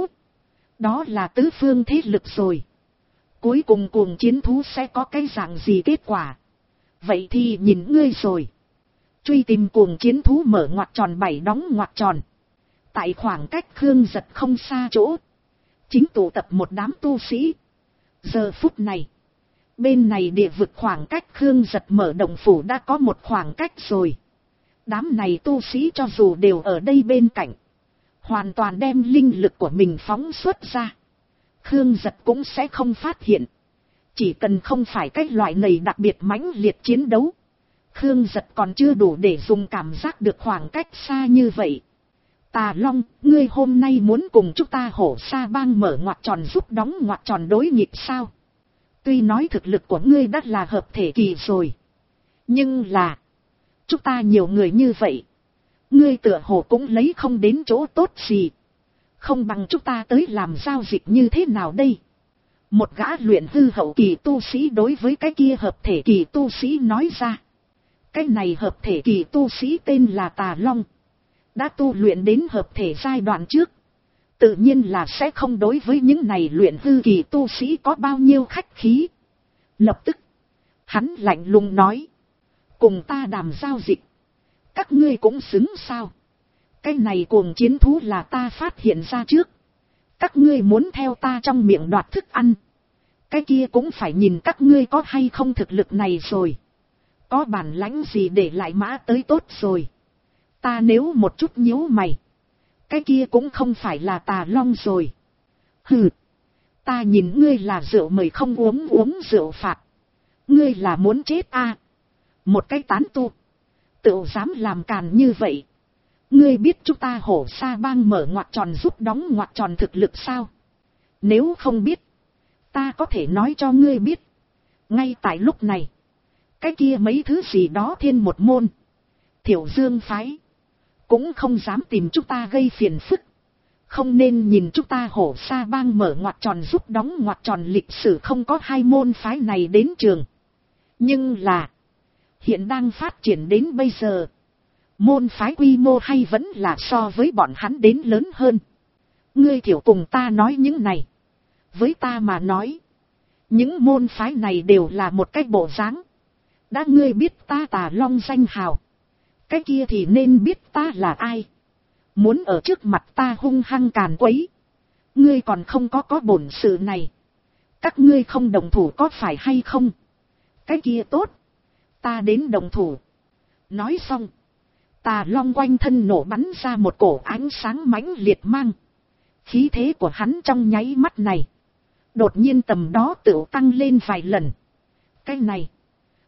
A: Đó là tứ phương thế lực rồi. Cuối cùng cuồng chiến thú sẽ có cái dạng gì kết quả. Vậy thì nhìn ngươi rồi. Truy tìm cuồng chiến thú mở ngoặc tròn 7 đóng ngoặc tròn. Tại khoảng cách Khương Giật không xa chỗ. Chính tụ tập một đám tu sĩ. Giờ phút này. Bên này địa vực khoảng cách Khương Giật mở động phủ đã có một khoảng cách rồi. Đám này tu sĩ cho dù đều ở đây bên cạnh. Hoàn toàn đem linh lực của mình phóng xuất ra. Khương Giật cũng sẽ không phát hiện. Chỉ cần không phải cái loại này đặc biệt mãnh liệt chiến đấu. Khương Giật còn chưa đủ để dùng cảm giác được khoảng cách xa như vậy. Tà Long, ngươi hôm nay muốn cùng chúng ta Hổ Sa Bang mở ngoặc tròn giúp đóng ngoặc tròn đối nghịch sao? Tuy nói thực lực của ngươi đã là hợp thể kỳ rồi. Nhưng là. Chúng ta nhiều người như vậy. Ngươi tựa hồ cũng lấy không đến chỗ tốt gì. Không bằng chúng ta tới làm giao dịch như thế nào đây? Một gã luyện hư hậu kỳ tu sĩ đối với cái kia hợp thể kỳ tu sĩ nói ra. Cái này hợp thể kỳ tu sĩ tên là Tà Long. Đã tu luyện đến hợp thể giai đoạn trước. Tự nhiên là sẽ không đối với những này luyện hư kỳ tu sĩ có bao nhiêu khách khí. Lập tức. Hắn lạnh lùng nói. Cùng ta đàm giao dịch. Các ngươi cũng xứng sao. Cái này cuồng chiến thú là ta phát hiện ra trước. Các ngươi muốn theo ta trong miệng đoạt thức ăn. Cái kia cũng phải nhìn các ngươi có hay không thực lực này rồi. Có bản lãnh gì để lại mã tới tốt rồi. Ta nếu một chút nhíu mày. Cái kia cũng không phải là Tà Long rồi. Hừ. Ta nhìn ngươi là rượu mời không uống rượu phạt. Ngươi là muốn chết à. Một cái tán tu. Tự dám làm càn như vậy. Ngươi biết chúng ta Hổ Sa Bang mở ngoặc tròn giúp đóng ngoặc tròn thực lực sao? Nếu không biết. Ta có thể nói cho ngươi biết. Ngay tại lúc này. Cái kia mấy thứ gì đó thiên một môn. Thiểu Dương phái. Cũng không dám tìm chúng ta gây phiền phức. Không nên nhìn chúng ta Hổ Sa Bang mở ngoặc tròn giúp đóng ngoặc tròn lịch sử không có hai môn phái này đến trường. Nhưng là. Hiện đang phát triển đến bây giờ. Môn phái quy mô hay vẫn là so với bọn hắn đến lớn hơn. Ngươi thiểu cùng ta nói những này. Với ta mà nói. Những môn phái này đều là một cái bộ dáng. Đã ngươi biết ta Tà Long danh hào. Cái kia thì nên biết ta là ai. Muốn ở trước mặt ta hung hăng càn quấy. Ngươi còn không có bổn sự này. Các ngươi không đồng thủ có phải hay không? Cái kia tốt. Ta đến đồng thủ. Nói xong. Tà Long quanh thân nổ bắn ra một cổ ánh sáng mãnh liệt mang. Khí thế của hắn trong nháy mắt này. Đột nhiên tầm đó tự tăng lên vài lần. Cái này.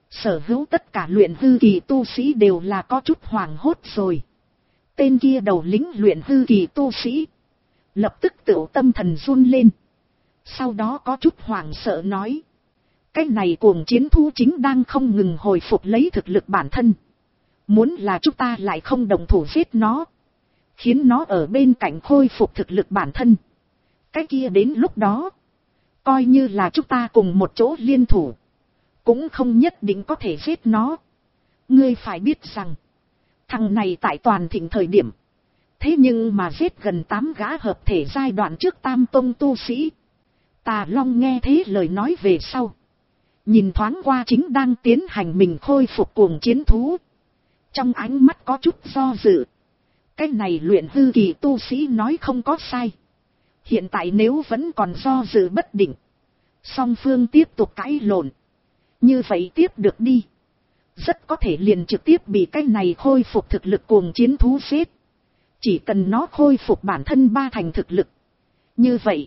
A: Sở hữu tất cả luyện hư kỳ tu sĩ đều là có chút hoảng hốt rồi. Tên kia đầu lĩnh luyện hư kỳ tu sĩ lập tức tựu tâm thần run lên. Sau đó có chút hoảng sợ nói. Cái này cuồng chiến thú chính đang không ngừng hồi phục lấy thực lực bản thân. Muốn là chúng ta lại không đồng thủ giết nó, khiến nó ở bên cạnh khôi phục thực lực bản thân. Cái kia đến lúc đó, coi như là chúng ta cùng một chỗ liên thủ, cũng không nhất định có thể giết nó. Ngươi phải biết rằng, thằng này tại toàn thịnh thời điểm, thế nhưng mà giết gần 8 gã hợp thể giai đoạn trước tam tông tu sĩ. Tà Long nghe thế lời nói về sau, nhìn thoáng qua chính đang tiến hành mình khôi phục cuồng chiến thú, trong ánh mắt có chút do dự. Cái này luyện hư kỳ tu sĩ nói không có sai. Hiện tại nếu vẫn còn do dự bất định, song phương tiếp tục cãi lộn, như vậy tiếp được đi, rất có thể liền trực tiếp bị cái này khôi phục thực lực cuồng chiến thú giết. Chỉ cần nó khôi phục bản thân 3 thành thực lực, như vậy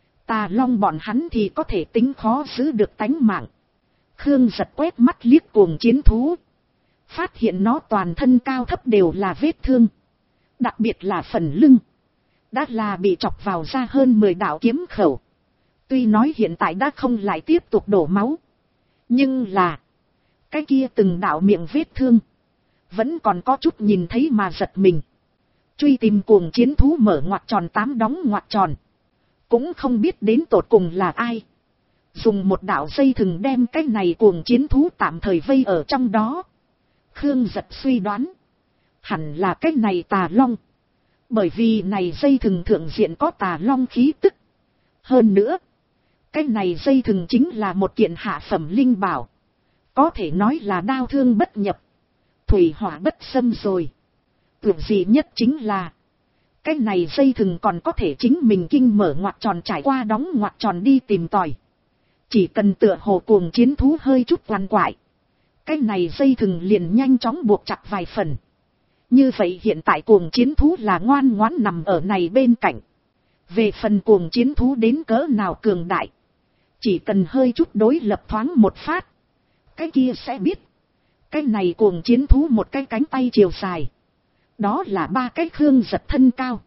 A: Tà Long bọn hắn thì có thể tính khó giữ được tánh mạng. Khương giật quét mắt liếc cuồng chiến thú, phát hiện nó toàn thân cao thấp đều là vết thương, đặc biệt là phần lưng, đã là bị chọc vào ra hơn 10 đạo kiếm khẩu. Tuy nói hiện tại đã không lại tiếp tục đổ máu, nhưng là cái kia từng đạo miệng vết thương vẫn còn có chút nhìn thấy mà giật mình. Truy tìm cuồng chiến thú mở ngoặc tròn 8 đóng ngoặc tròn, cũng không biết đến tột cùng là ai dùng một đạo dây thừng đem cái này cuồng chiến thú tạm thời vây ở trong đó. Khương giật suy đoán, hẳn là cái này Tà Long, bởi vì này dây thừng thượng diện có Tà Long khí tức. Hơn nữa, cái này dây thừng chính là một kiện hạ phẩm linh bảo, có thể nói là đao thương bất nhập, thủy hỏa bất xâm rồi. Tưởng gì nhất chính là, cái này dây thừng còn có thể chính mình kinh mở ngoặc tròn trải qua đóng ngoặc tròn đi tìm tòi. Chỉ cần tựa hồ cuồng chiến thú hơi chút quằn quại, cái này dây thừng liền nhanh chóng buộc chặt vài phần. Như vậy hiện tại cuồng chiến thú là ngoan ngoãn nằm ở này bên cạnh. Về phần cuồng chiến thú đến cỡ nào cường đại, chỉ cần hơi chút đối lập thoáng một phát, cái kia sẽ biết. Cái này cuồng chiến thú một cái cánh tay chiều dài, đó là 3 cái Khương giật thân cao.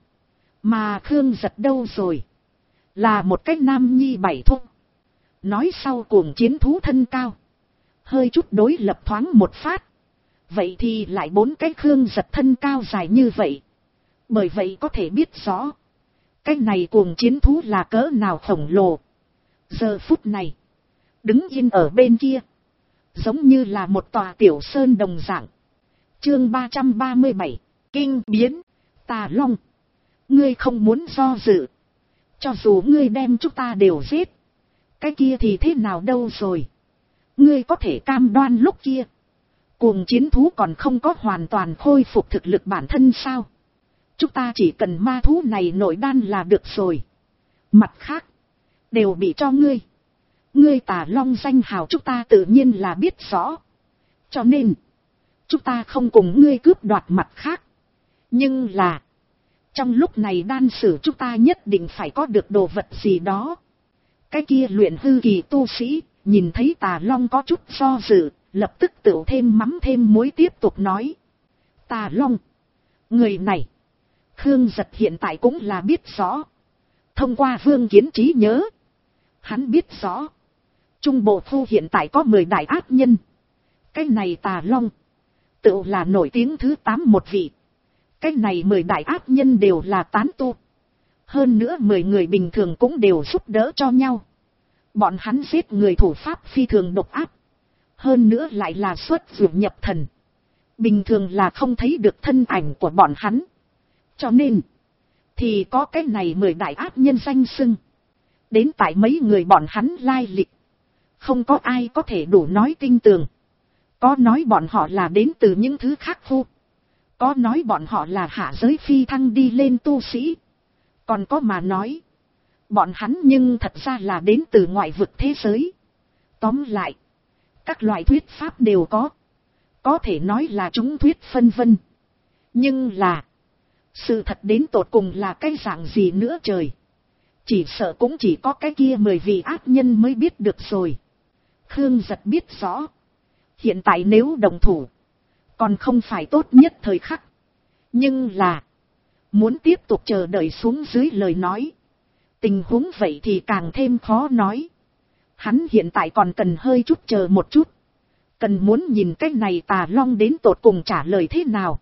A: Mà Khương giật đâu rồi? Là một cái nam nhi 7 thúc. Nói sau cuồng chiến thú thân cao, hơi chút đối lập thoáng một phát, vậy thì lại 4 cái Khương giật thân cao dài như vậy. Bởi vậy có thể biết rõ, cái này cuồng chiến thú là cỡ nào khổng lồ. Giờ phút này, đứng yên ở bên kia, giống như là một tòa tiểu sơn đồng dạng. Chương 337, kinh biến. Tà Long, ngươi không muốn do dự. Cho dù ngươi đem chúng ta đều giết, cái kia thì thế nào đâu rồi? Ngươi có thể cam đoan lúc kia cuồng chiến thú còn không có hoàn toàn khôi phục thực lực bản thân sao? Chúng ta chỉ cần ma thú này nội đan là được rồi. Mặt khác, đều bị cho ngươi. Ngươi Tà Long danh hào chúng ta tự nhiên là biết rõ. Cho nên, chúng ta không cùng ngươi cướp đoạt mặt khác. Nhưng là, trong lúc này đan sử chúng ta nhất định phải có được đồ vật gì đó. Cái kia luyện hư kỳ tu sĩ, nhìn thấy Tà Long có chút do dự, lập tức tự thêm mắm thêm muối tiếp tục nói. Tà Long, người này, Khương giật hiện tại cũng là biết rõ. Thông qua Vương Kiến trí nhớ, hắn biết rõ, Trung Bộ Thu hiện tại có 10 đại ác nhân. Cái này Tà Long, tự là nổi tiếng thứ 8 một vị. Cái này 10 đại ác nhân đều là tán tu. Hơn nữa 10 người bình thường cũng đều giúp đỡ cho nhau. Bọn hắn giết người thủ pháp phi thường độc ác. Hơn nữa lại là xuất dược nhập thần. Bình thường là không thấy được thân ảnh của bọn hắn. Cho nên, thì có cái này 10 đại ác nhân danh xưng. Đến tại mấy người bọn hắn lai lịch, không có ai có thể đủ nói tinh tường. Có nói bọn họ là đến từ những thứ khác khu. Có nói bọn họ là hạ giới phi thăng đi lên tu sĩ. Còn có mà nói, bọn hắn nhưng thật ra là đến từ ngoại vực thế giới. Tóm lại, các loại thuyết pháp đều có. Có thể nói là chúng thuyết phân vân. Nhưng là, sự thật đến tột cùng là cái dạng gì nữa trời. Chỉ sợ cũng chỉ có cái kia 10 vị ác nhân mới biết được rồi. Khương giật biết rõ. Hiện tại nếu đồng thủ, còn không phải tốt nhất thời khắc. Nhưng là, muốn tiếp tục chờ đợi xuống dưới lời nói, tình huống vậy thì càng thêm khó nói. Hắn hiện tại còn cần hơi chút chờ một chút. Cần muốn nhìn cái này Tà Long đến tột cùng trả lời thế nào.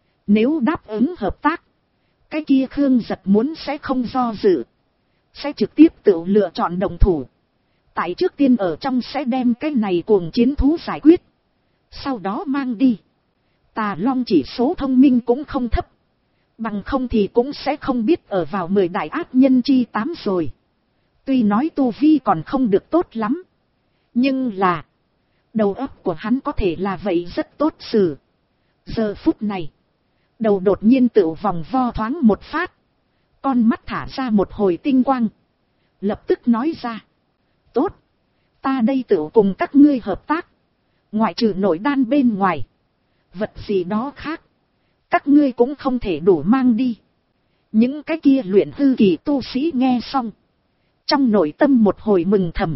A: Nếu đáp ứng hợp tác, cái kia Khương Giật muốn sẽ không do dự, sẽ trực tiếp tự lựa chọn đồng thủ. Tại trước tiên ở trong sẽ đem cái này cuồng chiến thú giải quyết, sau đó mang đi. Tà Long chỉ số thông minh cũng không thấp, bằng không thì cũng sẽ không biết ở vào 10 đại ác nhân chi 8 rồi. Tuy nói tu vi còn không được tốt lắm, nhưng là đầu óc của hắn có thể là vậy rất tốt xử. Giờ phút này, đầu đột nhiên tự vòng vo thoáng một phát, con mắt thả ra một hồi tinh quang, lập tức nói ra: tốt, ta đây tự cùng các ngươi hợp tác, ngoại trừ nội đan bên ngoài, vật gì đó khác các ngươi cũng không thể đủ mang đi. Những cái kia luyện hư kỳ tu sĩ nghe xong, trong nội tâm một hồi mừng thầm.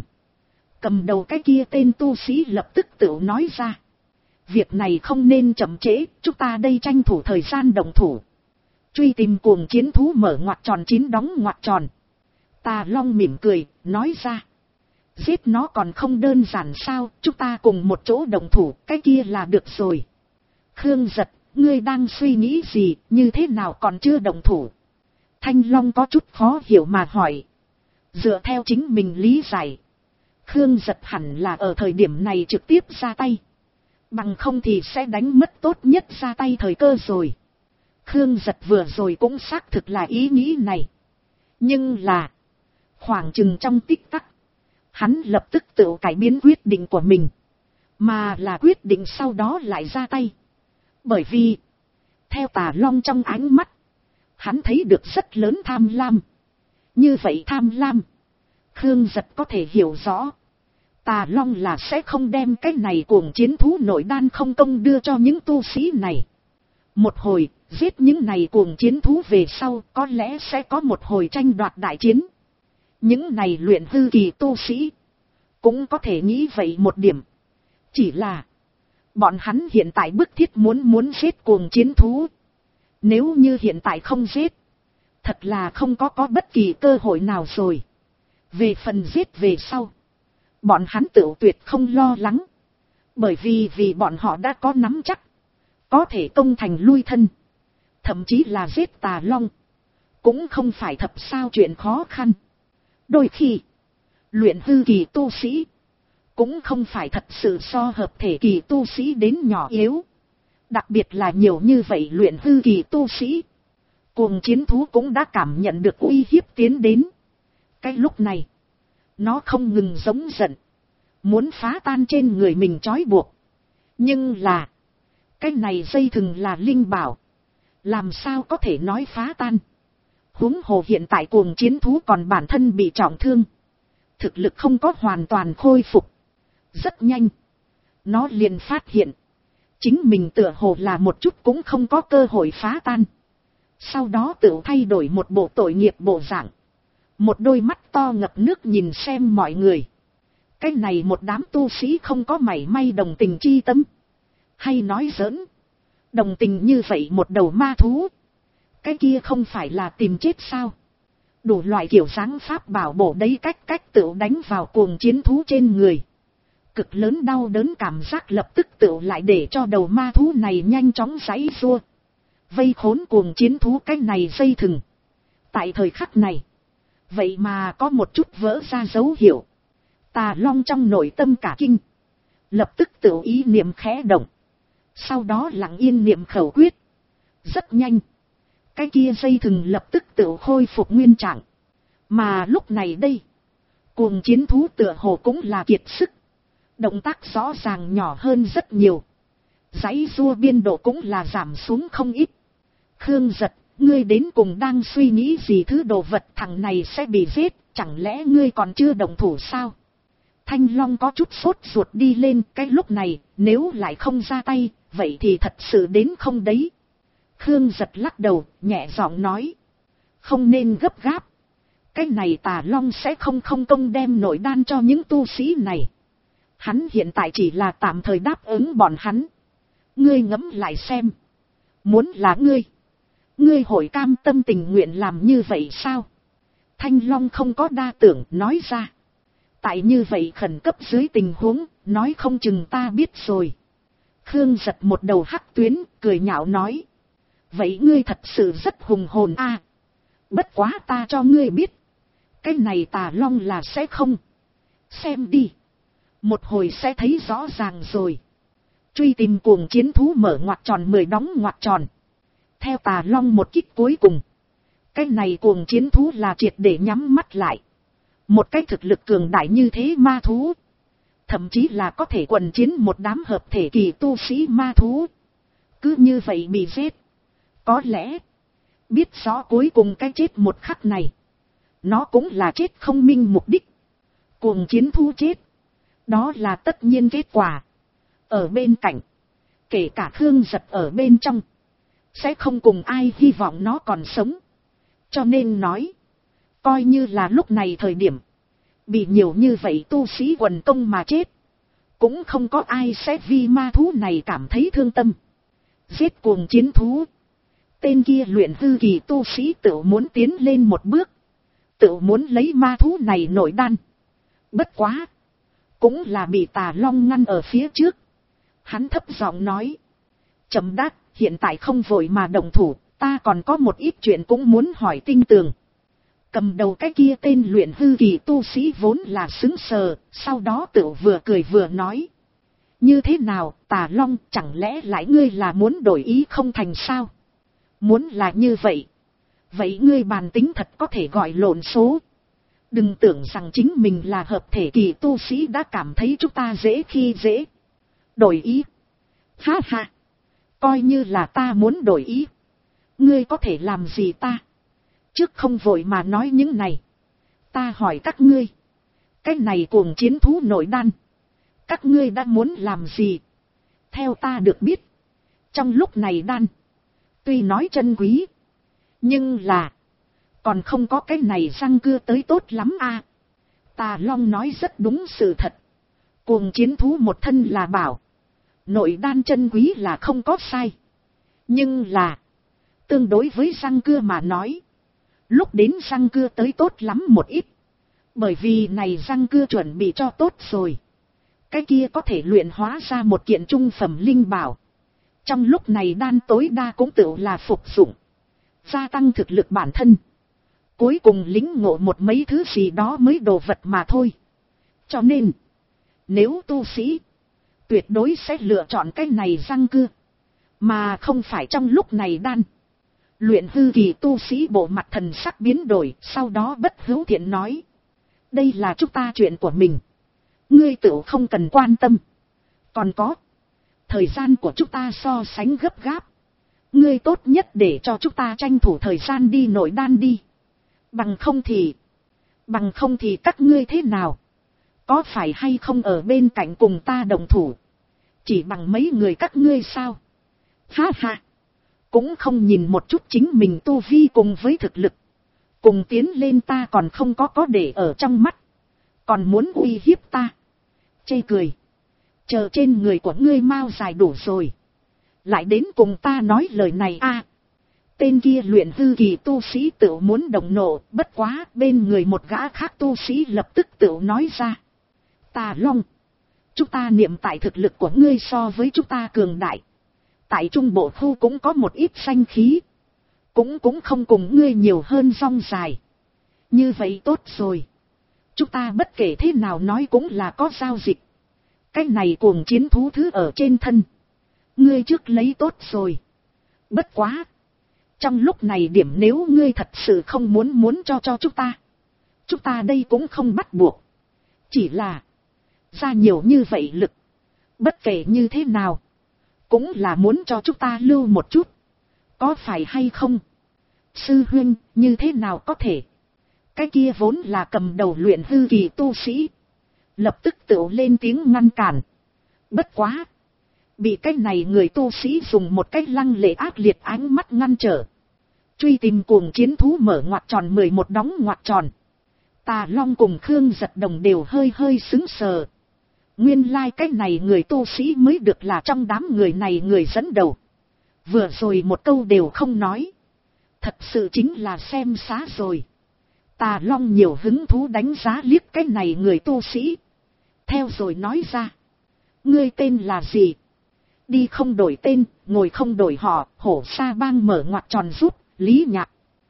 A: Cầm đầu cái kia tên tu sĩ lập tức tự nói ra: việc này không nên chậm trễ, chúng ta đây tranh thủ thời gian động thủ. Truy tìm cuồng chiến thú mở ngoặc tròn 9 đóng ngoặc tròn. Tà Long mỉm cười, nói ra: giết nó còn không đơn giản sao, chúng ta cùng một chỗ động thủ, cái kia là được rồi. Khương Giật, ngươi đang suy nghĩ gì, như thế nào còn chưa động thủ? Thanh Long có chút khó hiểu mà hỏi. Dựa theo chính mình lý giải, Khương Giật hẳn là ở thời điểm này trực tiếp ra tay, bằng không thì sẽ đánh mất tốt nhất ra tay thời cơ rồi. Khương Giật vừa rồi cũng xác thực là ý nghĩ này. Nhưng là, khoảng chừng trong tích tắc, hắn lập tức tự cải biến quyết định của mình, mà là quyết định sau đó lại ra tay. Bởi vì, theo Tà Long trong ánh mắt, hắn thấy được rất lớn tham lam. Như vậy tham lam, Khương Giật có thể hiểu rõ. Tà Long là sẽ không đem cái này cuồng chiến thú nội đan không công đưa cho những tu sĩ này. Một hồi, giết những này cuồng chiến thú về sau, có lẽ sẽ có một hồi tranh đoạt đại chiến. Những này luyện hư kỳ tu sĩ, cũng có thể nghĩ vậy một điểm. Chỉ là, bọn hắn hiện tại bức thiết muốn giết cuồng chiến thú. Nếu như hiện tại không giết, thật là không có bất kỳ cơ hội nào rồi. Về phần giết về sau, bọn hắn tự tuyệt không lo lắng. Bởi vì bọn họ đã có nắm chắc, có thể công thành lui thân. Thậm chí là giết Tà Long, cũng không phải thật sao chuyện khó khăn. Đôi khi, luyện hư kỳ tu sĩ, cũng không phải thật sự so hợp thể kỳ tu sĩ đến nhỏ yếu. Đặc biệt là nhiều như vậy luyện hư kỳ tu sĩ, cuồng chiến thú cũng đã cảm nhận được uy hiếp tiến đến. Cái lúc này, nó không ngừng giống giận, muốn phá tan trên người mình trói buộc. Nhưng là, cái này dây thừng là linh bảo, làm sao có thể nói phá tan. Huống hồ hiện tại cuồng chiến thú còn bản thân bị trọng thương, thực lực không có hoàn toàn khôi phục. Rất nhanh, nó liền phát hiện, chính mình tựa hồ là một chút cũng không có cơ hội phá tan. Sau đó tự thay đổi một bộ tội nghiệp bộ dạng, một đôi mắt to ngập nước nhìn xem mọi người. Cái này một đám tu sĩ không có mảy may đồng tình chi tâm. Hay nói giỡn, đồng tình như vậy một đầu ma thú, cái kia không phải là tìm chết sao? Đủ loại kiểu dáng pháp bảo bổ đấy cách tự đánh vào cuồng chiến thú trên người. Cực lớn đau đớn cảm giác lập tức tự lại để cho đầu ma thú này nhanh chóng giãy giụa. Vây khốn cuồng chiến thú cái này dây thừng. Tại thời khắc này, vậy mà có một chút vỡ ra dấu hiệu. Tà Long trong nội tâm cả kinh, lập tức tự ý niệm khẽ động. Sau đó lặng yên niệm khẩu quyết. Rất nhanh, cái kia dây thừng lập tức tự khôi phục nguyên trạng. Mà lúc này đây, cuồng chiến thú tựa hồ cũng là kiệt sức. Động tác rõ ràng nhỏ hơn rất nhiều. Giãy giụa biên độ cũng là giảm xuống không ít. Khương Giật, ngươi đến cùng đang suy nghĩ gì thứ đồ vật thằng này sẽ bị giết, chẳng lẽ ngươi còn chưa động thủ sao? Thanh Long có chút sốt ruột đi lên, cái lúc này, nếu lại không ra tay, vậy thì thật sự đến không đấy. Khương Giật lắc đầu, nhẹ giọng nói. Không nên gấp gáp. Cái này Tà Long sẽ không công đem nội đan cho những tu sĩ này. Hắn hiện tại chỉ là tạm thời đáp ứng bọn hắn. Ngươi ngẫm lại xem. Muốn là ngươi hội cam tâm tình nguyện làm như vậy sao? Thanh Long không có đa tưởng nói ra. Tại như vậy khẩn cấp dưới tình huống, nói không chừng ta biết rồi. Khương giật một đầu hắc tuyến, cười nhạo nói. Vậy ngươi thật sự rất hùng hồn a. Bất quá ta cho ngươi biết. Cái này Tà Long là sẽ không. Xem đi. Một hồi sẽ thấy rõ ràng rồi. Truy tìm cuồng chiến thú mở ngoặc tròn 10 đóng ngoặc tròn. Theo Tà Long một kích cuối cùng. Cái này cuồng chiến thú là triệt để nhắm mắt lại. Một cái thực lực cường đại như thế ma thú. Thậm chí là có thể quần chiến một đám hợp thể kỳ tu sĩ ma thú. Cứ như vậy bị giết. Có lẽ. Biết rõ cuối cùng cái chết một khắc này. Nó cũng là chết không minh mục đích. Cuồng chiến thú chết. Đó là tất nhiên kết quả. Ở bên cạnh. Kể cả Khương Giật ở bên trong. Sẽ không cùng ai hy vọng nó còn sống. Cho nên nói. Coi như là lúc này thời điểm. Bị nhiều như vậy tu sĩ quần công mà chết. Cũng không có ai sẽ vì ma thú này cảm thấy thương tâm. Giết cuồng chiến thú. Tên kia luyện hư kỳ tu sĩ tự muốn tiến lên một bước. Tự muốn lấy ma thú này nội đan. Bất quá. Cũng là bị Tà Long ngăn ở phía trước. Hắn thấp giọng nói. Chậm đát, hiện tại không vội mà động thủ. Ta còn có một ít chuyện cũng muốn hỏi tinh tường. Cầm đầu cái kia tên luyện hư kỳ tu sĩ vốn là sững sờ. Sau đó tự vừa cười vừa nói. Như thế nào Tà Long, chẳng lẽ lại ngươi là muốn đổi ý không thành sao? Muốn là như vậy. Vậy ngươi bàn tính thật có thể gọi lộn số. Đừng tưởng rằng chính mình là hợp thể kỳ tu sĩ đã cảm thấy chúng ta dễ khi dễ. Đổi ý. Ha ha. Coi như là ta muốn đổi ý. Ngươi có thể làm gì ta? Trước không vội mà nói những này. Ta hỏi các ngươi. Cái này cuồng chiến thú nội đan. Các ngươi đã muốn làm gì? Theo ta được biết. Trong lúc này đan. Tuy nói chân quý. Nhưng là. Còn không có cái này răng cưa tới tốt lắm a. Tà Long nói rất đúng sự thật. Cuồng chiến thú một thân là bảo. Nội đan chân quý là không có sai. Nhưng là. Tương đối với răng cưa mà nói. Lúc đến răng cưa tới tốt lắm một ít. Bởi vì này răng cưa chuẩn bị cho tốt rồi. Cái kia có thể luyện hóa ra một kiện trung phẩm linh bảo. Trong lúc này đan tối đa cũng tự là phục dụng. Gia tăng thực lực bản thân. Cuối cùng lính ngộ một mấy thứ gì đó mới đồ vật mà thôi. Cho nên. Nếu tu sĩ. Tuyệt đối sẽ lựa chọn cái này răng cưa. Mà không phải trong lúc này đan. Luyện hư kỳ tu sĩ bộ mặt thần sắc biến đổi. Sau đó bất hữu thiện nói. Đây là chúng ta chuyện của mình. Ngươi tự không cần quan tâm. Còn có. Thời gian của chúng ta so sánh gấp gáp. Ngươi tốt nhất để cho chúng ta tranh thủ thời gian đi nội đan đi. Bằng không thì các ngươi thế nào? Có phải hay không ở bên cạnh cùng ta đồng thủ? Chỉ bằng mấy người các ngươi sao? Ha ha. Cũng không nhìn một chút chính mình tu vi cùng với thực lực. Cùng tiến lên ta còn không có để ở trong mắt. Còn muốn uy hiếp ta. Chê cười. Chờ trên người của ngươi mau dài đủ rồi. Lại đến cùng ta nói lời này a. Tên kia luyện hư kỳ tu sĩ tự muốn đồng nộ. Bất quá bên người một gã khác tu sĩ lập tức tự nói ra. Tà Long. Chúng ta niệm tại thực lực của ngươi so với chúng ta cường đại. Tại trung bộ khu cũng có một ít danh khí. Cũng không cùng ngươi nhiều hơn rong dài. Như vậy tốt rồi. Chúng ta bất kể thế nào nói cũng là có giao dịch. Cái này cuồng chiến thú thứ ở trên thân. Ngươi trước lấy tốt rồi. Bất quá. Trong lúc này điểm nếu ngươi thật sự không muốn cho chúng ta. Chúng ta đây cũng không bắt buộc. Chỉ là. Ra nhiều như vậy lực. Bất kể như thế nào. Cũng là muốn cho chúng ta lưu một chút. Có phải hay không? Sư huynh như thế nào có thể? Cái kia vốn là cầm đầu luyện hư kỳ tu sĩ. Lập tức tự lên tiếng ngăn cản. Bất quá. Bị cái này người tu sĩ dùng một cách lăng lệ ác liệt ánh mắt ngăn trở. Truy tìm cuồng chiến thú mở ngoặc tròn 11 đóng ngoặc tròn. Tà Long cùng Khương Giật Đồng đều hơi sững sờ. Nguyên lai cái này người tu sĩ mới được là trong đám người này người dẫn đầu. Vừa rồi một câu đều không nói. Thật sự chính là xem xá rồi. Tà Long nhiều hứng thú đánh giá liếc cái này người tu sĩ. Theo rồi nói ra. Ngươi tên là gì? Đi không đổi tên, ngồi không đổi họ, hổ sa bang mở ngoặc tròn giúp, Lý Nhạc.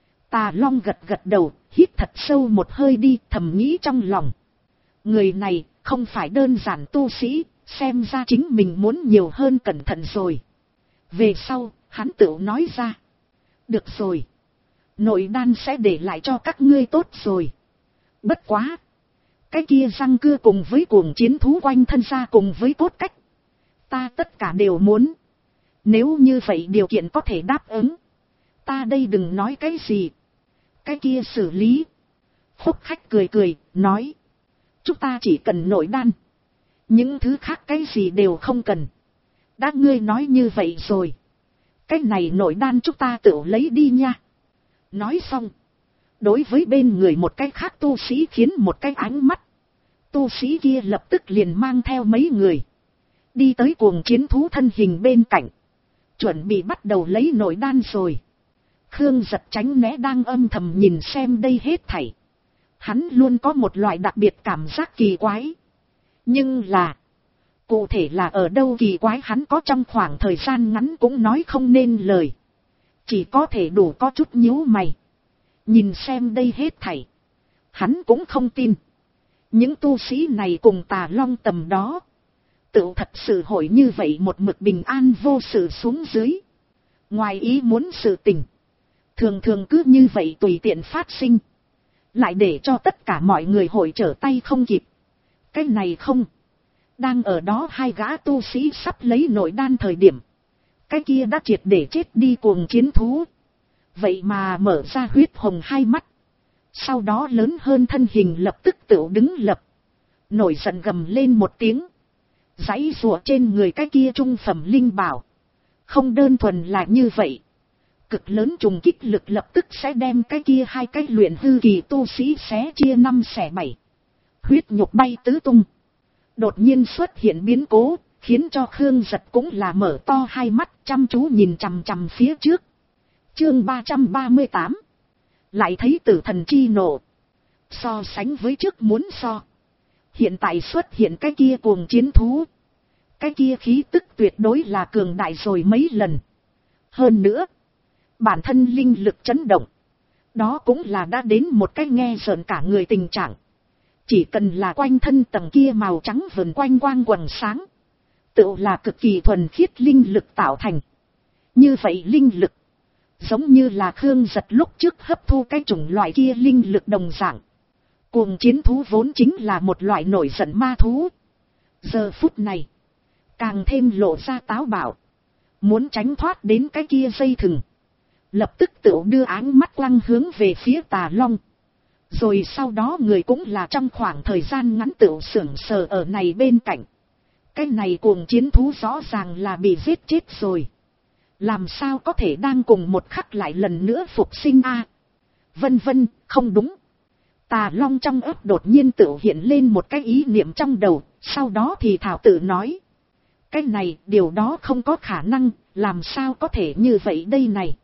A: Tà Long gật gật đầu, hít thật sâu một hơi đi, thầm nghĩ trong lòng. Người này không phải đơn giản tu sĩ, xem ra chính mình muốn nhiều hơn cẩn thận rồi. Về sau, hắn tự nói ra. Được rồi. Nội đan sẽ để lại cho các ngươi tốt rồi. Bất quá. Cái kia răng cưa cùng với cuồng chiến thú quanh thân ra cùng với cốt cách. Ta tất cả đều muốn. Nếu như vậy điều kiện có thể đáp ứng. Ta đây đừng nói cái gì. Cái kia xử lý. Phúc khách cười cười, nói. Chúng ta chỉ cần nội đan. Những thứ khác cái gì đều không cần. Đã ngươi nói như vậy rồi. Cái này nội đan chúng ta tự lấy đi nha. Nói xong. Đối với bên người một cái khác tu sĩ khiến một cái ánh mắt. Tu sĩ kia lập tức liền mang theo mấy người. Đi tới cuồng chiến thú thân hình bên cạnh. Chuẩn bị bắt đầu lấy nội đan rồi. Khương Giật tránh né đang âm thầm nhìn xem đây hết thảy. Hắn luôn có một loại đặc biệt cảm giác kỳ quái. Nhưng là. Cụ thể là ở đâu kỳ quái hắn có trong khoảng thời gian ngắn cũng nói không nên lời. Chỉ có thể đủ có chút nhíu mày. Nhìn xem đây hết thảy. Hắn cũng không tin. Những tu sĩ này cùng Tà Long tầm đó. Tự thật sự hội như vậy một mực bình an vô sự xuống dưới. Ngoài ý muốn sự tình. Thường thường cứ như vậy tùy tiện phát sinh. Lại để cho tất cả mọi người hội trở tay không kịp. Cái này không. Đang ở đó hai gã tu sĩ sắp lấy nội đan thời điểm. Cái kia đã triệt để chết đi cuồng chiến thú. Vậy mà mở ra huyết hồng hai mắt. Sau đó lớn hơn thân hình lập tức tự đứng lập. Nổi giận gầm lên một tiếng. Giãy giụa trên người cái kia trung phẩm linh bảo. Không đơn thuần là như vậy. Cực lớn trùng kích lực lập tức sẽ đem cái kia hai cái luyện hư kỳ tu sĩ xé chia 5 xẻ 7. Huyết nhục bay tứ tung. Đột nhiên xuất hiện biến cố, khiến cho Khương Giật cũng là mở to hai mắt chăm chú nhìn chằm chằm phía trước. Chương 338. Lại thấy tử thần chi nộ. So sánh với trước muốn so. Hiện tại xuất hiện cái kia cuồng chiến thú. Cái kia khí tức tuyệt đối là cường đại rồi mấy lần. Hơn nữa. Bản thân linh lực chấn động. Đó cũng là đã đến một cái nghe rợn cả người tình trạng. Chỉ cần là quanh thân tầng kia màu trắng vần quanh quang quần sáng. Tự là cực kỳ thuần khiết linh lực tạo thành. Như vậy linh lực. Giống như là Khương Giật lúc trước hấp thu cái chủng loại kia linh lực đồng dạng. Cuồng chiến thú vốn chính là một loại nổi giận ma thú. Giờ phút này. Càng thêm lộ ra táo bạo. Muốn tránh thoát đến cái kia dây thừng. Lập tức tự đưa áng mắt quăng hướng về phía Tà Long. Rồi sau đó người cũng là trong khoảng thời gian ngắn tự sưởng sờ ở này bên cạnh. Cái này cuồng chiến thú rõ ràng là bị giết chết rồi. Làm sao có thể đang cùng một khắc lại lần nữa phục sinh a? Vân vân, không đúng. Tà Long trong ấp đột nhiên tự hiện lên một cái ý niệm trong đầu, sau đó thì thảo tự nói. Cái này, điều đó không có khả năng, làm sao có thể như vậy đây này.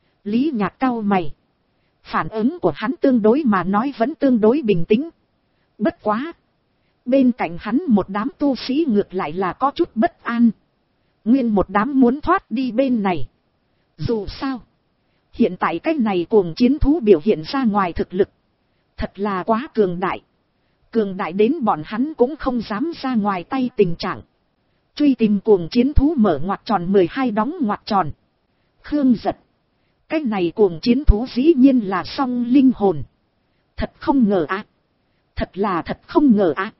A: Lý Nhạc cau mày. Phản ứng của hắn tương đối mà nói vẫn tương đối bình tĩnh. Bất quá. Bên cạnh hắn một đám tu sĩ ngược lại là có chút bất an. Nguyên một đám muốn thoát đi bên này. Dù sao. Hiện tại cái này cuồng chiến thú biểu hiện ra ngoài thực lực. Thật là quá cường đại. Cường đại đến bọn hắn cũng không dám ra ngoài tay tình trạng. Truy tìm cuồng chiến thú mở ngoặc tròn 12 đóng ngoặc tròn. Khương Giật. Cái này cuồng chiến thú dĩ nhiên là song linh hồn. Thật không ngờ ạ. Thật không ngờ ạ.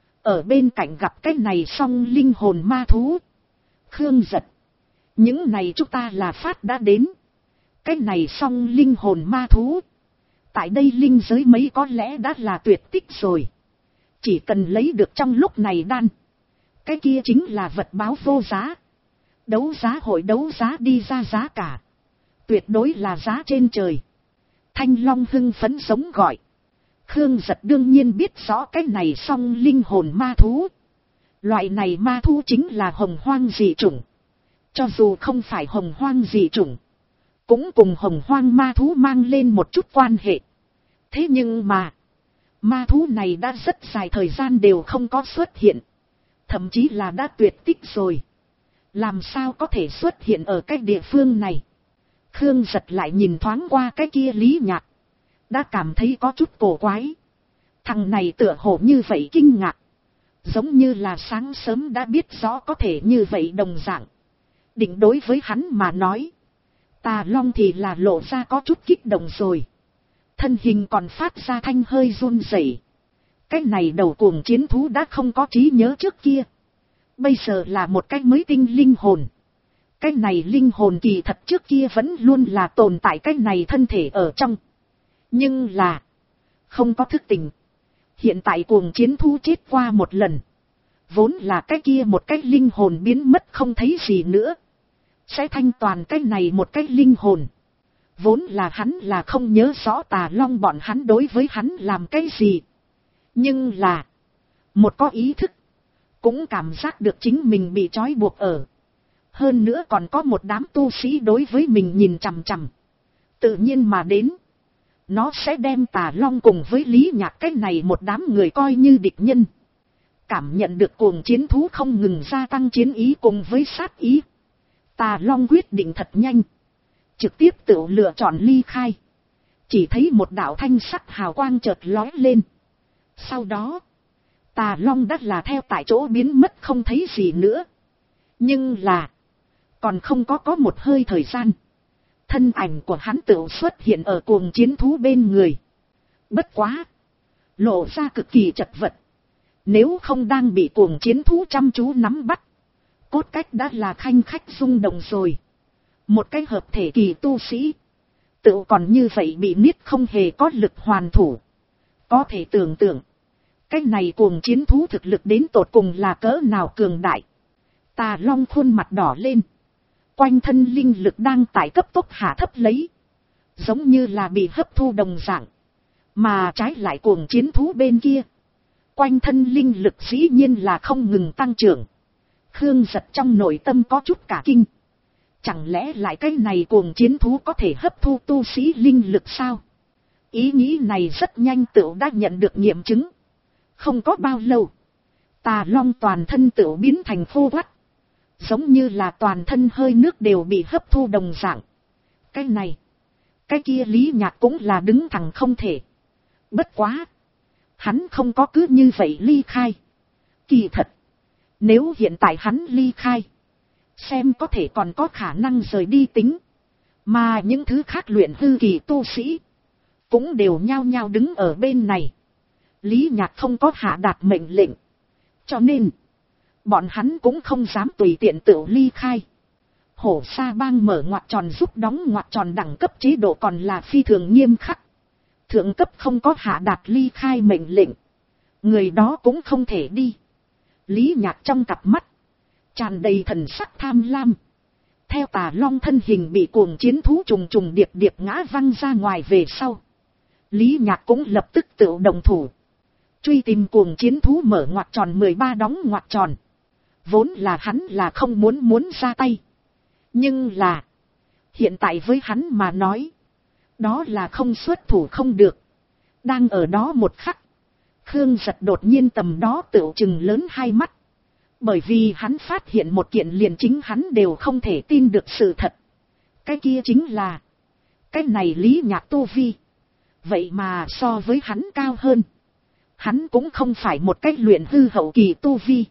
A: Ở bên cạnh gặp cái này song linh hồn ma thú. Khương Giật. Những này chúng ta là phát đã đến. Cái này song linh hồn ma thú. Tại đây linh giới mấy có lẽ đã là tuyệt tích rồi. Chỉ cần lấy được trong lúc này đan. Cái kia chính là vật báo vô giá. Đấu giá hội đấu giá đi ra giá cả. Tuyệt đối là giá trên trời. Thanh Long hưng phấn giống gọi. Khương Giật đương nhiên biết rõ cái này song linh hồn ma thú. Loại này ma thú chính là hồng hoang dị chủng. Cho dù không phải hồng hoang dị chủng, cũng cùng hồng hoang ma thú mang lên một chút quan hệ. Thế nhưng mà, ma thú này đã rất dài thời gian đều không có xuất hiện. Thậm chí là đã tuyệt tích rồi. Làm sao có thể xuất hiện ở cái địa phương này? Khương Giật lại nhìn thoáng qua cái kia Lý Nhạc. Đã cảm thấy có chút cổ quái. Thằng này tựa hồ như vậy kinh ngạc. Giống như là sáng sớm đã biết rõ có thể như vậy đồng dạng. Định đối với hắn mà nói. Tà Long thì là lộ ra có chút kích động rồi. Thân hình còn phát ra thanh hơi run rẩy. Cái này đầu cuồng chiến thú đã không có trí nhớ trước kia. Bây giờ là một cái mới tinh linh hồn. Cái này linh hồn kỳ thật trước kia vẫn luôn là tồn tại cái này thân thể ở trong. Nhưng là không có thức tỉnh. Hiện tại cuồng chiến thú chết qua một lần. Vốn là cái kia một cái linh hồn biến mất không thấy gì nữa. Sẽ thanh toàn cái này một cái linh hồn. Vốn là hắn là không nhớ rõ Tà Long bọn hắn đối với hắn làm cái gì. Nhưng là một có ý thức. Cũng cảm giác được chính mình bị trói buộc ở. Hơn nữa còn có một đám tu sĩ đối với mình nhìn chằm chằm. Tự nhiên mà đến. Nó sẽ đem Tà Long cùng với Lý Nhạc cái này một đám người coi như địch nhân. Cảm nhận được cuồng chiến thú không ngừng gia tăng chiến ý cùng với sát ý. Tà Long quyết định thật nhanh. Trực tiếp tự lựa chọn ly khai. Chỉ thấy một đạo thanh sắc hào quang chợt lói lên. Sau đó, Tà Long đã là theo tại chỗ biến mất không thấy gì nữa. Nhưng là, còn không có một hơi thời gian. Thân ảnh của hắn tự xuất hiện ở cuồng chiến thú bên người. Bất quá, lộ ra cực kỳ chật vật. Nếu không đang bị cuồng chiến thú chăm chú nắm bắt, cốt cách đã là khanh khách rung động rồi. Một cái hợp thể kỳ tu sĩ, tự còn như vậy bị niết không hề có lực hoàn thủ. Có thể tưởng tượng, cái này cuồng chiến thú thực lực đến tột cùng là cỡ nào cường đại. Tà Long khuôn mặt đỏ lên. Quanh thân linh lực đang tại cấp tốc hạ thấp lấy. Giống như là bị hấp thu đồng dạng. Mà trái lại cuồng chiến thú bên kia. Quanh thân linh lực dĩ nhiên là không ngừng tăng trưởng. Khương Giật trong nội tâm có chút cả kinh. Chẳng lẽ lại cái này cuồng chiến thú có thể hấp thu tu sĩ linh lực sao? Ý nghĩ này rất nhanh tựu đã nhận được nghiệm chứng. Không có bao lâu, Tà Long toàn thân tựu biến thành khô quắt. Giống như là toàn thân hơi nước đều bị hấp thu đồng dạng. Cái này, cái kia Lý Nhạc cũng là đứng thẳng không thể. Bất quá, hắn không có cứ như vậy ly khai. Kỳ thật, nếu hiện tại hắn ly khai, xem có thể còn có khả năng rời đi tính. Mà những thứ khác luyện hư kỳ tu sĩ, cũng đều nhao nhao đứng ở bên này. Lý Nhạc không có hạ đạt mệnh lệnh. Cho nên, bọn hắn cũng không dám tùy tiện tự ly khai. Hổ Sa Bang mở ngoặc tròn giúp đóng ngoặc tròn đẳng cấp chế độ còn là phi thường nghiêm khắc. Thượng cấp không có hạ đạt ly khai mệnh lệnh, người đó cũng không thể đi. Lý Nhạc trong cặp mắt tràn đầy thần sắc tham lam. Theo Tà Long thân hình bị cuồng chiến thú trùng trùng điệp điệp ngã văng ra ngoài về sau, Lý Nhạc cũng lập tức tự động thủ. Truy tìm cuồng chiến thú mở ngoặc tròn 13 đóng ngoặc tròn. Vốn là hắn là không muốn ra tay. Nhưng là, hiện tại với hắn mà nói, đó là không xuất thủ không được. Đang ở đó một khắc, Khương Giật đột nhiên tầm đó tựu chừng lớn hai mắt. Bởi vì hắn phát hiện một kiện liền chính hắn đều không thể tin được sự thật. Cái kia chính là, cái này Lý Nhạc tu vi. Vậy mà so với hắn cao hơn. Hắn cũng không phải một cái luyện hư hậu kỳ tu vi,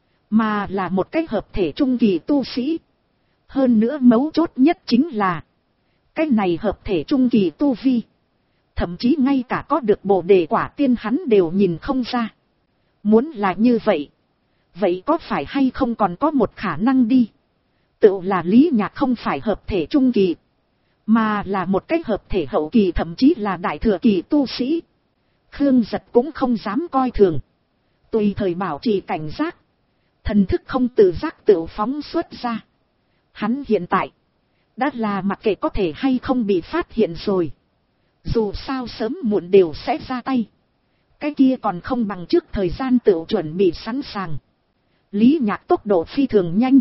A: mà là một cái hợp thể trung kỳ tu sĩ. Hơn nữa mấu chốt nhất chính là, cái này hợp thể trung kỳ tu vi, thậm chí ngay cả có được bồ đề quả tiên hắn đều nhìn không ra. Muốn là như vậy, vậy có phải hay không còn có một khả năng đi. Tự là Lý Nhạc không phải hợp thể trung kỳ, mà là một cái hợp thể hậu kỳ thậm chí là đại thừa kỳ tu sĩ. Khương Giật cũng không dám coi thường. Tùy thời bảo trì cảnh giác. Thần thức không tự giác tự phóng xuất ra. Hắn hiện tại đã là mặc kệ có thể hay không bị phát hiện rồi. Dù sao sớm muộn đều sẽ ra tay. Cái kia còn không bằng trước thời gian tự chuẩn bị sẵn sàng. Lý Nhạc tốc độ phi thường nhanh.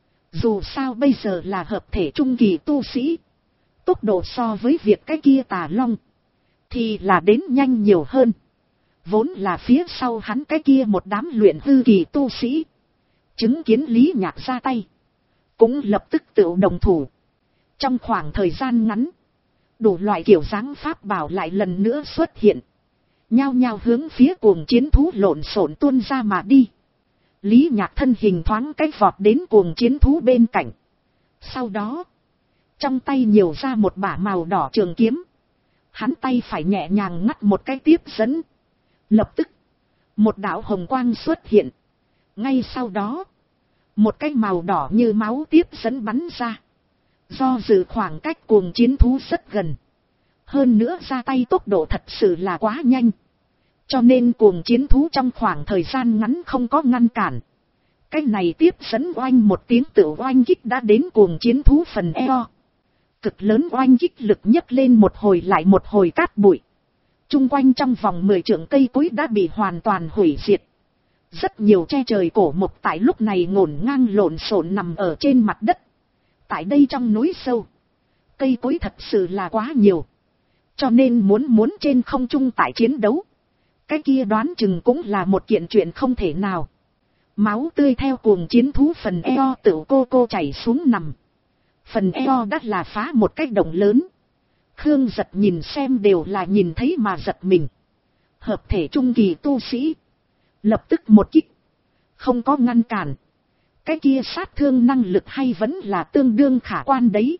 A: Dù sao bây giờ là hợp thể trung kỳ tu sĩ. Tốc độ so với việc cái kia Tà Long thì là đến nhanh nhiều hơn. Vốn là phía sau hắn cái kia một đám luyện hư kỳ tu sĩ. Chứng kiến Lý Nhạc ra tay, cũng lập tức tự đồng thủ. Trong khoảng thời gian ngắn, đủ loại kiểu dáng pháp bảo lại lần nữa xuất hiện. Nhao nhao hướng phía cuồng chiến thú lộn xộn tuôn ra mà đi. Lý Nhạc thân hình thoáng cái vọt đến cuồng chiến thú bên cạnh. Sau đó, trong tay nhiều ra một bả màu đỏ trường kiếm. Hắn tay phải nhẹ nhàng ngắt một cái tiếp dẫn. Lập tức, một đạo hồng quang xuất hiện. Ngay sau đó, một cái màu đỏ như máu tiếp dẫn bắn ra. Do dự khoảng cách cuồng chiến thú rất gần. Hơn nữa ra tay tốc độ thật sự là quá nhanh. Cho nên cuồng chiến thú trong khoảng thời gian ngắn không có ngăn cản. Cái này tiếp dẫn oanh một tiếng tự oanh kích đã đến cuồng chiến thú phần eo. Cực lớn oanh kích lực nhấc lên một hồi lại một hồi cát bụi. Trung quanh trong vòng 10 trượng cây cối đã bị hoàn toàn hủy diệt. Rất nhiều che trời cổ mục tại lúc này ngổn ngang lộn xộn nằm ở trên mặt đất. Tại đây trong núi sâu, cây cối thật sự là quá nhiều. Cho nên muốn trên không trung tại chiến đấu, cái kia đoán chừng cũng là một kiện chuyện không thể nào. Máu tươi theo cuồng chiến thú phần eo tự cô chảy xuống nằm. Phần eo đắt là phá một cái động lớn. Khương Giật nhìn xem đều là nhìn thấy mà giật mình. Hợp thể trung kỳ tu sĩ, lập tức một kích, không có ngăn cản. Cái kia sát thương năng lực hay vẫn là tương đương khả quan đấy.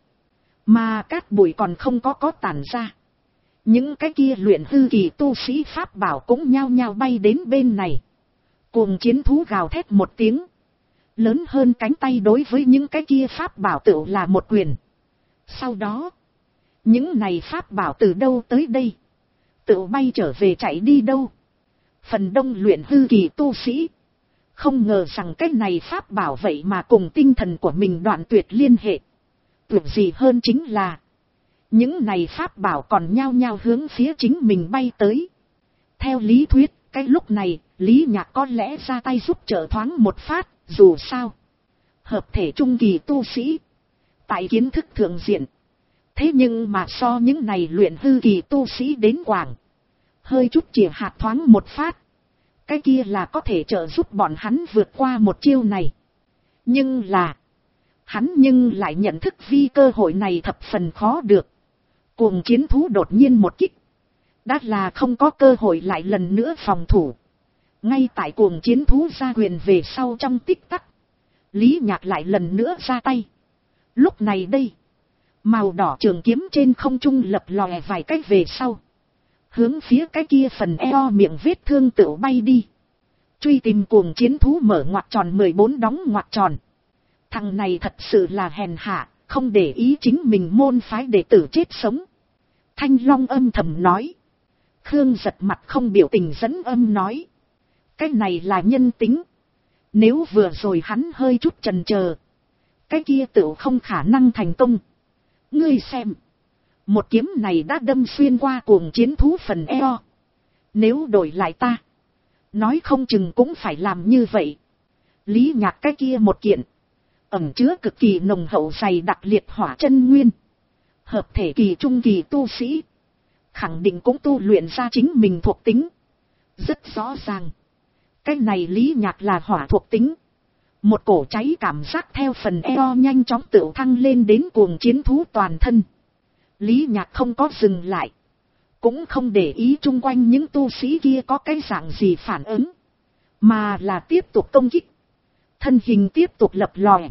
A: Mà cát bụi còn không có tản ra. Những cái kia luyện hư kỳ tu sĩ pháp bảo cũng nhao nhao bay đến bên này. Cuồng chiến thú gào thét một tiếng. Lớn hơn cánh tay đối với những cái kia pháp bảo tựu là một quyền. Sau đó, những này pháp bảo từ đâu tới đây, tựu bay trở về chạy đi đâu. Phần đông luyện hư kỳ tu sĩ không ngờ rằng cái này pháp bảo vậy mà cùng tinh thần của mình đoạn tuyệt liên hệ. Tuyệt gì hơn chính là những này pháp bảo còn nhao nhao hướng phía chính mình bay tới. Theo lý thuyết, cái lúc này, Lý Nhạc có lẽ ra tay giúp trợ thoáng một phát, dù sao. Hợp thể trung kỳ tu sĩ, tại kiến thức thượng diện. Thế nhưng mà so những này luyện hư kỳ tu sĩ đến quảng, hơi chút chìa hạt thoáng một phát. Cái kia là có thể trợ giúp bọn hắn vượt qua một chiêu này. Nhưng là, hắn nhưng lại nhận thức vi cơ hội này thập phần khó được. Cuồng chiến thú đột nhiên một kích, đã là không có cơ hội lại lần nữa phòng thủ. Ngay tại cuồng chiến thú ra quyền về sau trong tích tắc, Lý Nhạc lại lần nữa ra tay. Lúc này đây, màu đỏ trường kiếm trên không trung lập lòe vài cách về sau, hướng phía cái kia phần eo miệng vết thương tự bay đi. Truy tìm cuồng chiến thú mở ngoặc tròn 14 đóng ngoặc tròn. Thằng này thật sự là hèn hạ, không để ý chính mình môn phái đệ tử chết sống. Thanh Long âm thầm nói. Khương Giật mặt không biểu tình dẫn âm nói. Cái này là nhân tính. Nếu vừa rồi hắn hơi chút chần chờ, cái kia tự không khả năng thành công. Ngươi xem, một kiếm này đã đâm xuyên qua cuồng chiến thú phần eo. Nếu đổi lại ta, nói không chừng cũng phải làm như vậy. Lý Nhạc cái kia một kiện, ẩn chứa cực kỳ nồng hậu dày đặc liệt hỏa chân nguyên. Hợp thể kỳ trung kỳ tu sĩ, khẳng định cũng tu luyện ra chính mình thuộc tính. Rất rõ ràng, cái này Lý Nhạc là hỏa thuộc tính. Một cổ cháy cảm giác theo phần eo nhanh chóng tự thăng lên đến cuồng chiến thú toàn thân. Lý Nhạc không có dừng lại, cũng không để ý chung quanh những tu sĩ kia có cái dạng gì phản ứng, mà là tiếp tục công kích. Thân hình tiếp tục lập lòe.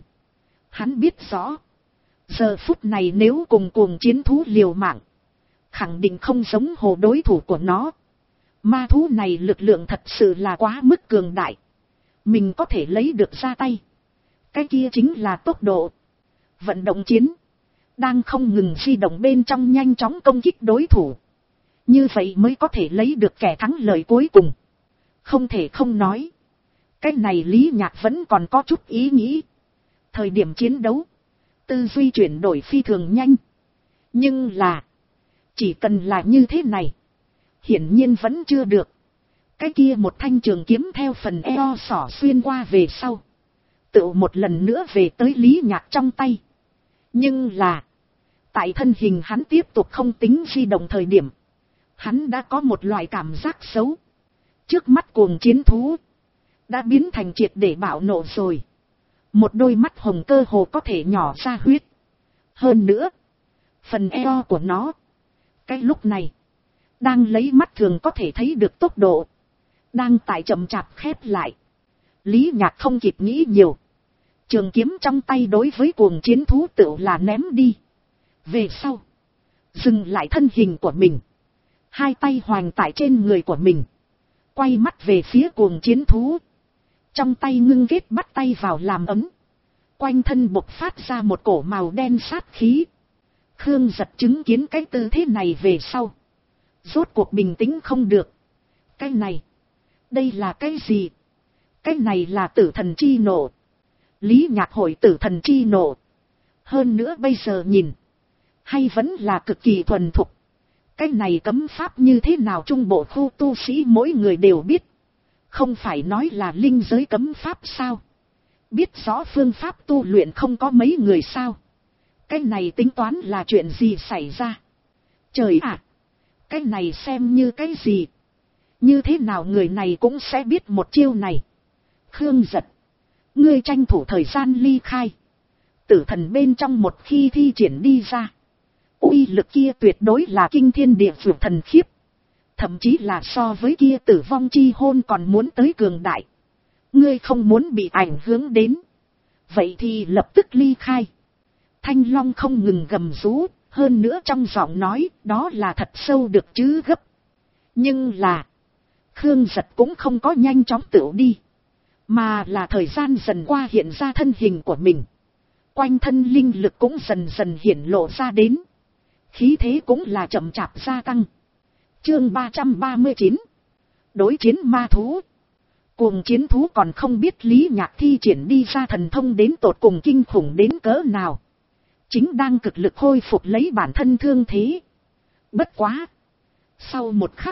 A: Hắn biết rõ, giờ phút này nếu cùng cuồng chiến thú liều mạng, khẳng định không giống hồ đối thủ của nó. Ma thú này lực lượng thật sự là quá mức cường đại. Mình có thể lấy được ra tay, cái kia chính là tốc độ. Vận động chiến, đang không ngừng di động bên trong nhanh chóng công kích đối thủ. Như vậy mới có thể lấy được kẻ thắng lợi cuối cùng. Không thể không nói, cái này Lý Nhạc vẫn còn có chút ý nghĩ. Thời điểm chiến đấu, tư duy chuyển đổi phi thường nhanh. Nhưng là, chỉ cần là như thế này, hiển nhiên vẫn chưa được. Cái kia một thanh trường kiếm theo phần eo xỏ xuyên qua về sau, Tựu một lần nữa về tới Lý Nhạc trong tay. Nhưng là, tại thân hình hắn tiếp tục không tính di động thời điểm, hắn đã có một loại cảm giác xấu. Trước mắt cuồng chiến thú đã biến thành triệt để bạo nộ rồi. Một đôi mắt hồng cơ hồ có thể nhỏ ra huyết. Hơn nữa, phần eo của nó, cái lúc này, đang lấy mắt thường có thể thấy được tốc độ, đang tại chậm chạp khép lại. Lý Nhạc không kịp nghĩ nhiều. Trường kiếm trong tay đối với cuồng chiến thú tựu là ném đi. Về sau, dừng lại thân hình của mình. Hai tay hoành tại trên người của mình. Quay mắt về phía cuồng chiến thú. Trong tay ngưng ghét bắt tay vào làm ấm. Quanh thân bộc phát ra một cổ màu đen sát khí. Khương Giật chứng kiến cái tư thế này về sau. Rốt cuộc bình tĩnh không được. Cái này, đây là cái gì? Cái này là tử thần chi nộ. Lý Nhạc hội tử thần chi nộ. Hơn nữa bây giờ nhìn, hay vẫn là cực kỳ thuần thục. Cái này cấm pháp như thế nào trung bộ khu tu sĩ mỗi người đều biết. Không phải nói là linh giới cấm pháp sao? Biết rõ phương pháp tu luyện không có mấy người sao? Cái này tính toán là chuyện gì xảy ra? Trời ạ! Cái này xem như cái gì? Như thế nào người này cũng sẽ biết một chiêu này? Khương Giật, ngươi tranh thủ thời gian ly khai. Tử thần bên trong một khi thi triển đi ra, uy lực kia tuyệt đối là kinh thiên địa phủ thần khiếp. Thậm chí là so với kia tử vong chi hôn còn muốn tới cường đại. Ngươi không muốn bị ảnh hưởng đến, vậy thì lập tức ly khai. Thanh Long không ngừng gầm rú, hơn nữa trong giọng nói đó là thật sâu được chứ gấp. Nhưng là, Khương Giật cũng không có nhanh chóng tựu đi, mà là thời gian dần qua hiện ra thân hình của mình. Quanh thân linh lực cũng dần dần hiển lộ ra đến. Khí thế cũng là chậm chạp gia tăng. Chương 339. Đối chiến ma thú. Cuồng chiến thú còn không biết Lý Nhạc thi triển đi ra thần thông đến tột cùng kinh khủng đến cỡ nào. Chính đang cực lực khôi phục lấy bản thân thương thế. Bất quá, sau một khắc,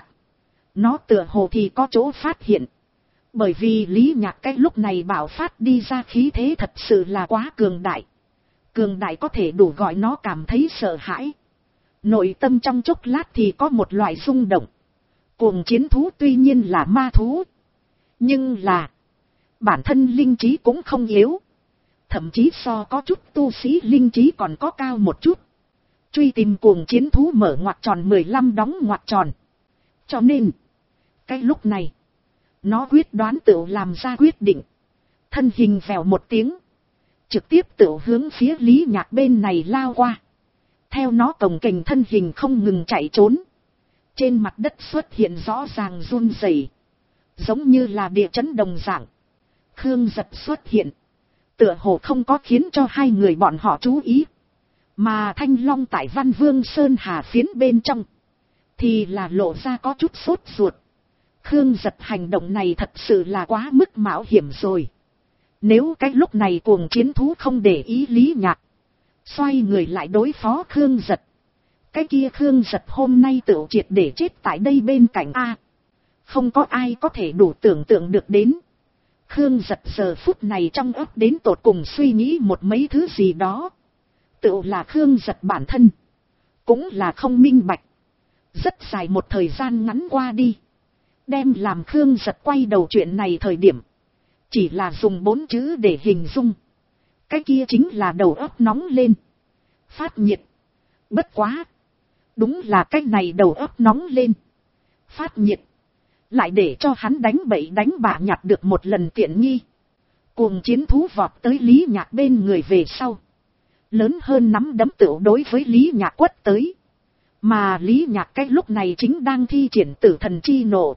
A: nó tựa hồ thì có chỗ phát hiện. Bởi vì Lý Nhạc cái lúc này bảo phát đi ra khí thế thật sự là quá cường đại. Cường đại có thể đủ gọi nó cảm thấy sợ hãi. Nội tâm trong chốc lát thì có một loại rung động. Cuồng chiến thú tuy nhiên là ma thú, nhưng là bản thân linh trí cũng không yếu. Thậm chí so có chút tu sĩ linh trí còn có cao một chút. Truy tìm cuồng chiến thú mở ngoặc tròn 15 đóng ngoặc tròn. Cho nên, cái lúc này, nó quyết đoán tự làm ra quyết định. Thân hình vèo một tiếng, trực tiếp tự hướng phía Lý Nhạc bên này lao qua. Theo nó cồng kềnh thân hình không ngừng chạy trốn. Trên mặt đất xuất hiện rõ ràng run rẩy, giống như là địa chấn đồng dạng. Khương Giật xuất hiện, tựa hồ không có khiến cho hai người bọn họ chú ý. Mà Thanh Long tại Văn Vương Sơn Hà phiến bên trong, thì là lộ ra có chút sốt ruột. Khương Giật hành động này thật sự là quá mức mạo hiểm rồi. Nếu cái lúc này cuồng chiến thú không để ý Lý Nhạc, xoay người lại đối phó Khương Giật, cái kia Khương Giật hôm nay tự triệt để chết tại đây bên cạnh A. Không có ai có thể đủ tưởng tượng được đến. Khương Giật giờ phút này trong óc đến tột cùng suy nghĩ một mấy thứ gì đó. Tự là Khương Giật bản thân cũng là không minh bạch. Rất dài một thời gian ngắn qua đi, đem làm Khương Giật quay đầu chuyện này thời điểm, chỉ là dùng 4 chữ để hình dung. Cái kia chính là đầu óc nóng lên, phát nhiệt. Bất quá, đúng là cái này đầu óc nóng lên, phát nhiệt, lại để cho hắn đánh bậy đánh bạ nhặt được một lần tiện nghi. Cuồng chiến thú vọt tới Lý Nhạc bên người về sau, lớn hơn nắm đấm tựu đối với Lý Nhạc quất tới. Mà Lý Nhạc cái lúc này chính đang thi triển tử thần chi nộ,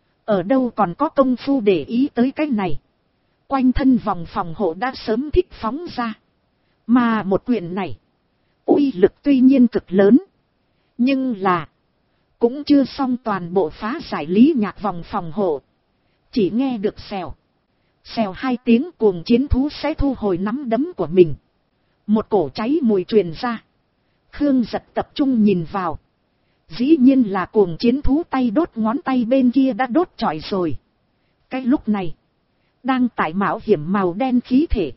A: ở đâu còn có công phu để ý tới cái này. Quanh thân vòng phòng hộ đã sớm thích phóng ra. Mà một quyền này, uy lực tuy nhiên cực lớn, nhưng là cũng chưa xong toàn bộ phá giải Lý Nhạc vòng phòng hộ. Chỉ nghe được xèo xèo 2 tiếng, cuồng chiến thú sẽ thu hồi nắm đấm của mình. Một cổ cháy mùi truyền ra. Khương Giật tập trung nhìn vào, dĩ nhiên là cuồng chiến thú tay đốt ngón tay bên kia đã đốt chọi rồi. Cái lúc này Đang tại mạo hiểm màu đen khí thể.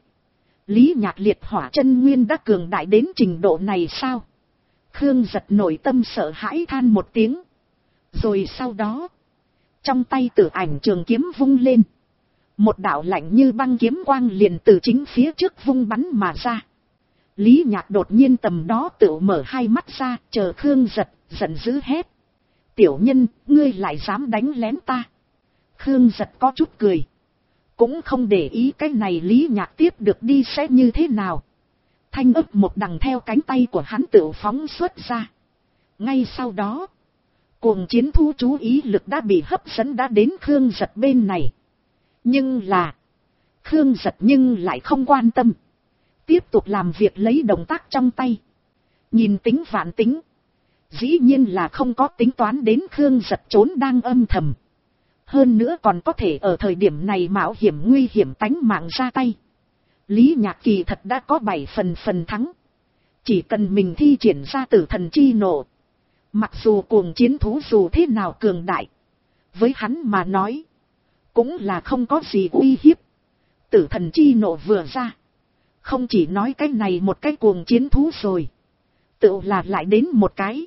A: Lý Nhạc liệt hỏa chân nguyên đã cường đại đến trình độ này sao? Khương Giật nội tâm sợ hãi than một tiếng. Rồi sau đó, trong tay Tử Ảnh trường kiếm vung lên. Một đạo lạnh như băng kiếm quang liền từ chính phía trước vung bắn mà ra. Lý Nhạc đột nhiên tầm đó tự mở hai mắt ra, chờ Khương Giật, giận dữ hét. Tiểu nhân, ngươi lại dám đánh lén ta. Khương Giật có chút cười. Cũng không để ý cái này Lý Nhạc tiếp được đi sẽ như thế nào. Thanh ấp một đằng theo cánh tay của hắn tự phóng xuất ra. Ngay sau đó, cuồng chiến thú chú ý lực đã bị hấp dẫn đã đến Khương Giật bên này. Nhưng là, Khương Giật nhưng lại không quan tâm. Tiếp tục làm việc lấy động tác trong tay. Nhìn tính vạn tính. Dĩ nhiên là không có tính toán đến Khương Giật trốn đang âm thầm. Hơn nữa còn có thể ở thời điểm này mạo hiểm nguy hiểm tánh mạng ra tay. Lý Nhạc kỳ thật đã có 7 phần thắng. Chỉ cần mình thi triển ra Tử Thần chi nộ. Mặc dù cuồng chiến thú dù thế nào cường đại, với hắn mà nói, cũng là không có gì uy hiếp. Tử Thần chi nộ vừa ra, không chỉ nói cái này một cái cuồng chiến thú rồi, tự là lại đến một cái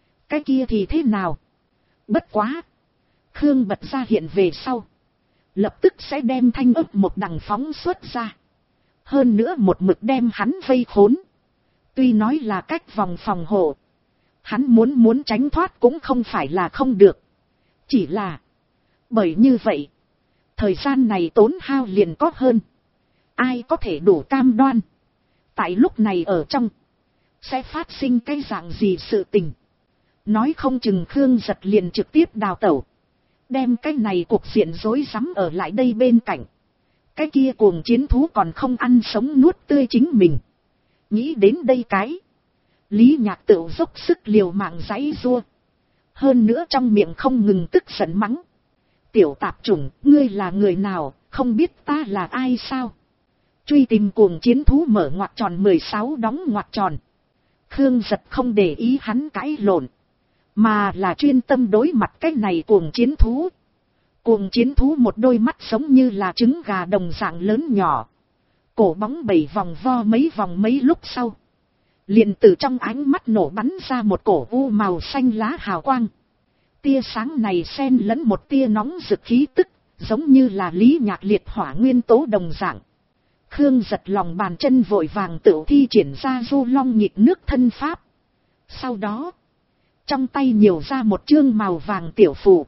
A: kia thì thế nào. Bất quá, Khương bật ra hiện về sau, lập tức sẽ đem thanh ấp một đằng phóng xuất ra. Hơn nữa một mực đem hắn vây khốn. Tuy nói là cách vòng phòng hộ, hắn muốn tránh thoát cũng không phải là không được. Chỉ là, bởi như vậy, thời gian này tốn hao liền có hơn. Ai có thể đủ cam đoan, tại lúc này ở trong, sẽ phát sinh cái dạng gì sự tình. Nói không chừng Khương Giật liền trực tiếp đào tẩu. Đem cái này cuộc diện rối rắm ở lại đây bên cạnh. Cái kia cuồng chiến thú còn không ăn sống nuốt tươi chính mình. Nghĩ đến đây cái, Lý Nhạc tự dốc sức liều mạng giãy giụa. Hơn nữa trong miệng không ngừng tức giận mắng. Tiểu tạp chủng, ngươi là người nào, không biết ta là ai sao? Truy tìm cuồng chiến thú mở ngoặc tròn 16 đóng ngoặc tròn. Khương Giật không để ý hắn cãi lộn, mà là chuyên tâm đối mặt cái này cuồng chiến thú. Cuồng chiến thú một đôi mắt giống như là trứng gà đồng dạng lớn nhỏ. Cổ bóng 7 vòng vo mấy vòng mấy lúc sau, liền từ trong ánh mắt nổ bắn ra một cổ u màu xanh lá hào quang. Tia sáng này xen lẫn một tia nóng rực khí tức, giống như là Lý Nhạc liệt hỏa nguyên tố đồng dạng. Khương Giật lòng bàn chân vội vàng tự thi triển ra du long nhịp nước thân pháp. Sau đó, trong tay nhiều ra một chương màu vàng tiểu phù.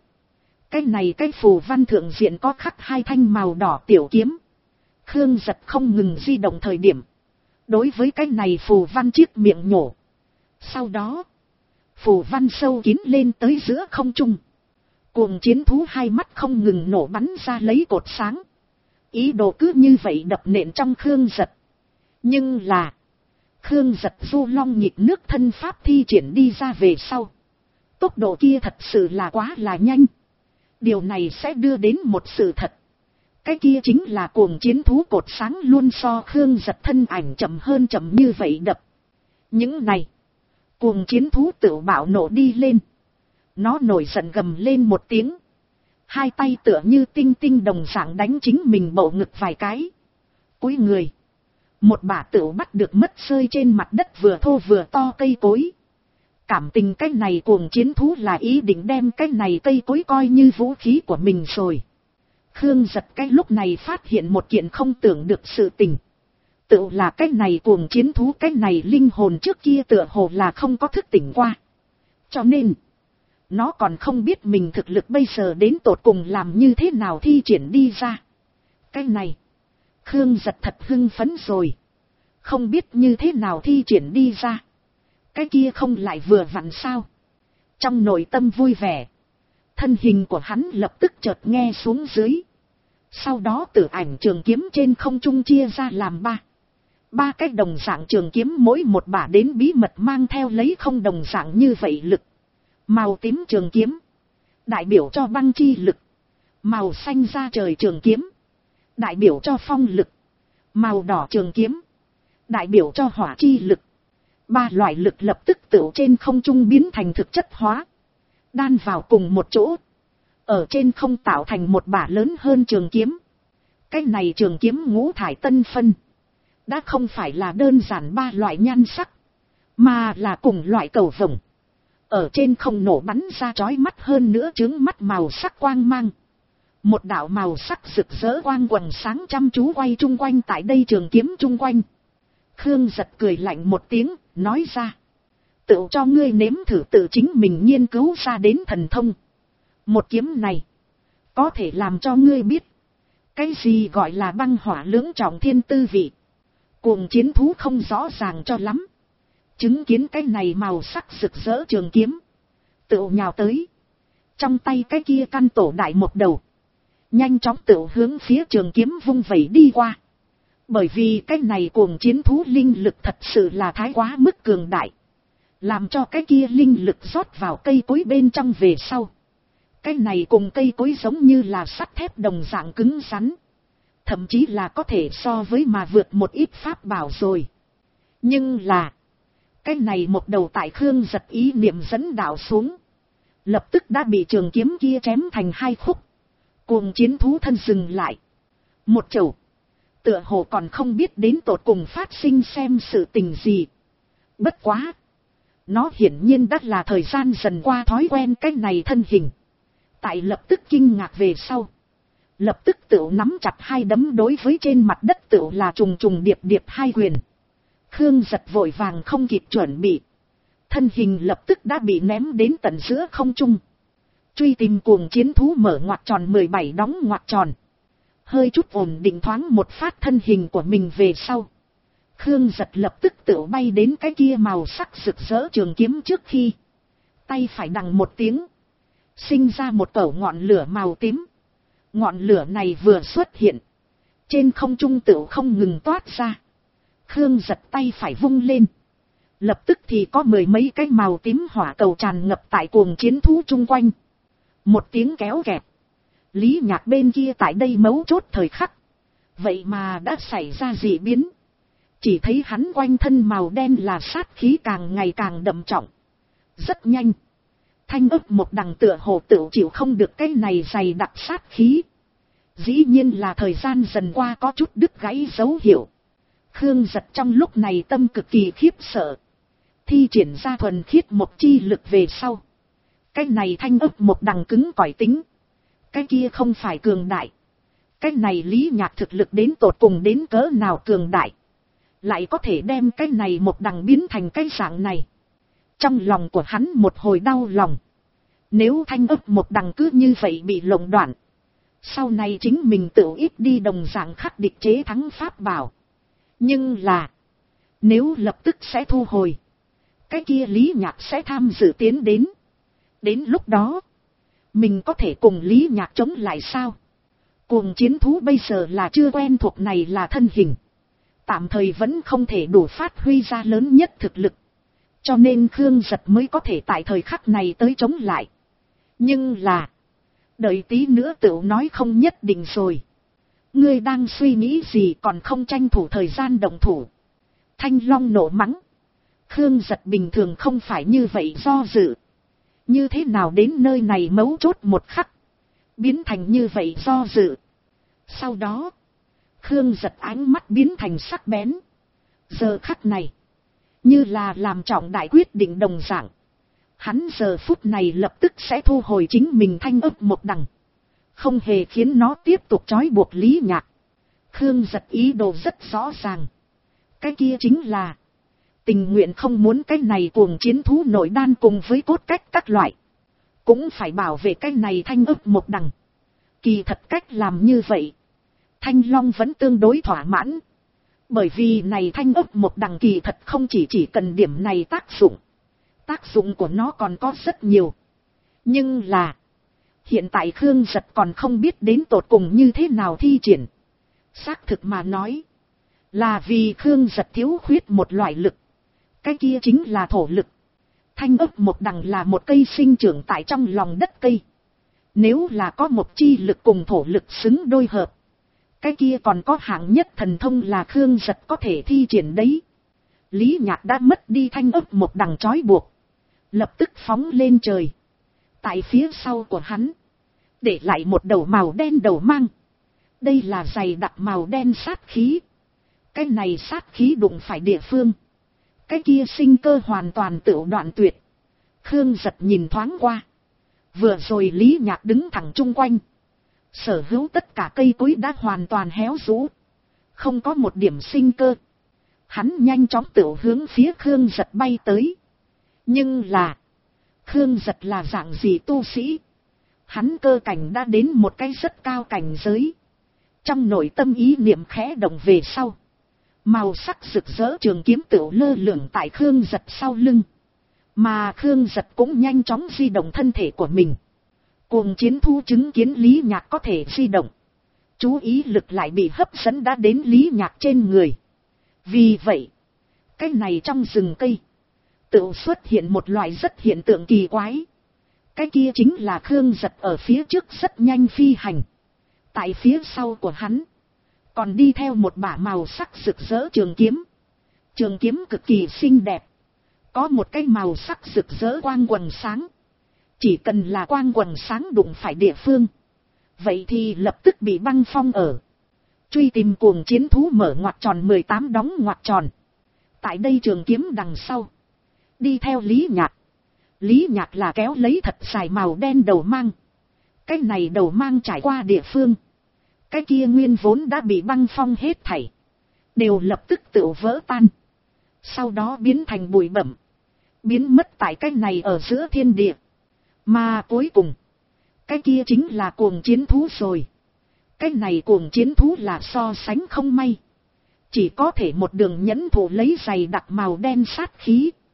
A: Cái phù văn thượng diện có khắc 2 thanh màu đỏ tiểu kiếm. Khương Giật không ngừng di động thời điểm, đối với cái này phù văn chiếc miệng nhổ. Sau đó, phù văn sâu kín lên tới giữa không trung. Cuồng chiến thú hai mắt không ngừng nổ bắn ra lấy cột sáng. Ý đồ cứ như vậy đập nện trong Khương Giật. Nhưng là, Khương Giật du long nhịp nước thân pháp thi triển đi ra về sau, tốc độ kia thật sự là quá là nhanh. Điều này sẽ đưa đến một sự thật. Cái kia chính là cuồng chiến thú cột sáng luôn so Khương Giật thân ảnh chậm hơn chậm như vậy đập. Những này, cuồng chiến thú tự bạo nổ đi lên. Nó nổi giận gầm lên một tiếng. 2 tay tựa như tinh tinh đồng dạng đánh chính mình bầu ngực vài cái. Cúi người, một bả tửu bắt được mất rơi trên mặt đất vừa thô vừa to cây cối. Cảm tình cái này cuồng chiến thú là ý định đem cái này cây cối coi như vũ khí của mình rồi. Khương Giật cái lúc này phát hiện một kiện không tưởng được sự tình. Tự là cái này cuồng chiến thú, cái này linh hồn trước kia tựa hồ là không có thức tỉnh qua. Cho nên, nó còn không biết mình thực lực bây giờ đến tột cùng làm như thế nào thi triển đi ra. Cái này, Khương Giật thật hưng phấn rồi. Không biết như thế nào thi triển đi ra. Cái kia không lại vừa vặn sao. Trong nội tâm vui vẻ, thân hình của hắn lập tức chợt nghe xuống dưới. Sau đó Tử Ảnh trường kiếm trên không trung chia ra làm 3 cái đồng dạng trường kiếm, mỗi một bả đến bí mật mang theo lấy không đồng dạng như vậy lực. Màu tím trường kiếm, đại biểu cho băng chi lực. Màu xanh da trời trường kiếm, đại biểu cho phong lực. Màu đỏ trường kiếm, đại biểu cho hỏa chi lực. 3 loại lực lập tức tự trên không trung biến thành thực chất hóa, đan vào cùng một chỗ, ở trên không tạo thành một bả lớn hơn trường kiếm. cái này trường kiếm ngũ thải tân phân, đã không phải là đơn giản ba loại nhan sắc, mà là cùng loại cầu vồng, ở trên không nổ bắn ra chói mắt hơn nữa trướng mắt màu sắc quang mang. Một đạo màu sắc rực rỡ quang quần sáng chăm chú quay chung quanh tại đây trường kiếm chung quanh. Khương Giật cười lạnh một tiếng, nói ra: tự cho ngươi nếm thử tự chính mình nghiên cứu ra đến thần thông. Một kiếm này, có thể làm cho ngươi biết, cái gì gọi là băng hỏa lưỡng trọng thiên tư vị. Cuồng chiến thú không rõ ràng cho lắm. Chứng kiến cái này màu sắc rực rỡ trường kiếm, tự nhào tới. Trong tay cái kia căn tổ đại một đầu, nhanh chóng tự hướng phía trường kiếm vung vẩy đi qua. Bởi vì cái này cuồng chiến thú linh lực thật sự là thái quá mức cường đại, làm cho cái kia linh lực rót vào cây cối bên trong về sau. Cái này cùng cây cối giống như là sắt thép đồng dạng cứng rắn, thậm chí là có thể so với mà vượt một ít pháp bảo rồi. Nhưng là, cái này một đầu tại Khương Giật ý niệm dẫn đạo xuống, lập tức đã bị trường kiếm kia chém thành hai khúc. Cuồng chiến thú thân dừng lại. Một chầu, tựa hồ còn không biết đến tột cùng phát sinh xem sự tình gì. Bất quá, nó hiển nhiên đã là thời gian dần qua thói quen cái này thân hình. Tại lập tức kinh ngạc về sau, lập tức tự nắm chặt hai đấm đối với trên mặt đất tự là trùng trùng điệp điệp hai quyền. Khương Giật vội vàng không kịp chuẩn bị, thân hình lập tức đã bị ném đến tận giữa không trung. Truy tìm cuồng chiến thú mở ngoặc tròn 17 đóng ngoặc tròn. Hơi chút ổn định thoáng một phát thân hình của mình về sau, Khương Giật lập tức tự bay đến cái kia màu sắc rực rỡ trường kiếm trước khi. Tay phải đằng một tiếng, sinh ra một cẩu ngọn lửa màu tím. Ngọn lửa này vừa xuất hiện, trên không trung tự không ngừng toát ra. Khương Giật tay phải vung lên, lập tức thì có mười mấy cái màu tím hỏa cầu tràn ngập tại cuồng chiến thú chung quanh. Một tiếng kéo kẹt, Lý Nhạc bên kia tại đây mấu chốt thời khắc, vậy mà đã xảy ra dị biến. Chỉ thấy hắn quanh thân màu đen là sát khí càng ngày càng đậm trọng. Rất nhanh, thanh ức một đằng tựa hồ tự chịu không được cái này dày đặc sát khí. Dĩ nhiên là thời gian dần qua có chút đứt gãy dấu hiệu. Khương Giật trong lúc này tâm cực kỳ khiếp sợ. Thi triển ra thuần khiết một chi lực về sau, cái này thanh ức một đằng cứng cỏi tính, cái kia không phải cường đại. Cái này Lý Nhạc thực lực đến tột cùng đến cỡ nào cường đại, lại có thể đem cái này một đằng biến thành cái dạng này. Trong lòng của hắn một hồi đau lòng. Nếu thanh ức một đằng cứ như vậy bị lộng đoạn, sau này chính mình tự ít đi đồng dạng khắc địch chế thắng pháp bảo. Nhưng là, nếu lập tức sẽ thu hồi, cái kia Lý Nhạc sẽ tham dự tiến đến. Đến lúc đó, mình có thể cùng Lý Nhạc chống lại sao? Cuồng chiến thú bây giờ là chưa quen thuộc này là thân hình, tạm thời vẫn không thể đủ phát huy ra lớn nhất thực lực. Cho nên Khương Giật mới có thể tại thời khắc này tới chống lại. Nhưng là, đợi tí nữa tựu nói không nhất định rồi. Ngươi đang suy nghĩ gì còn không tranh thủ thời gian động thủ? Thanh Long nổ mắng. Khương Giật bình thường không phải như vậy do dự. Như thế nào đến nơi này mấu chốt một khắc, biến thành như vậy do dự. Sau đó, Khương Giật ánh mắt biến thành sắc bén. Giờ khắc này, như là làm trọng đại quyết định đồng dạng. Hắn giờ phút này lập tức sẽ thu hồi chính mình thanh ức một đằng, không hề khiến nó tiếp tục trói buộc Lý Nhạc. Khương Giật ý đồ rất rõ ràng. Cái kia chính là tình nguyện không muốn cái này cuồng chiến thú nội đan cùng với cốt cách các loại, cũng phải bảo vệ cái này thanh ức một đằng. Kỳ thật cách làm như vậy, Thanh Long vẫn tương đối thỏa mãn. Bởi vì này thanh ức một đằng kỳ thật không chỉ cần điểm này tác dụng. Tác dụng của nó còn có rất nhiều. Nhưng là, hiện tại Khương Giật còn không biết đến tột cùng như thế nào thi triển. Xác thực mà nói, là vì Khương Giật thiếu khuyết một loại lực. Cái kia chính là thổ lực. Thanh ức một đằng là một cây sinh trưởng tại trong lòng đất cây. Nếu là có một chi lực cùng thổ lực xứng đôi hợp, cái kia còn có hạng nhất thần thông là Khương Giật có thể thi triển đấy. Lý Nhạc đã mất đi thanh ức một đằng trói buộc, lập tức phóng lên trời. Tại phía sau của hắn, để lại một đầu màu đen đầu mang, Đây là dày đặc màu đen sát khí. Cái này sát khí đụng phải địa phương, cái kia sinh cơ hoàn toàn tựu đoạn tuyệt. Khương Giật nhìn thoáng qua. Vừa rồi Lý Nhạc đứng thẳng chung quanh. Sở hữu tất cả cây cối đã hoàn toàn héo rũ. Không có một điểm sinh cơ. Hắn nhanh chóng tựu hướng phía Khương Giật bay tới. Nhưng là, Khương Giật là dạng gì tu sĩ? Hắn cơ cảnh đã đến một cái rất cao cảnh giới. Trong nội tâm ý niệm khẽ động về sau, màu sắc rực rỡ trường kiếm tựu lơ lửng tại Khương Giật sau lưng. Mà Khương Giật cũng nhanh chóng di động thân thể của mình. Cuồng chiến thu chứng kiến Lý Nhạc có thể di động, chú ý lực lại bị hấp dẫn đã đến Lý Nhạc trên người. Vì vậy, cái này trong rừng cây tựu xuất hiện một loại rất hiện tượng kỳ quái. Cái kia chính là Khương Giật ở phía trước rất nhanh phi hành. Tại phía sau của hắn còn đi theo một bả màu sắc rực rỡ trường kiếm. Trường kiếm cực kỳ xinh đẹp, có một cái màu sắc rực rỡ quang quần sáng. Chỉ cần là quang quần sáng đụng phải địa phương, vậy thì lập tức bị băng phong ở. Truy tìm cuồng chiến thú mở ngoặc tròn 18 đóng ngoặc tròn. Tại đây trường kiếm đằng sau, đi theo Lý Nhạc. Lý Nhạc là kéo lấy thật dài màu đen đầu mang. Cái này đầu mang trải qua địa phương, cái kia nguyên vốn đã bị băng phong hết thảy, đều lập tức tự vỡ tan. Sau đó biến thành bụi bẩm, biến mất tại cái này ở giữa thiên địa. Mà cuối cùng, cái kia chính là cuồng chiến thú rồi. Cái này cuồng chiến thú là so sánh không may, chỉ có thể một đường nhẫn thủ lấy dày đặc màu đen sát khí.